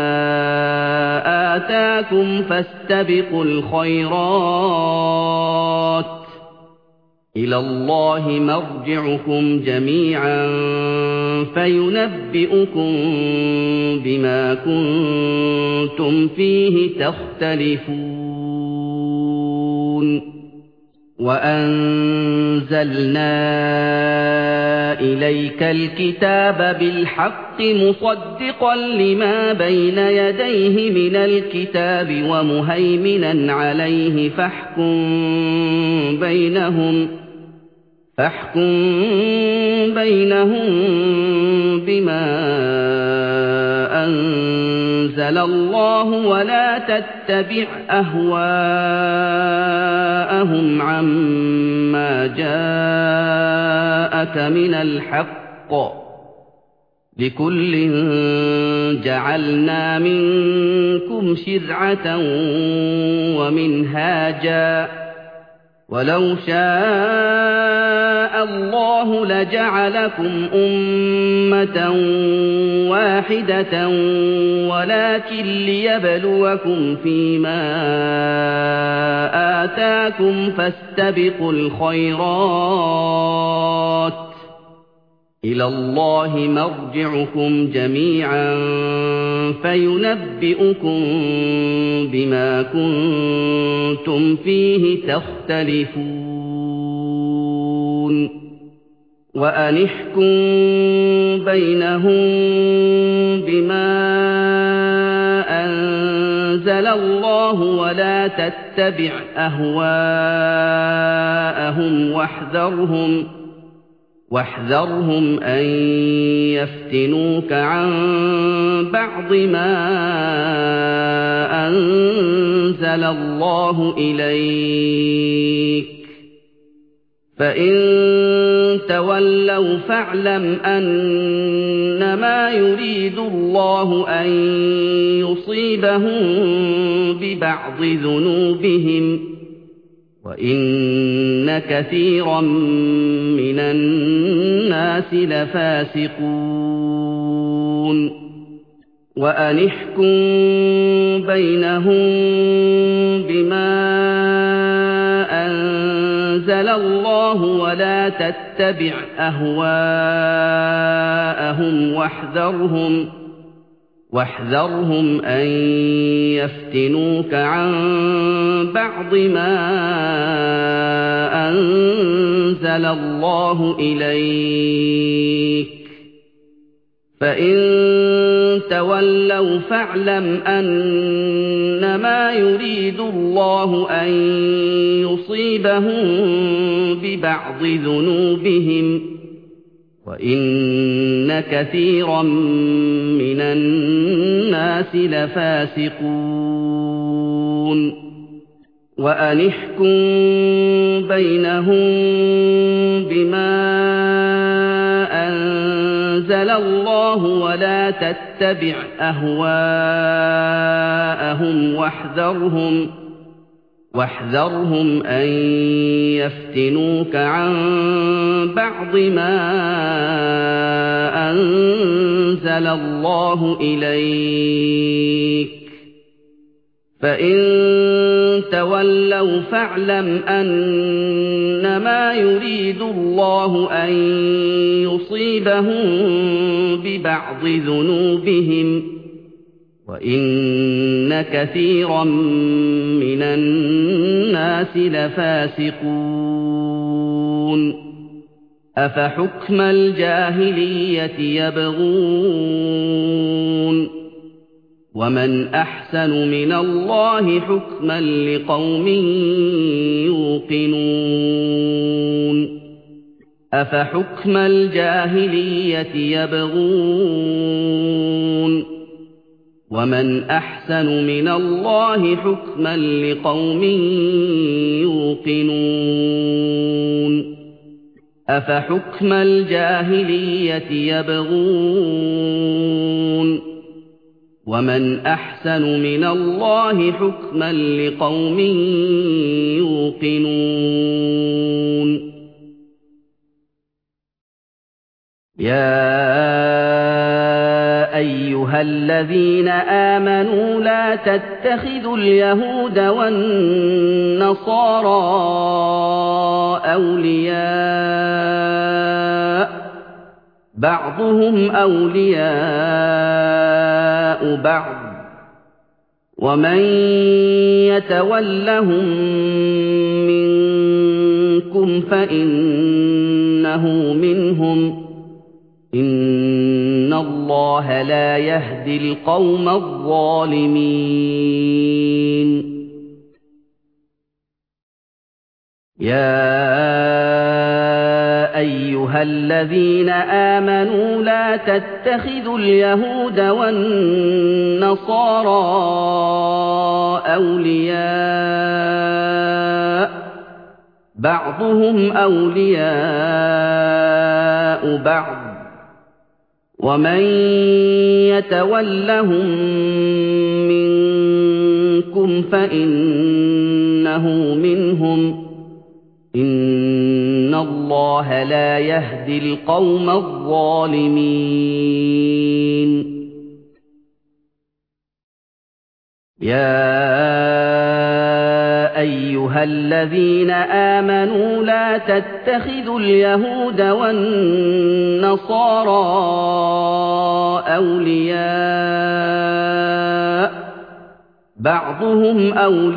آتَاكُمْ ۖ فَاسْتَبِقُوا الْخَيْرَاتِ ۚ إِلَى اللَّهِ مَرْجِعُكُمْ جَمِيعًا فَيُنَبِّئُكُم بِمَا كُنتُمْ فِيهِ تَخْتَلِفُونَ وَأَنزَلْنَا إِلَيْكَ الْكِتَابَ بِالْحَقِّ مُصَدِّقًا لِّمَا بَيْنَ يَدَيْهِ مِنَ الْكِتَابِ وَمُهَيْمِنًا عَلَيْهِ فَاحْكُم بَيْنَهُم فاحكم بينهم بما أنزل الله ولا تتبع أهواءهم عما جاءك من الحق، لكل جعلنا منكم شرعة ومنهاجا، ولو شاء الله لجعلكم أمة واحدة ولكن ليبلوكم فيما آتاكم، فاستبقوا الخيرات، إلى الله مرجعكم جميعا فينبئكم بما كنتم فيه تختلفون. وأن احكم بينهم بما أنزل الله ولا تتبع أهواءهم واحذرهم واحذرهم أن يفتنوك عن بعض ما أنزل الله إليك، فإن تولوا فاعلم أنما يريد الله أن يصيبهم ببعض ذنوبهم، وإن كثيرا من الناس لفاسقون. وأن احكم بينهم بما أنزل الله ولا تتبع أهواءهم واحذرهم واحذرهم أن يفتنوك عن بعض ما أنزل الله إليك، فإن تولوا فاعلم أنما يريد الله أن يصيبهم ببعض ذنوبهم، وإن كثيرا من الناس لفاسقون. وأن احكم بينهم بما أنزل الله ولا تتبع أهواءهم واحذرهم واحذرهم أن يفتنوك عن بعض ما أنزل الله إليك، فإن تولوا فاعلم أنما يريد الله أن يصيبهم ببعض ذنوبهم، وإن كثيرا من الناس لفاسقون. أفحكم الجاهلية يبغون ومن أحسن من الله حكما لقوم يوقنون. أَفَحُكْمَ الْجَاهِلِيَّةِ يَبْغُونَ وَمَنْ أَحْسَنُ مِنَ اللَّهِ حُكْمًا لِقَوْمٍ يُوقِنُونَ أَفَحُكْمَ الْجَاهِلِيَّةِ يَبْغُونَ وَمَنْ أَحْسَنُ مِنَ اللَّهِ حُكْمًا لِقَوْمٍ يُوقِنُونَ يَا أَيُّهَا الَّذِينَ آمَنُوا لَا تَتَّخِذُوا الْيَهُودَ وَالنَّصَارَىٰ أَوْلِيَاءَ ۘ بَعْضُهُمْ أَوْلِيَاءُ بَعْضٍ ۚ وَمَن يَتَوَلَّهُم مِّنكُمْ فَإِنَّهُ مِنْهُمْ ۗ إِنَّ اللَّهَ لَا يَهْدِي الْقَوْمَ الظَّالِمِينَ يَا أَيُّهَا الَّذِينَ آمَنُوا لَا تَتَّخِذُوا الْيَهُودَ وَالنَّصَارَىٰ أَوْلِيَاءَ ۘ بَعْضُهُمْ أَوْلِيَاءُ بَعْضٍ ۚ وَمَن يَتَوَلَّهُم مِّنكُمْ فَإِنَّهُ مِنْهُمْ ۗ إِنَّ اللَّهَ لَا يَهْدِي الْقَوْمَ الظَّالِمِينَ يَا أَيُّهَا الَّذِينَ آمَنُوا لَا تَتَّخِذُوا الْيَهُودَ وَالنَّصَارَىٰ أَوْلِيَاءَ ۘ بَعْضُهُمْ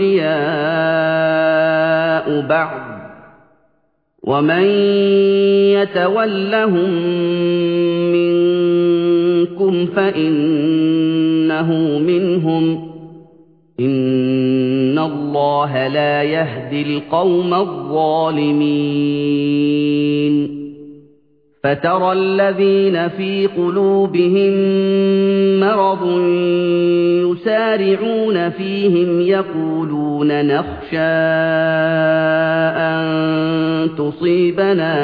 أَوْلِيَاءُ بَعْضٍ ۚ وَمَن يَتَوَلَّهُم مِّنكُمْ فَإِنَّهُ مِنْهُمْ ۗ إِنَّ اللَّهَ لَا يَهْدِي الْقَوْمَ الظَّالِمِينَ فَتَرَى الَّذِينَ فِي قُلُوبِهِم مَّرَضٌ يُسَارِعُونَ فِيهِمْ يَقُولُونَ نَخْشَىٰ أَن تُصِيبَنَا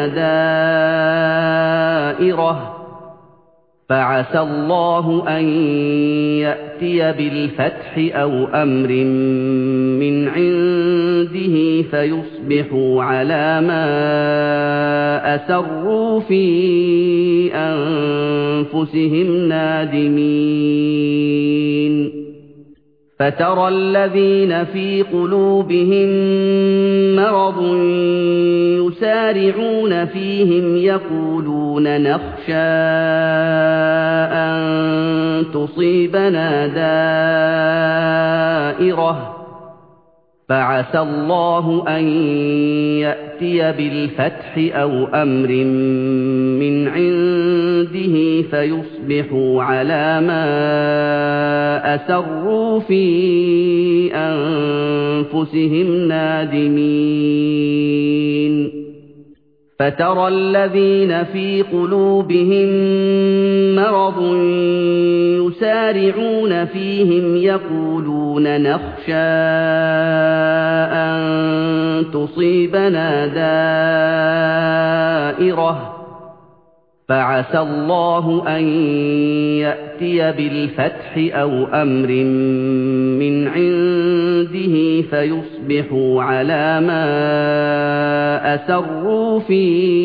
دَائِرَةٌ ۚ فَعَسَى اللَّهُ أَن يَأْتِيَ بِالْفَتْحِ أَوْ أَمْرٍ مِّنْ عِندِهِ فَيُصْبِحُوا عَلَىٰ مَا أَسَرُّوا فِي أَنفُسِهِمْ نَادِمِينَ فَتَرَى الَّذِينَ فِي قُلُوبِهِم مَّرَضٌ يُسَارِعُونَ فِيهِمْ يَقُولُونَ نَخْشَىٰ أَن تُصِيبَنَا دَائِرَةٌ ۚ فَعَسَى اللَّهُ أَن يَأْتِيَ بِالْفَتْحِ أَوْ أَمْرٍ مِّنْ عِندِهِ فَيُصْبِحُوا عَلَىٰ مَا أَسَرُّوا فِي أَنفُسِهِمْ نَادِمِينَ فَتَرَى الَّذِينَ فِي قُلُوبِهِم مَّرَضٌ يُسَارِعُونَ فِيهِمْ يَقُولُونَ نَخْشَىٰ أَن تُصِيبَنَا دَائِرَةٌ ۚ فَعَسَى اللَّهُ أَن يَأْتِيَ بِالْفَتْحِ أَوْ أَمْرٍ مِّنْ عِندِهِ فَيُصْبِحُوا عَلَىٰ مَا أَسَرُّوا فِي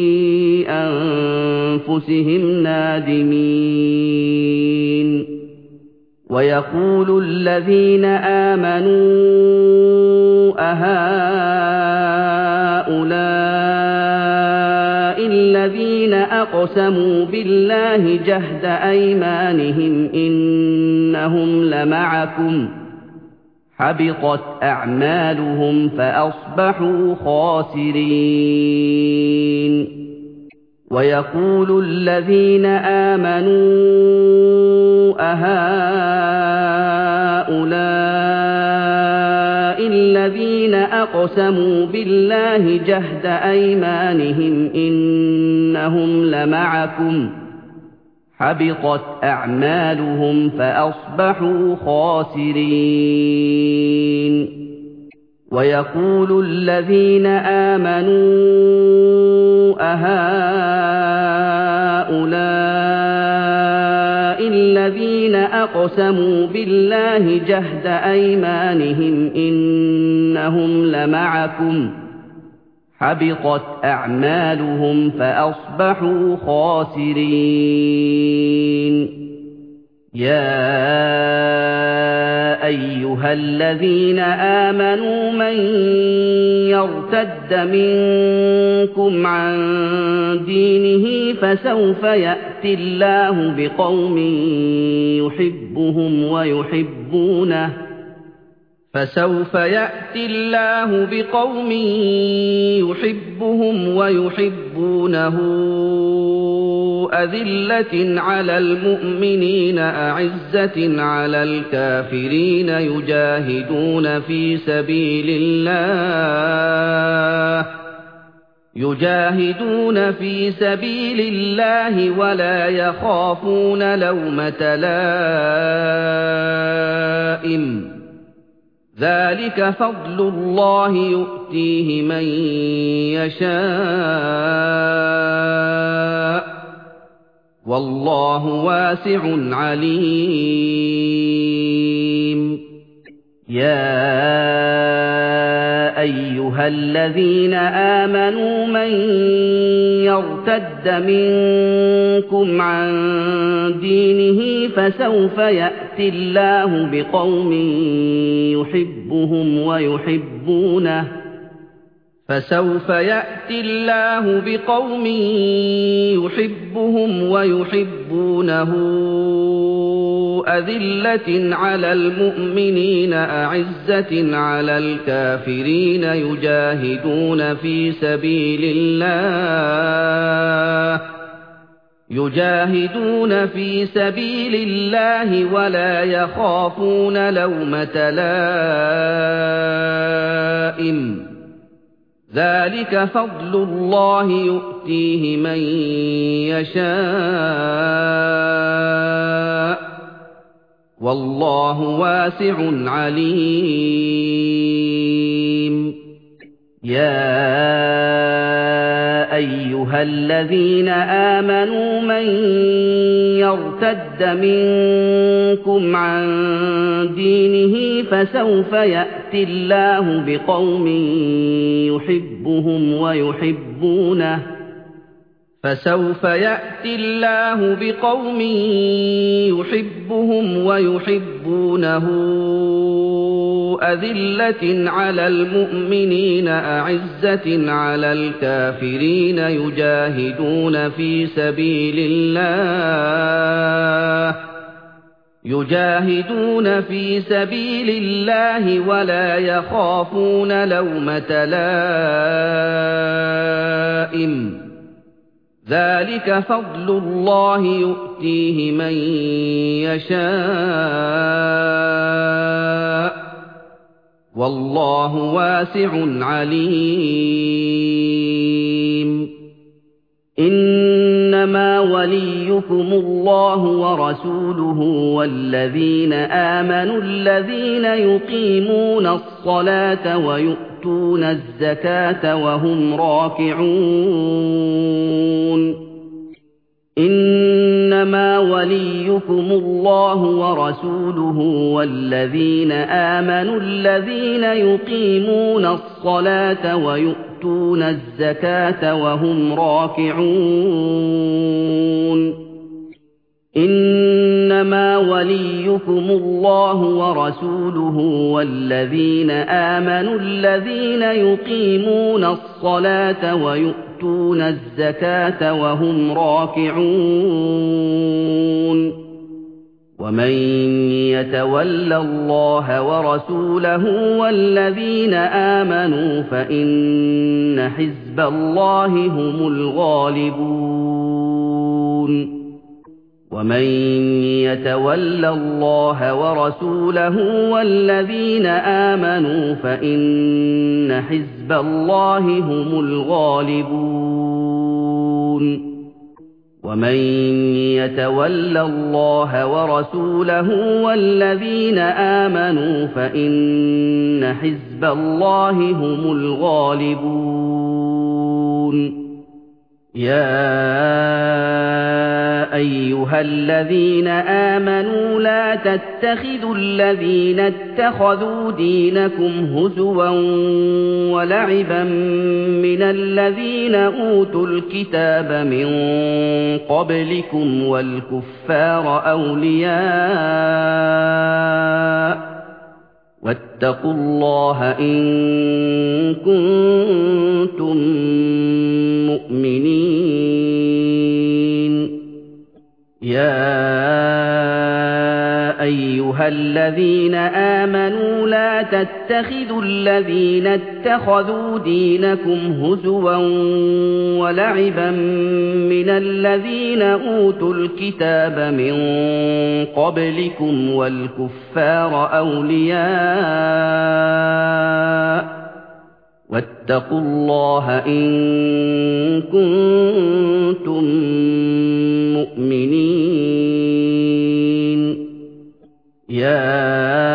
أَنفُسِهِمْ نَادِمِينَ وَيَقُولُ الَّذِينَ آمَنُوا أَهَٰؤُلَاءِ الَّذِينَ أَقْسَمُوا بِاللَّهِ جَهْدَ أَيْمَانِهِمْ إِنَّهُمْ لَمَعَكُمْ ۚ حَبِطَتْ أَعْمَالُهُمْ فَأَصْبَحُوا خَاسِرِينَ وَيَقُولُ الَّذِينَ آمَنُوا أَهَٰؤُلَاءِ الَّذِينَ الذين أقسموا بالله جهد أيمانهم إنهم لمعكم حبطت أعمالهم فأصبحوا خاسرين ويقول الذين آمنوا أهؤلاء الذين أقسموا بالله جهد أيمانهم إنهم لمعكم حبطت أعمالهم فأصبحوا خاسرين يا أيها الذين آمنوا من يرتد منكم عن دينه فسوف يأتي الله بقوم يحبهم ويحبونه فسوف يأتي الله بقوم يحبهم ويحبونه أذلة على المؤمنين أعزة على الكافرين يجاهدون في سبيل الله يجاهدون في سبيل الله ولا يخافون لومة لائم ذلك فضل الله يؤتيه من يشاء والله واسع عليم يا أيها الذين آمنوا من يرتد منكم عن دينه فسوف يأتي الله بقوم يحبهم ويحبونه فسوف يأتي الله بقوم يحبهم ويحبونه أذلة على المؤمنين أعزة على الكافرين يجاهدون في سبيل الله يجاهدون في سبيل الله ولا يخافون لومة لائم ذلك فضل الله يؤتيه من يشاء والله واسع عليم يا أيها الذين آمنوا من يرتد منكم عن دينه فسوف يأتي الله بقوم يحبهم ويحبونه فسوف يأتي الله بقوم يحبهم ويحبونه أذلة على المؤمنين أعزة على الكافرين يجاهدون في سبيل الله يجاهدون في سبيل الله ولا يخافون لومة لائم ذلك فضل الله يؤتيه من يشاء والله واسع عليم إنما وليكم الله ورسوله والذين آمنوا الذين يقيمون الصلاة ويؤتون الزكاة وهم راكعون إنما وليكم الله ورسوله والذين آمنوا الذين يقيمون الصلاة ويؤتون الزكاة وهم راكعون إنما وليكم الله ورسوله والذين آمنوا الذين يقيمون الصلاة ويؤتون الزكاة وهم راكعون ومن يتول الله ورسوله والذين آمنوا فإن حزب الله هم الغالبون ومن يتول الله ورسوله والذين آمنوا فإن حزب الله هم الغالبون ومن يتول الله ورسوله والذين آمنوا فإن حزب الله هم الغالبون يا أيها الذين آمنوا لا تتخذوا الذين اتخذوا دينكم هزوا ولعبا من الذين أوتوا الكتاب من قبلكم والكفار أولياء واتقوا الله إن كنتم مؤمنين يا أيها الذين آمنوا لا تتخذوا الذين اتخذوا دينكم هزوا ولعبا من الذين أوتوا الكتاب من قبلكم والكفار أولياء واتقوا الله إن كنتم مؤمنين يا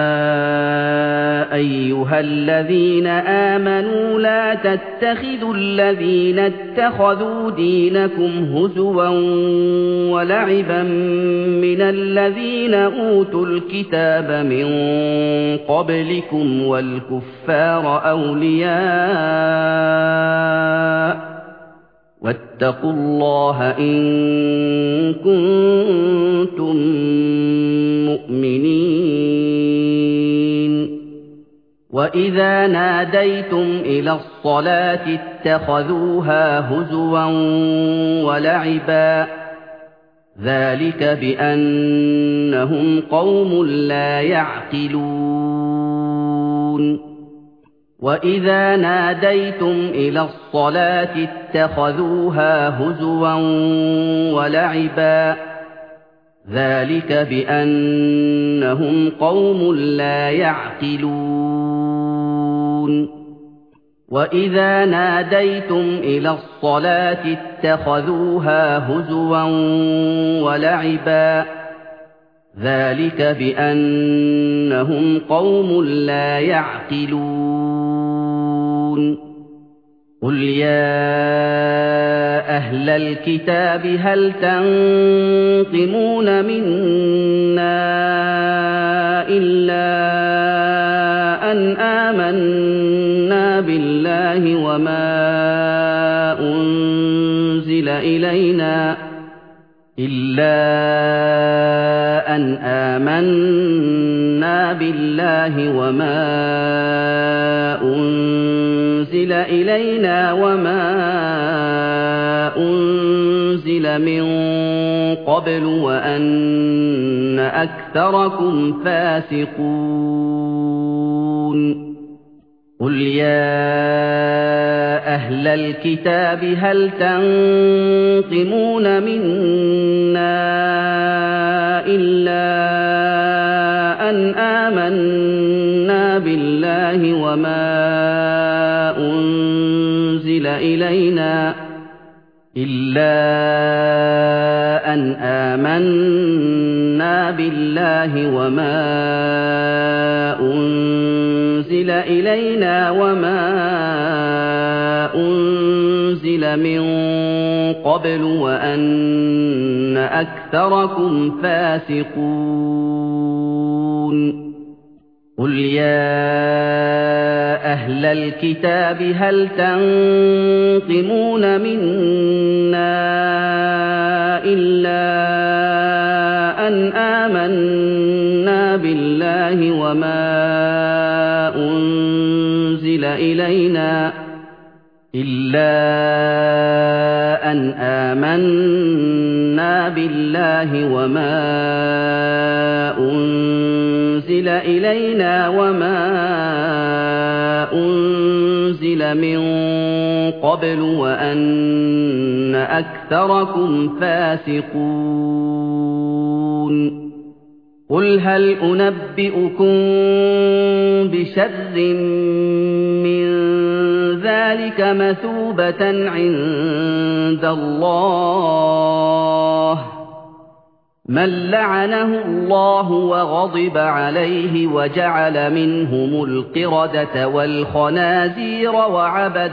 أيها الذين آمنوا لا تتخذوا الذين اتخذوا دينكم هزوا ولعبا من الذين أوتوا الكتاب من قبلكم والكفار أولياء واتقوا الله إن كنتم مؤمنين وإذا ناديتم إلى الصلاة اتخذوها هزوا ولعبا ذلك بأنهم قوم لا يعقلون وإذا ناديتم إلى الصلاة اتخذوها هزوا ولعبا ذلك بأنهم قوم لا يعقلون وإذا ناديتم إلى الصلاة اتخذوها هزوا ولعبا ذلك بأنهم قوم لا يعقلون قل يا أهل الكتاب هل تنقمون منا إلا أن آمنا بالله وما أنزل إلينا إلا أن آمنا بالله وما أنزل إلينا وما أنزل من قبل وأن أكثركم فاسقون قل يا أهل الكتاب هل تنقمون منا إلا أن آمنا بالله وما أنزل إلينا إلا أن آمنا بالله وما أنزل إلينا وما أنزل من قبل وأن أكثركم فاسقون قل يا أهل الكتاب هل تنقمون منا إلا أن آمنا بالله وما أنزل إلينا إلا أن آمنا بالله وما أنزل إلينا وما أنزل من قبل وأن أكثركم فاسقون قُلْ هَلْ أُنَبِّئُكُم بِشَرٍّ مِّن ذَٰلِكَ مَثُوبَةً عِندَ اللَّهِ ۚ مَن لَّعَنَهُ اللَّهُ وَغَضِبَ عَلَيْهِ وَجَعَلَ مِنْهُمُ الْقِرَدَةَ وَالْخَنَازِيرَ وَعَبَدَ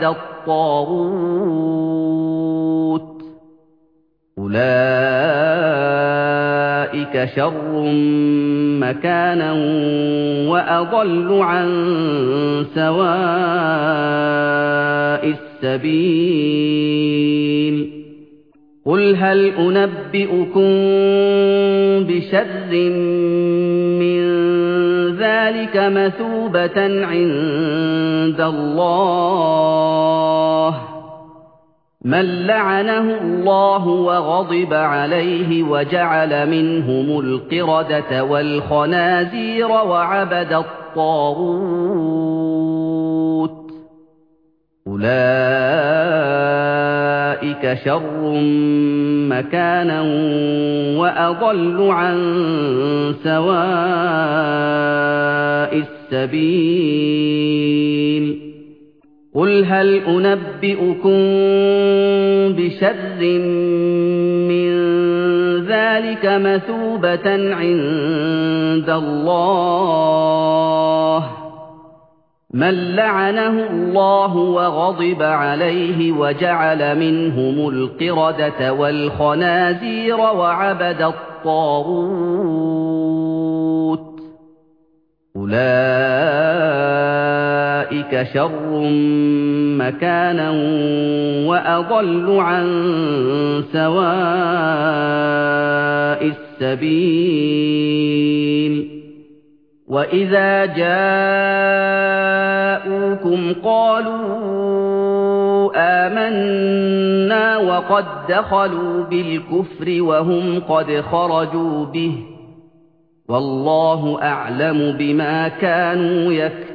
الطَّاغُوتَ ۚ أُولَٰئِكَ شَرٌّ مَّكَانًا وَأَضَلُّ عَن سَوَاءِ السَّبِيلِ قُلْ هَلْ أُنَبِّئُكُم بِشَرٍّ مِّن ذَٰلِكَ مَثُوبَةً عِندَ اللَّهِ ۚ مَن لَّعَنَهُ اللَّهُ وَغَضِبَ عَلَيْهِ وَجَعَلَ مِنْهُمُ الْقِرَدَةَ وَالْخَنَازِيرَ وَعَبَدَ الطَّاغُوتَ ۚ أُولَٰئِكَ شَرٌّ مَّكَانًا وَأَضَلُّ عَن سَوَاءِ السَّبِيلِ قُلْ هَلْ أُنَبِّئُكُم بِشَرٍّ مِّن ذَٰلِكَ مَثُوبَةً عِندَ اللَّهِ ۚ مَن لَّعَنَهُ اللَّهُ وَغَضِبَ عَلَيْهِ وَجَعَلَ مِنْهُمُ الْقِرَدَةَ وَالْخَنَازِيرَ وَعَبَدَ الطَّاغُوتَ ۚ أُولَٰئِكَ شَرٌّ مَّكَانًا وَأَضَلُّ عَن سَوَاءِ السَّبِيلِ وَإِذَا جَاءُوكُمْ قَالُوا آمَنَّا وَقَد دَّخَلُوا بِالْكُفْرِ وَهُمْ قَدْ خَرَجُوا بِهِ ۚ وَاللَّهُ أَعْلَمُ بِمَا كَانُوا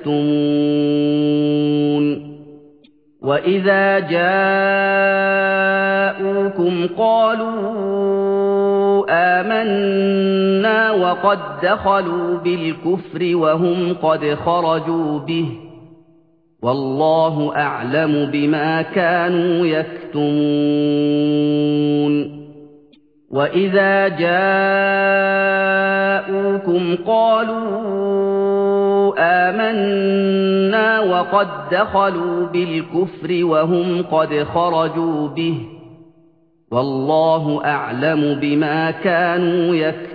يَكْتُمُونَ وَإِذَا جَاءُوكُمْ قَالُوا آمَنَّا وَقَد دَّخَلُوا بِالْكُفْرِ وَهُمْ قَدْ خَرَجُوا بِهِ ۚ وَاللَّهُ أَعْلَمُ بِمَا كَانُوا يَكْتُمُونَ وَإِذَا جَاءُوكُمْ قَالُوا آمَنَّا وَقَد دَّخَلُوا بِالْكُفْرِ وَهُمْ قَدْ خَرَجُوا بِهِ ۚ وَاللَّهُ أَعْلَمُ بِمَا كَانُوا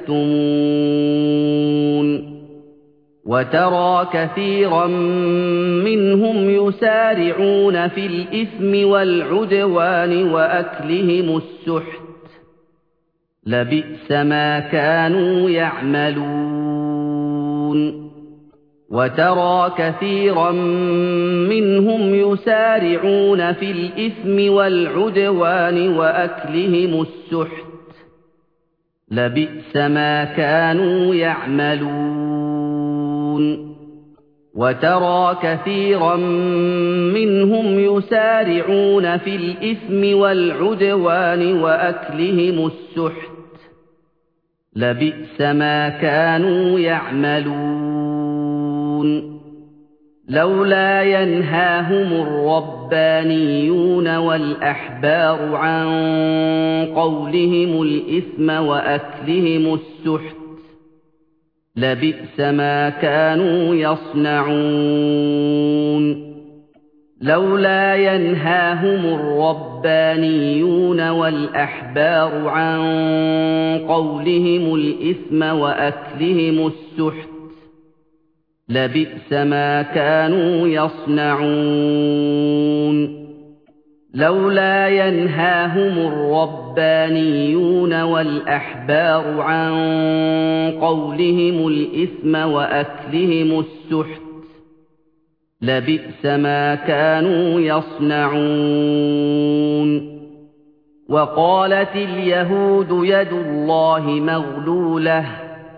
يَكْتُمُونَ وَتَرَىٰ كَثِيرًا مِّنْهُمْ يُسَارِعُونَ فِي الْإِثْمِ وَالْعُدْوَانِ وَأَكْلِهِمُ السُّحْتَ ۚ لَبِئْسَ مَا كَانُوا يَعْمَلُونَ وَتَرَىٰ كَثِيرًا مِّنْهُمْ يُسَارِعُونَ فِي الْإِثْمِ وَالْعُدْوَانِ وَأَكْلِهِمُ السُّحْتَ ۚ لَبِئْسَ مَا كَانُوا يَعْمَلُونَ وَتَرَىٰ كَثِيرًا مِّنْهُمْ يُسَارِعُونَ فِي الْإِثْمِ وَالْعُدْوَانِ وَأَكْلِهِمُ السُّحْتَ ۚ لَبِئْسَ مَا كَانُوا يَعْمَلُونَ لَوْلَا يَنْهَاهُمُ الرَّبَّانِيُّونَ وَالْأَحْبَارُ عَن قَوْلِهِمُ الْإِثْمَ وَأَكْلِهِمُ السُّحْتَ لَبِئْسَ مَا كَانُوا يَصْنَعُونَ لَوْلَا يَنْهَاهُمُ الرَّبَّانِيُّونَ وَالْأَحْبَارُ عَن قَوْلِهِمُ الْإِثْمَ وَأَكْلِهِمُ السُّحْتَ لَبِئْسَ مَا كَانُوا يَصْنَعُونَ لَوْلَا يَنْهَاهُمُ الرَّبَّانِيُّونَ وَالْأَحْبَارُ عَن قَوْلِهِمُ الْإِثْمَ وَأَكْلِهِمُ السُّحْتَ لَبِئْسَ مَا كَانُوا يَصْنَعُونَ وَقَالَتِ الْيَهُودُ يَدُ اللَّهِ مَغْلُولَةٌ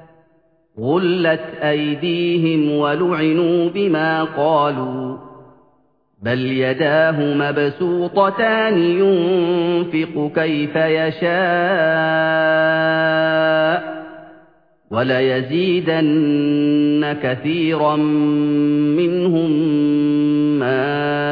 غُلَّتْ أَيْدِيهِمْ وَلُعِنُوا بِمَا قَالُوا بَلْ يَدَاهُ مَبْسُوطَتَانِ يُنفِقُ كَيْفَ يَشَاءُ وَلَيَزِيدَنَّ كَثِيرًا مِّنْهُم مَّا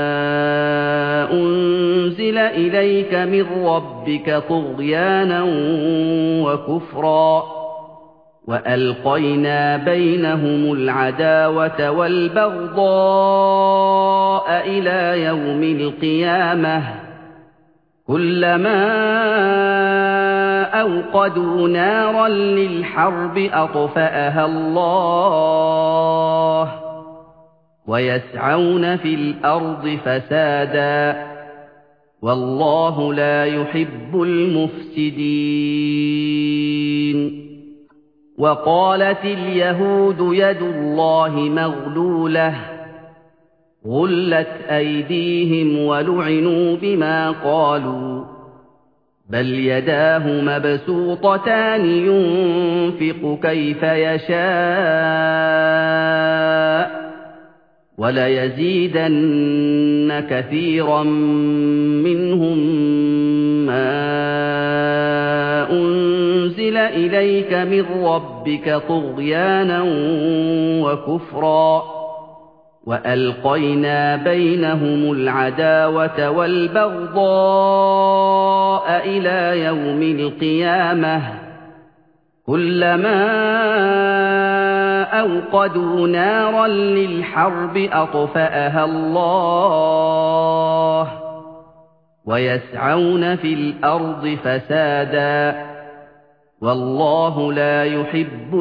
أُنزِلَ إِلَيْكَ مِن رَّبِّكَ طُغْيَانًا وَكُفْرًا ۖ وَأَلْقَيْنَا بَيْنَهُمُ الْعَدَاوَةَ وَالْبَغْضَاءَ إِلَىٰ يَوْمِ الْقِيَامَةِ ۖ كُلَّمَا أَوْقَدُوا نَارًا لِّلْحَرْبِ أَطْفَأَهَا اللَّهُ ۚ وَيَسْعَوْنَ فِي الْأَرْضِ فَسَادًا ۚ وَاللَّهُ لَا يُحِبُّ الْمُفْسِدِينَ. وَقَالَتِ الْيَهُودُ يَدُ اللَّهِ مَغْلُولَةٌ ۚ غُلَّتْ أَيْدِيهِمْ وَلُعِنُوا بِمَا قَالُوا ۘ بَلْ يَدَاهُ مَبْسُوطَتَانِ يُنفِقُ كَيْفَ يَشَاءُ ۚ وَلَيَزِيدَنَّ كَثِيرًا مِّنْهُم مَّا أُنزِلَ إِلَيْكَ مِن رَّبِّكَ طُغْيَانًا وَكُفْرًا ۖ وَأَلْقَيْنَا بَيْنَهُمُ الْعَدَاوَةَ وَالْبَغْضَاءَ إِلَىٰ يَوْمِ الْقِيَامَةِ ۖ كُلَّمَا أَوْقَدُوا نَارًا لِّلْحَرْبِ أَطْفَأَهَا اللَّهُ ۚ وَيَسْعَوْنَ فِي الْأَرْضِ فَسَادًا ۚ وَاللَّهُ لَا يُحِبُّ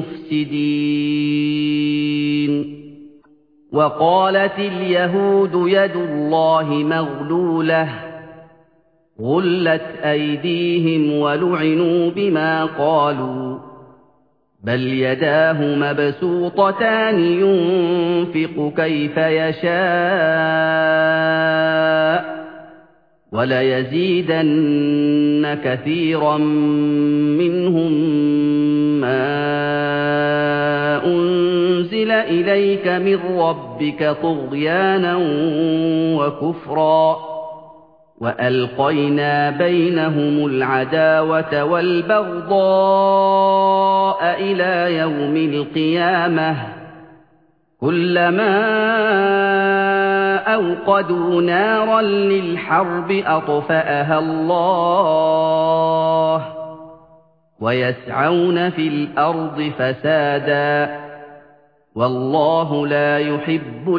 الْمُفْسِدِينَ. وَقَالَتِ الْيَهُودُ يَدُ اللَّهِ مَغْلُولَةٌ ۚ غُلَّتْ أَيْدِيهِمْ وَلُعِنُوا بِمَا قَالُوا ۘ بَلْ يَدَاهُ مَبْسُوطَتَانِ يُنفِقُ كَيْفَ يَشَاءُ ۚ وَلَيَزِيدَنَّ كَثِيرًا مِّنْهُم مَّا أُنزِلَ إِلَيْكَ مِن رَّبِّكَ طُغْيَانًا وَكُفْرًا ۖ وَأَلْقَيْنَا بَيْنَهُمُ الْعَدَاوَةَ وَالْبَغْضَاءَ إِلَىٰ يَوْمِ الْقِيَامَةِ ۖ كُلَّمَا أَوْقَدُوا نَارًا لِّلْحَرْبِ أَطْفَأَهَا اللَّهُ ۚ وَيَسْعَوْنَ فِي الْأَرْضِ فَسَادًا ۚ وَاللَّهُ لَا يُحِبُّ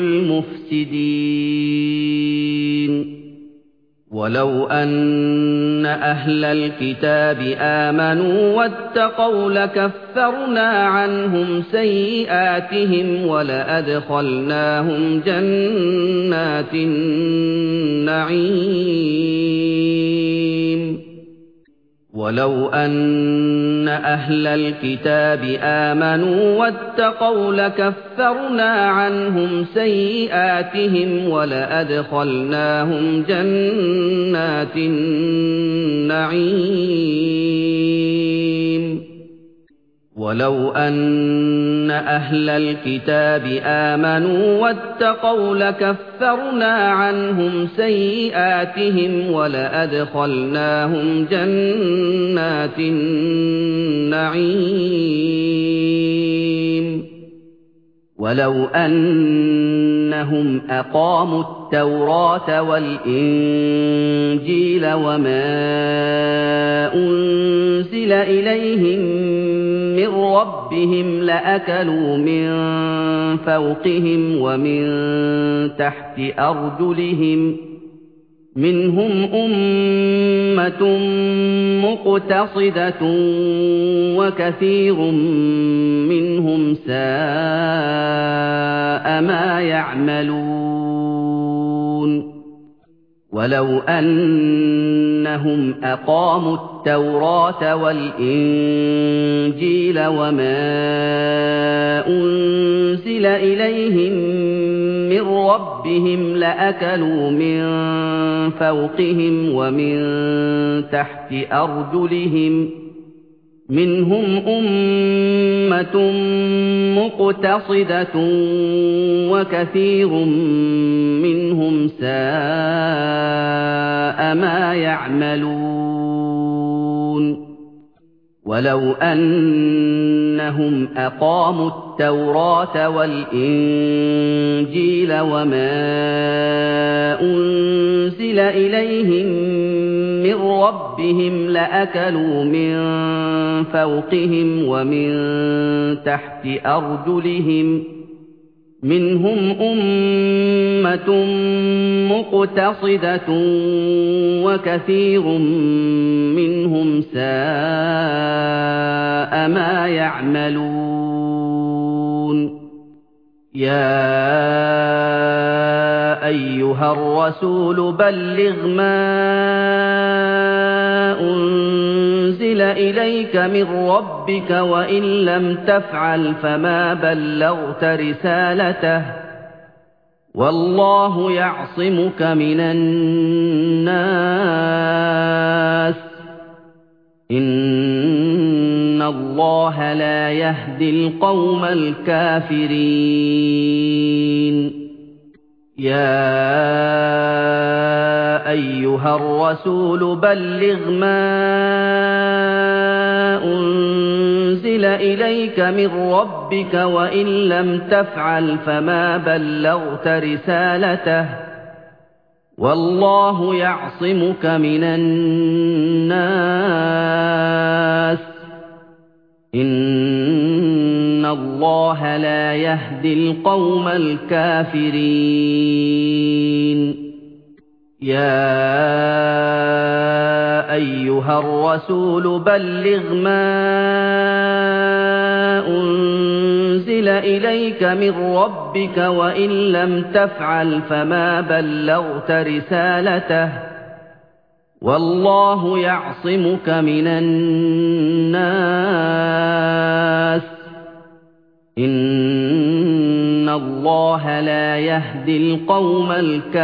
الْمُفْسِدِينَ. وَلَوْ أَنَّ أَهْلَ الْكِتَابِ آمَنُوا وَاتَّقَوْا لَكَفَّرْنَا عَنْهُمْ سَيِّئَاتِهِمْ وَلَأَدْخَلْنَاهُمْ جَنَّاتِ النَّعِيمِ. وَلَوْ أَنَّ أَهْلَ الْكِتَابِ آمَنُوا وَاتَّقَوْا لَكَفَّرْنَا عَنْهُمْ سَيِّئَاتِهِمْ وَلَأَدْخَلْنَاهُمْ جَنَّاتِ النَّعِيمِ. وَلَوْ أَنَّ أَهْلَ الْكِتَابِ آمَنُوا وَاتَّقَوْا لَكَفَّرْنَا عَنْهُمْ سَيِّئَاتِهِمْ وَلَأَدْخَلْنَاهُمْ جَنَّاتِ النَّعِيمِ. وَلَوْ أَنَّهُمْ أَقَامُوا التَّوْرَاةَ وَالْإِنجِيلَ وَمَا أُنزِلَ إِلَيْهِم مِّن رَّبِّهِمْ لَأَكَلُوا مِن فَوْقِهِمْ وَمِن تَحْتِ أَرْجُلِهِم ۚ مِّنْهُمْ أُمَّةٌ مُّقْتَصِدَةٌ وَكَثِيرٌ مِّنْهُمْ سَاءَ مَا يَعْمَلُونَ. وَلَوْ أَنَّهُمْ أَقَامُوا التَّوْرَاةَ وَالْإِنجِيلَ وَمَا أُنزِلَ إِلَيْهِم مِّن رَّبِّهِمْ لَأَكَلُوا مِن فَوْقِهِمْ وَمِن تَحْتِ أَرْجُلِهِم ۚ مِّنْهُمْ أُمَّةٌ مُّقْتَصِدَةٌ وَكَثِيرٌ مِّنْهُمْ سَاءَ مَا يَعْمَلُونَ. وَلَوْ أَنَّهُمْ أَقَامُوا التَّوْرَاةَ وَالْإِنجِيلَ وَمَا أُنزِلَ إِلَيْهِم مِّن رَّبِّهِمْ لَأَكَلُوا مِن فَوْقِهِمْ وَمِن تَحْتِ أَرْجُلِهِم ۚ مِّنْهُمْ أُمَّةٌ مُّقْتَصِدَةٌ وَكَثِيرٌ مِّنْهُمْ سَاءَ مَا يَعْمَلُونَ يَا أَيُّهَا الرَّسُولُ بَلِّغْ مَا أُنزِلَ إِلَيْكَ مِن رَّبِّكَ وَإِن لَّمْ تَفْعَلْ فَمَا بَلَّغْتَ رِسَالَتَهُ ۚ وَاللَّهُ يَعْصِمُكَ مِنَ النَّاسِ ۗ إِنَّ اللَّهَ لَا يَهْدِي الْقَوْمَ الْكَافِرِينَ يَا أَيُّهَا الرَّسُولُ بَلِّغْ مَا أُنزِلَ إِلَيْكَ مِن رَّبِّكَ وَإِن لَّمْ تَفْعَلْ فَمَا بَلَّغْتَ رِسَالَتَهُ ۚ وَاللَّهُ يَعْصِمُكَ مِنَ النَّاسِ ۗ إِنَّ اللَّهَ لَا يَهْدِي الْقَوْمَ الْكَافِرِينَ يَا أَيُّهَا الرَّسُولُ بَلِّغْ مَا أُنزِلَ إِلَيْكَ مِن رَّبِّكَ وَإِن لَّمْ تَفْعَلْ فَمَا بَلَّغْتَ رِسَالَتَهُ ۚ وَاللَّهُ يَعْصِمُكَ مِنَ النَّاسِ ۗ إِنَّ اللَّهَ لَا يَهْدِي الْقَوْمَ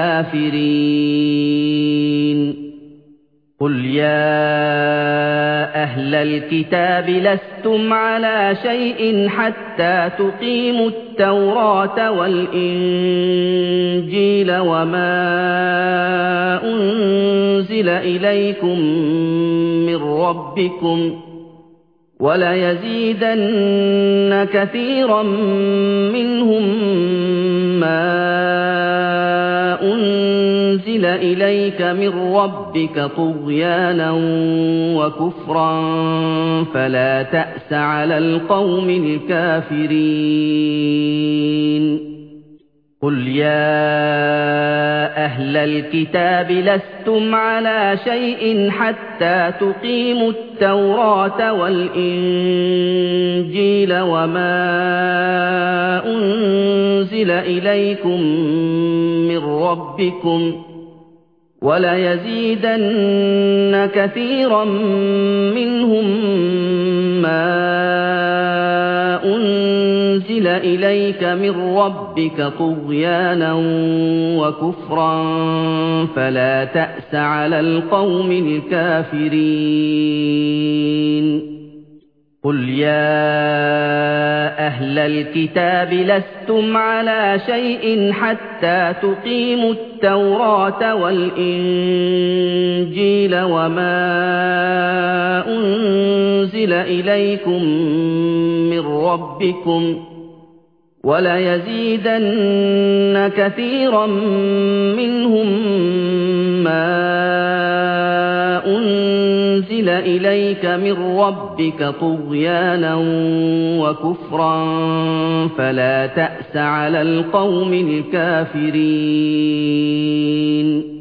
الْكَافِرِينَ قُلْ يَا أَهْلَ الْكِتَابِ لَسْتُمْ عَلَىٰ شَيْءٍ حَتَّىٰ تُقِيمُوا التَّوْرَاةَ وَالْإِنجِيلَ وَمَا أُنزِلَ إِلَيْكُم مِّن رَّبِّكُمْ ۗ وَلَيَزِيدَنَّ كَثِيرًا مِّنْهُم مَّا أُنزِلَ إِلَيْكَ مِن رَّبِّكَ طُغْيَانًا وَكُفْرًا فَلَا تَأْسَ عَلَى الْقَوْمِ الْكَافِرِينَ قُلْ يَا أَهْلَ الْكِتَابِ لَسْتُمْ عَلَىٰ شَيْءٍ حَتَّىٰ تُقِيمُوا التَّوْرَاةَ وَالْإِنجِيلَ وَمَا أُنزِلَ إِلَيْكُم مِّن رَّبِّكُمْ ۗ وَلَيَزِيدَنَّ كَثِيرًا مِّنْهُم مَّا أُنزِلَ إِلَيْكَ مِن رَّبِّكَ طُغْيَانًا وَكُفْرًا فَلَا تَأْسَ عَلَى الْقَوْمِ الْكَافِرِينَ قُلْ يَا أَهْلَ الْكِتَابِ لَسْتُمْ عَلَىٰ شَيْءٍ حَتَّىٰ تُقِيمُوا التَّوْرَاةَ وَالْإِنجِيلَ وَمَا أُنزِلَ إِلَيْكُم مِّن رَّبِّكُمْ ۗ وَلَيَزِيدَنَّ كَثِيرًا مِّنْهُم مَّا أُنزِلَ إِلَيْكَ مِن رَّبِّكَ طُغْيَانًا وَكُفْرًا فَلَا تَأْسَ عَلَى الْقَوْمِ الْكَافِرِينَ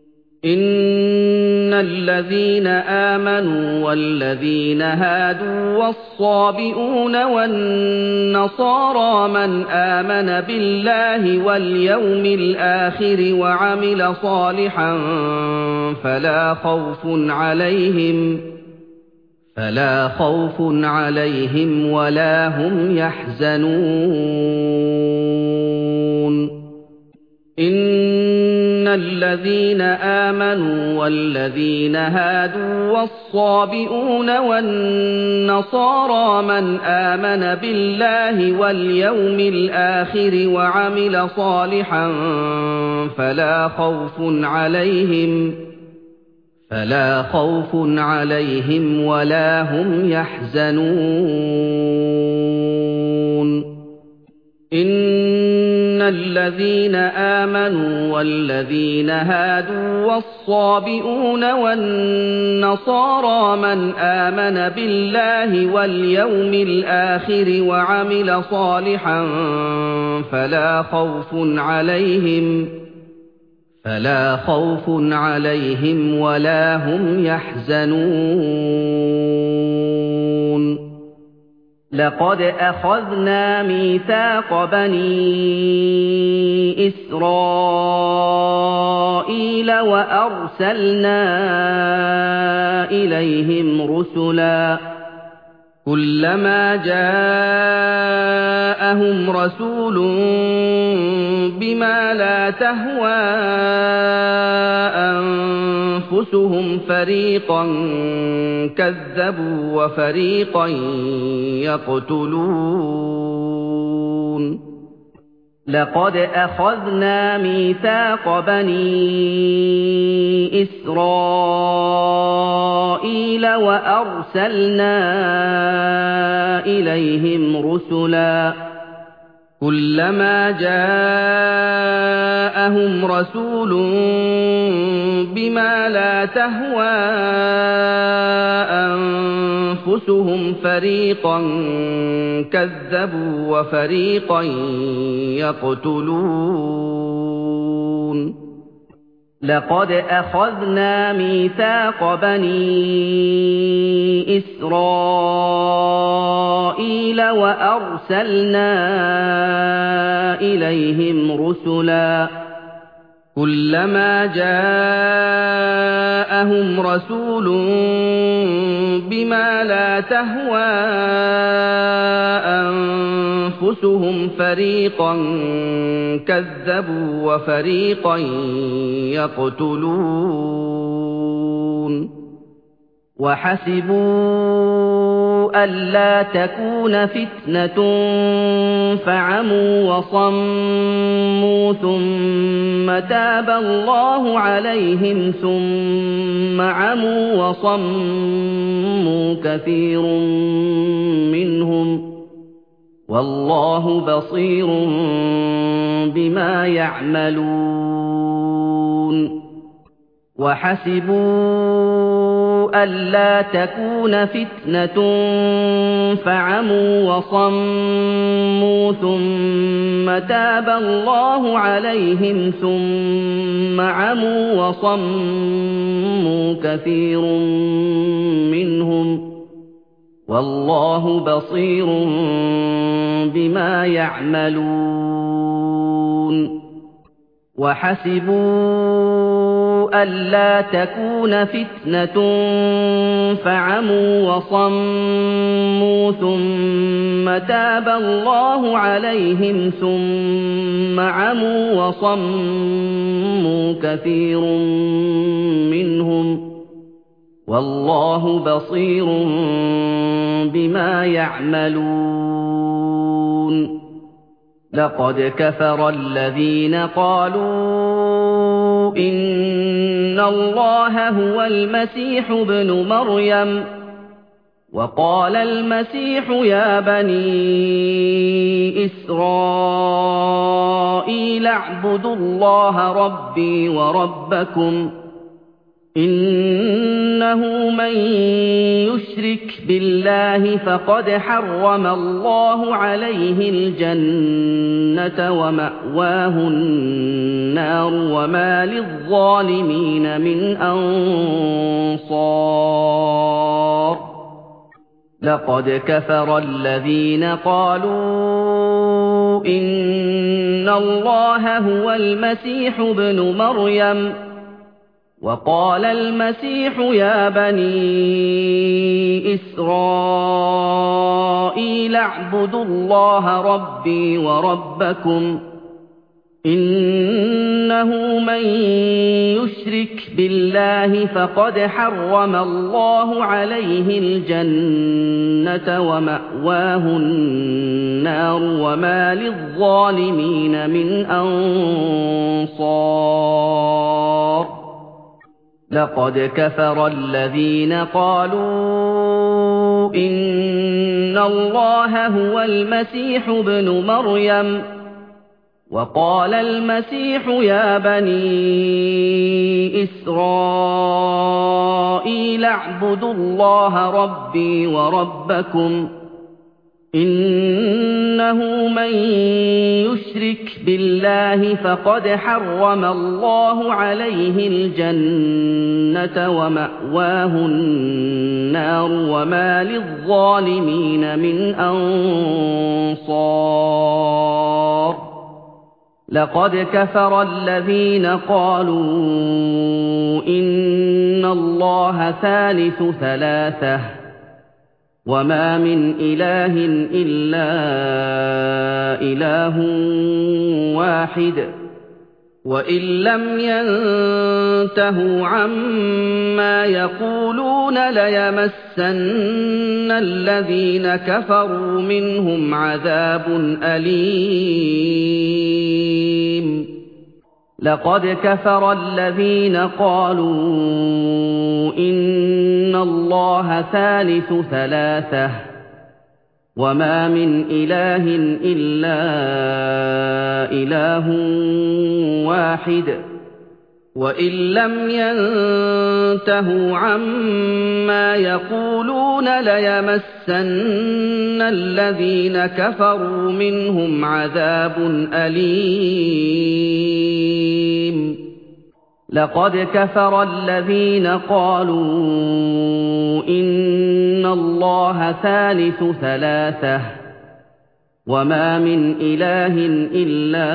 إِنَّ الَّذِينَ آمَنُوا وَالَّذِينَ هَادُوا وَالصَّابِئُونَ وَالنَّصَارَىٰ مَنْ آمَنَ بِاللَّهِ وَالْيَوْمِ الْآخِرِ وَعَمِلَ صَالِحًا فَلَا خَوْفٌ عَلَيْهِمْ فَلَا خَوْفٌ عَلَيْهِمْ وَلَا هُمْ يَحْزَنُونَ إِنَّ الَّذِينَ آمَنُوا وَالَّذِينَ هَادُوا وَالصَّابِئُونَ وَالنَّصَارَىٰ مَنْ آمَنَ بِاللَّهِ وَالْيَوْمِ الْآخِرِ وَعَمِلَ صَالِحًا فَلَا خَوْفٌ عَلَيْهِمْ فلا خوف عليهم ولا هم يحزنون إن الذين آمنوا والذين هادوا والصابئون والنصارى من آمن بالله واليوم الآخر وعمل صالحا فلا خوف عليهم فلا خوف عليهم ولا هم يحزنون لقد أخذنا ميثاق بني إسرائيل وأرسلنا إليهم رسلا كلما جاءهم رسول بما لا تهوى أنفسهم فريقا كذبوا وفريقا يقتلون لقد أخذنا ميثاق بني إسرائيل وأرسلنا إليهم رسلا كلما جاءهم رسول بما لا تهوى أنفسهم فريقا كذبوا وفريقا يقتلون لقد أخذنا ميثاق بني إسرائيل وأرسلنا إليهم رسلا كلما جاءهم رسول بما لا تهوى أنفسهم فريقا كذبوا وفريقا يقتلون وحسبوا ألا تكون فتنة فعموا وصموا ثم تاب الله عليهم ثم عموا وصموا كثير منهم والله بصير بما يعملون وحسبوا ألا تكون فتنة فعموا وصموا ثم تاب الله عليهم ثم عموا وصموا كثير منهم والله بصير بما يعملون وحسبوا ألا تكون فتنة فعموا وصموا ثم تاب الله عليهم ثم عموا وصموا كثير منهم والله بصير بما يعملون لقد كفر الذين قالوا إن الله هو المسيح ابن مريم وقال المسيح يا بني إسرائيل اعبدوا الله ربي وربكم إنه من يشرك بالله فقد حرم الله عليه الجنة ومأواه النار وما للظالمين من أنصار لقد كفر الذين قالوا إن الله هو المسيح ابن مريم وقال المسيح يا بني إسرائيل اعبدوا الله ربي وربكم إنه من يشرك بالله فقد حرم الله عليه الجنة ومأواه النار وما للظالمين من أنصار لقد كفر الذين قالوا إن الله هو المسيح ابن مريم وقال المسيح يا بني إسرائيل اعبدوا الله ربي وربكم إنه من يشرك بالله فقد حرم الله عليه الجنة ومأواه النار وما للظالمين من أنصار لقد كفر الذين قالوا إن الله ثالث ثلاثة وما من إله إلا إله واحد وإن لم ينتهوا عما يقولون ليمسن الذين كفروا منهم عذاب أليم لقد كفر الذين قالوا إن الله ثالث ثلاثة وما من إله إلا إله واحد وإن لم ينتهوا عما يقولون ليمسن الذين كفروا منهم عذاب أليم لقد كفر الذين قالوا إن الله ثالث ثلاثة وما من إله إلا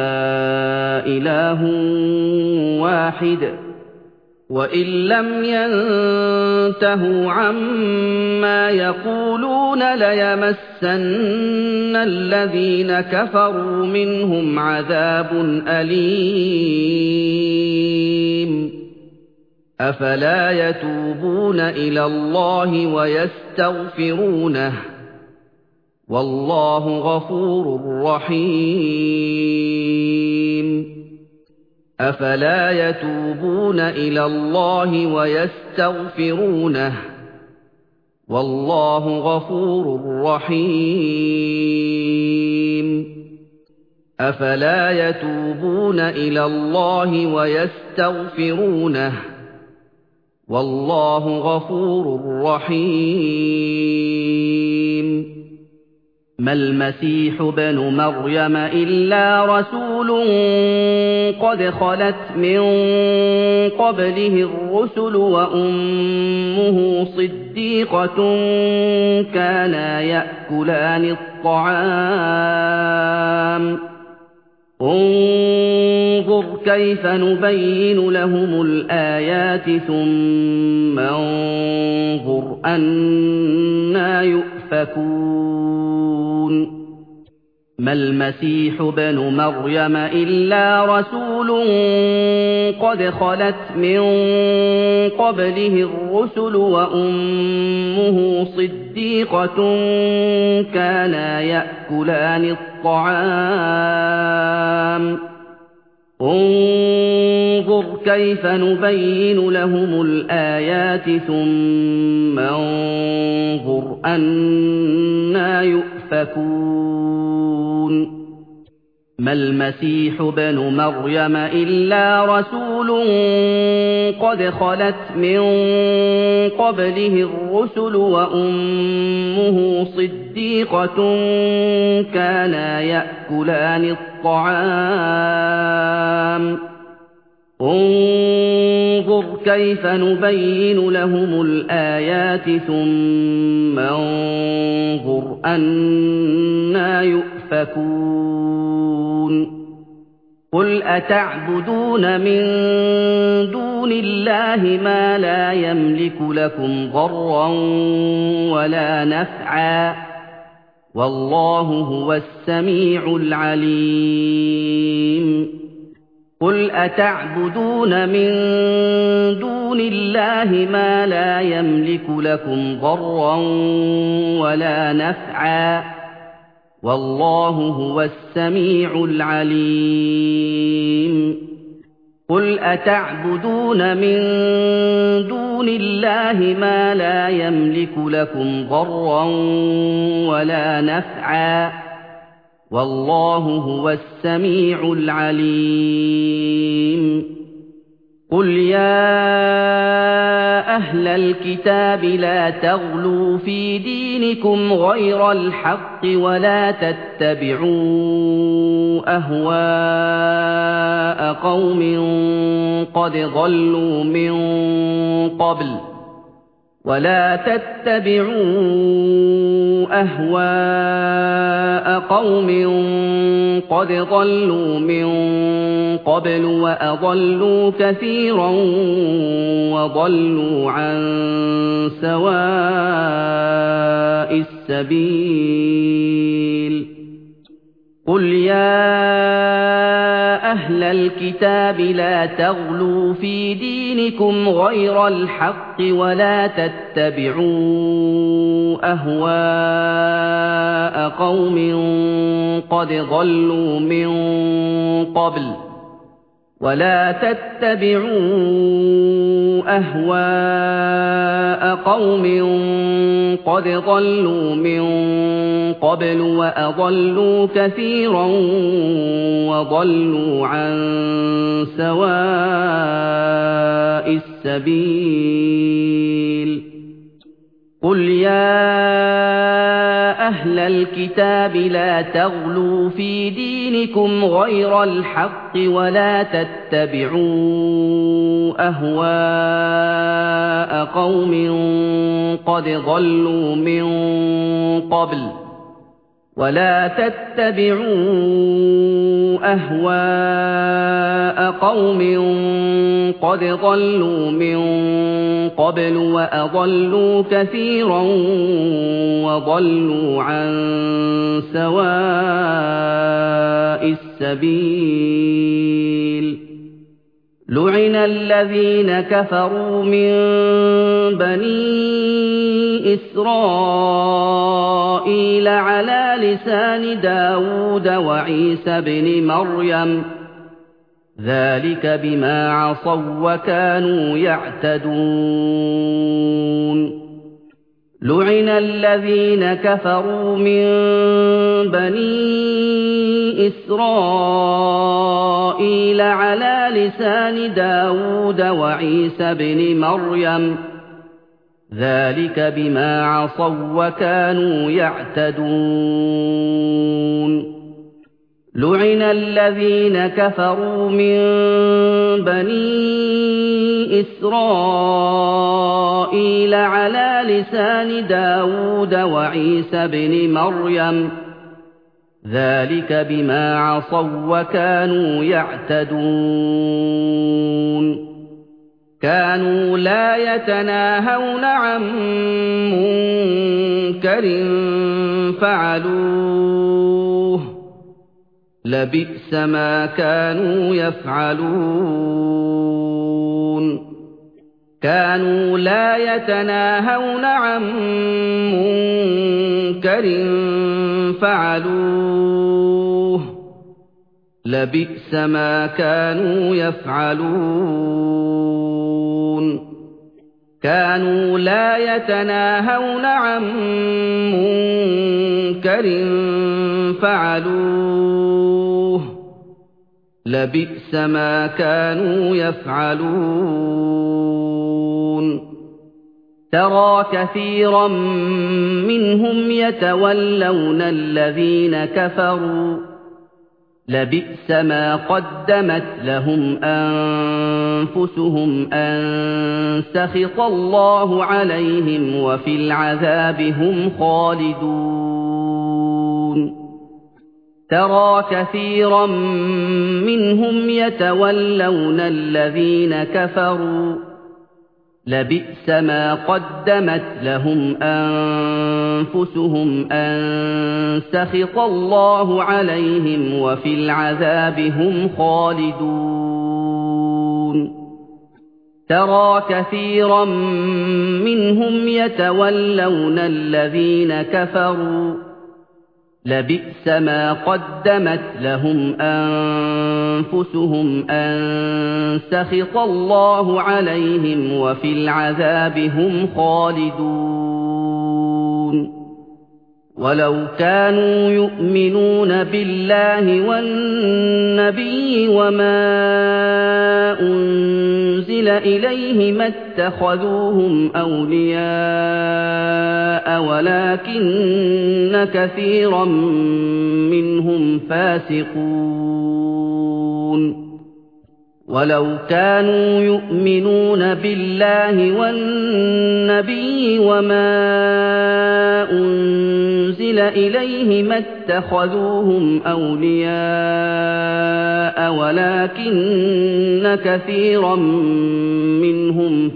إله واحد وإن لم ينتهوا عما يقولون ليمسن الذين كفروا منهم عذاب أليم أفلا يتوبون إلى الله ويستغفرونه والله غفور رحيم أفلا يتوبون إلى الله ويستغفرونه والله غفور رحيم أفلا يتوبون إلى الله ويستغفرونه والله غفور رحيم ما المسيح ابن مريم إلا رسول قد خلت من قبله الرسل وأمه صديقة كانا يأكلان الطعام انظر كيف نبين لهم الآيات ثم انظر أنى يؤفكون ما المسيح ابن مريم إلا رسول قد خلت من قبله الرسل وأمه صديقة كانا يأكلان الطعام انظر كيف نبين لهم الآيات ثم انظر أنى يؤفكون ما المسيح ابن مريم إلا رسول قد خلت من قبله الرسل وأمه صديقة كانا يأكلان الطعام انظر كيف نبين لهم الآيات ثم انظر أنى يؤفكون قل أتعبدون من دون الله ما لا يملك لكم ضرا ولا نفعا والله هو السميع العليم قل أتعبدون من دون الله ما لا يملك لكم ضرا ولا نفعا والله هو السميع العليم قُلْ أَتَعْبُدُونَ مِن دُونِ اللَّهِ مَا لَا يَمْلِكُ لَكُمْ ضَرًّا وَلَا نَفْعًا ۚ وَاللَّهُ هُوَ السَّمِيعُ الْعَلِيمُ قُلْ يَا أَهْلَ الْكِتَابِ لَا تَغْلُوا فِي دِينِكُمْ غَيْرَ الْحَقِّ وَلَا تَتَّبِعُوا أَهْوَاءَ قَوْمٍ قَدْ ضَلُّوا مِن قَبْلُ وَلَا تَتَّبِعُوا أَهْوَاءَ قَوْمٍ قَدْ ضَلُّوا مِن قَبْلُ وَأَضَلُّوا كَثِيرًا وَضَلُّوا عَن سَوَاءِ السَّبِيلِ قُلْ يَا أَهْلَ الْكِتَابِ لَا تَغْلُوا فِي دِينِكُمْ غَيْرَ الْحَقِّ وَلَا تَتَّبِعُوا أَهْوَاءَ قَوْمٍ قَدْ ضَلُّوا مِن قَبْلُ وَلَا تَتَّبِعُوا أَهْوَاءَ قَوْمٍ قَدْ ضَلُّوا مِن قَبْلُ وَأَضَلُّوا كَثِيرًا وَضَلُّوا عَن سَوَاءِ السَّبِيلِ قُلْ يَا أَهْلَ الْكِتَابِ لَا تَغْلُوا فِي دِينِكُمْ غَيْرَ الْحَقِّ وَلَا تَتَّبِعُوا أَهْوَاءَ قَوْمٍ قَدْ ضَلُّوا مِن قَبْلُ وَلَا تَتَّبِعُوا أَهْوَاءَ قَوْمٍ قَدْ ضَلُّوا مِن قَبْلُ وَأَضَلُّوا كَثِيرًا وَضَلُّوا عَن سَوَاءِ السَّبِيلِ لُعِنَ الَّذِينَ كَفَرُوا مِن بَنِي إِسْرَائِيلَ عَلَىٰ لِسَانِ دَاوُودَ وَعِيسَى ابْنِ مَرْيَمَ ۚ ذَٰلِكَ بِمَا عَصَوا وَّكَانُوا يَعْتَدُونَ لُعِنَ الَّذِينَ كَفَرُوا مِن بَنِي إِسْرَائِيلَ عَلَىٰ لِسَانِ دَاوُودَ وَعِيسَى ابْنِ مَرْيَمَ ۚ ذَٰلِكَ بِمَا عَصَوا وَّكَانُوا يَعْتَدُونَ لُعِنَ الَّذِينَ كَفَرُوا مِن بَنِي إِسْرَائِيلَ عَلَىٰ لِسَانِ دَاوُودَ وَعِيسَى ابْنِ مَرْيَمَ ۚ ذَٰلِكَ بِمَا عَصَوا وَّكَانُوا يَعْتَدُونَ كَانُوا لَا يَتَنَاهَوْنَ عَن مُّنكَرٍ فَعَلُوهُ ۚ لَبِئْسَ مَا كَانُوا يَفْعَلُونَ كَانُوا لَا يَتَنَاهَوْنَ عَن مُّنكَرٍ فَعَلُوهُ ۚ لَبِئْسَ مَا كَانُوا يَفْعَلُونَ كَانُوا لَا يَتَنَاهَوْنَ عَن مُّنكَرٍ فَعَلُوهُ ۚ لَبِئْسَ مَا كَانُوا يَفْعَلُونَ تَرَىٰ كَثِيرًا مِّنْهُمْ يَتَوَلَّوْنَ الَّذِينَ كَفَرُوا ۚ لَبِئْسَ مَا قَدَّمَتْ لَهُمْ أَنفُسُهُمْ أَن سَخِطَ اللَّهُ عَلَيْهِمْ وَفِي الْعَذَابِ هُمْ خَالِدُونَ تَرَىٰ كَثِيرًا مِّنْهُمْ يَتَوَلَّوْنَ الَّذِينَ كَفَرُوا ۚ لَبِئْسَ مَا قَدَّمَتْ لَهُمْ أَنفُسُهُمْ أَن سَخِطَ اللَّهُ عَلَيْهِمْ وَفِي الْعَذَابِ هُمْ خَالِدُونَ تَرَىٰ كَثِيرًا مِّنْهُمْ يَتَوَلَّوْنَ الَّذِينَ كَفَرُوا ۚ لَبِئْسَ مَا قَدَّمَتْ لَهُمْ أَنفُسُهُمْ أَن سَخِطَ اللَّهُ عَلَيْهِمْ وَفِي الْعَذَابِ هُمْ خَالِدُونَ وَلَوْ كَانُوا يُؤْمِنُونَ بِاللَّهِ وَالنَّبِيِّ وَمَا أُنزِلَ إِلَيْهِ مَا اتَّخَذُوهُمْ أَوْلِيَاءَ وَلَٰكِنَّ كَثِيرًا مِّنْهُمْ فَاسِقُونَ وَلَوْ كَانُوا يُؤْمِنُونَ بِاللَّهِ وَالنَّبِيِّ وَمَا أُنزِلَ إِلَيْهِ مَا اتَّخَذُوهُمْ أَوْلِيَاءَ وَلَٰكِنَّ كَثِيرًا مِّنْهُمْ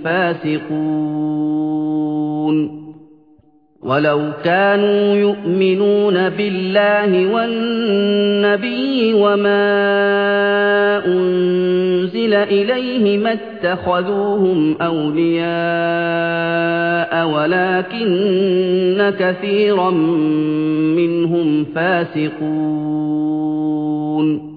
فَاسِقُونَ وَلَوْ كَانُوا يُؤْمِنُونَ بِاللَّهِ وَالنَّبِيِّ وَمَا أُنزِلَ إِلَيْهِ مَا اتَّخَذُوهُمْ أَوْلِيَاءَ وَلَٰكِنَّ كَثِيرًا مِّنْهُمْ فَاسِقُونَ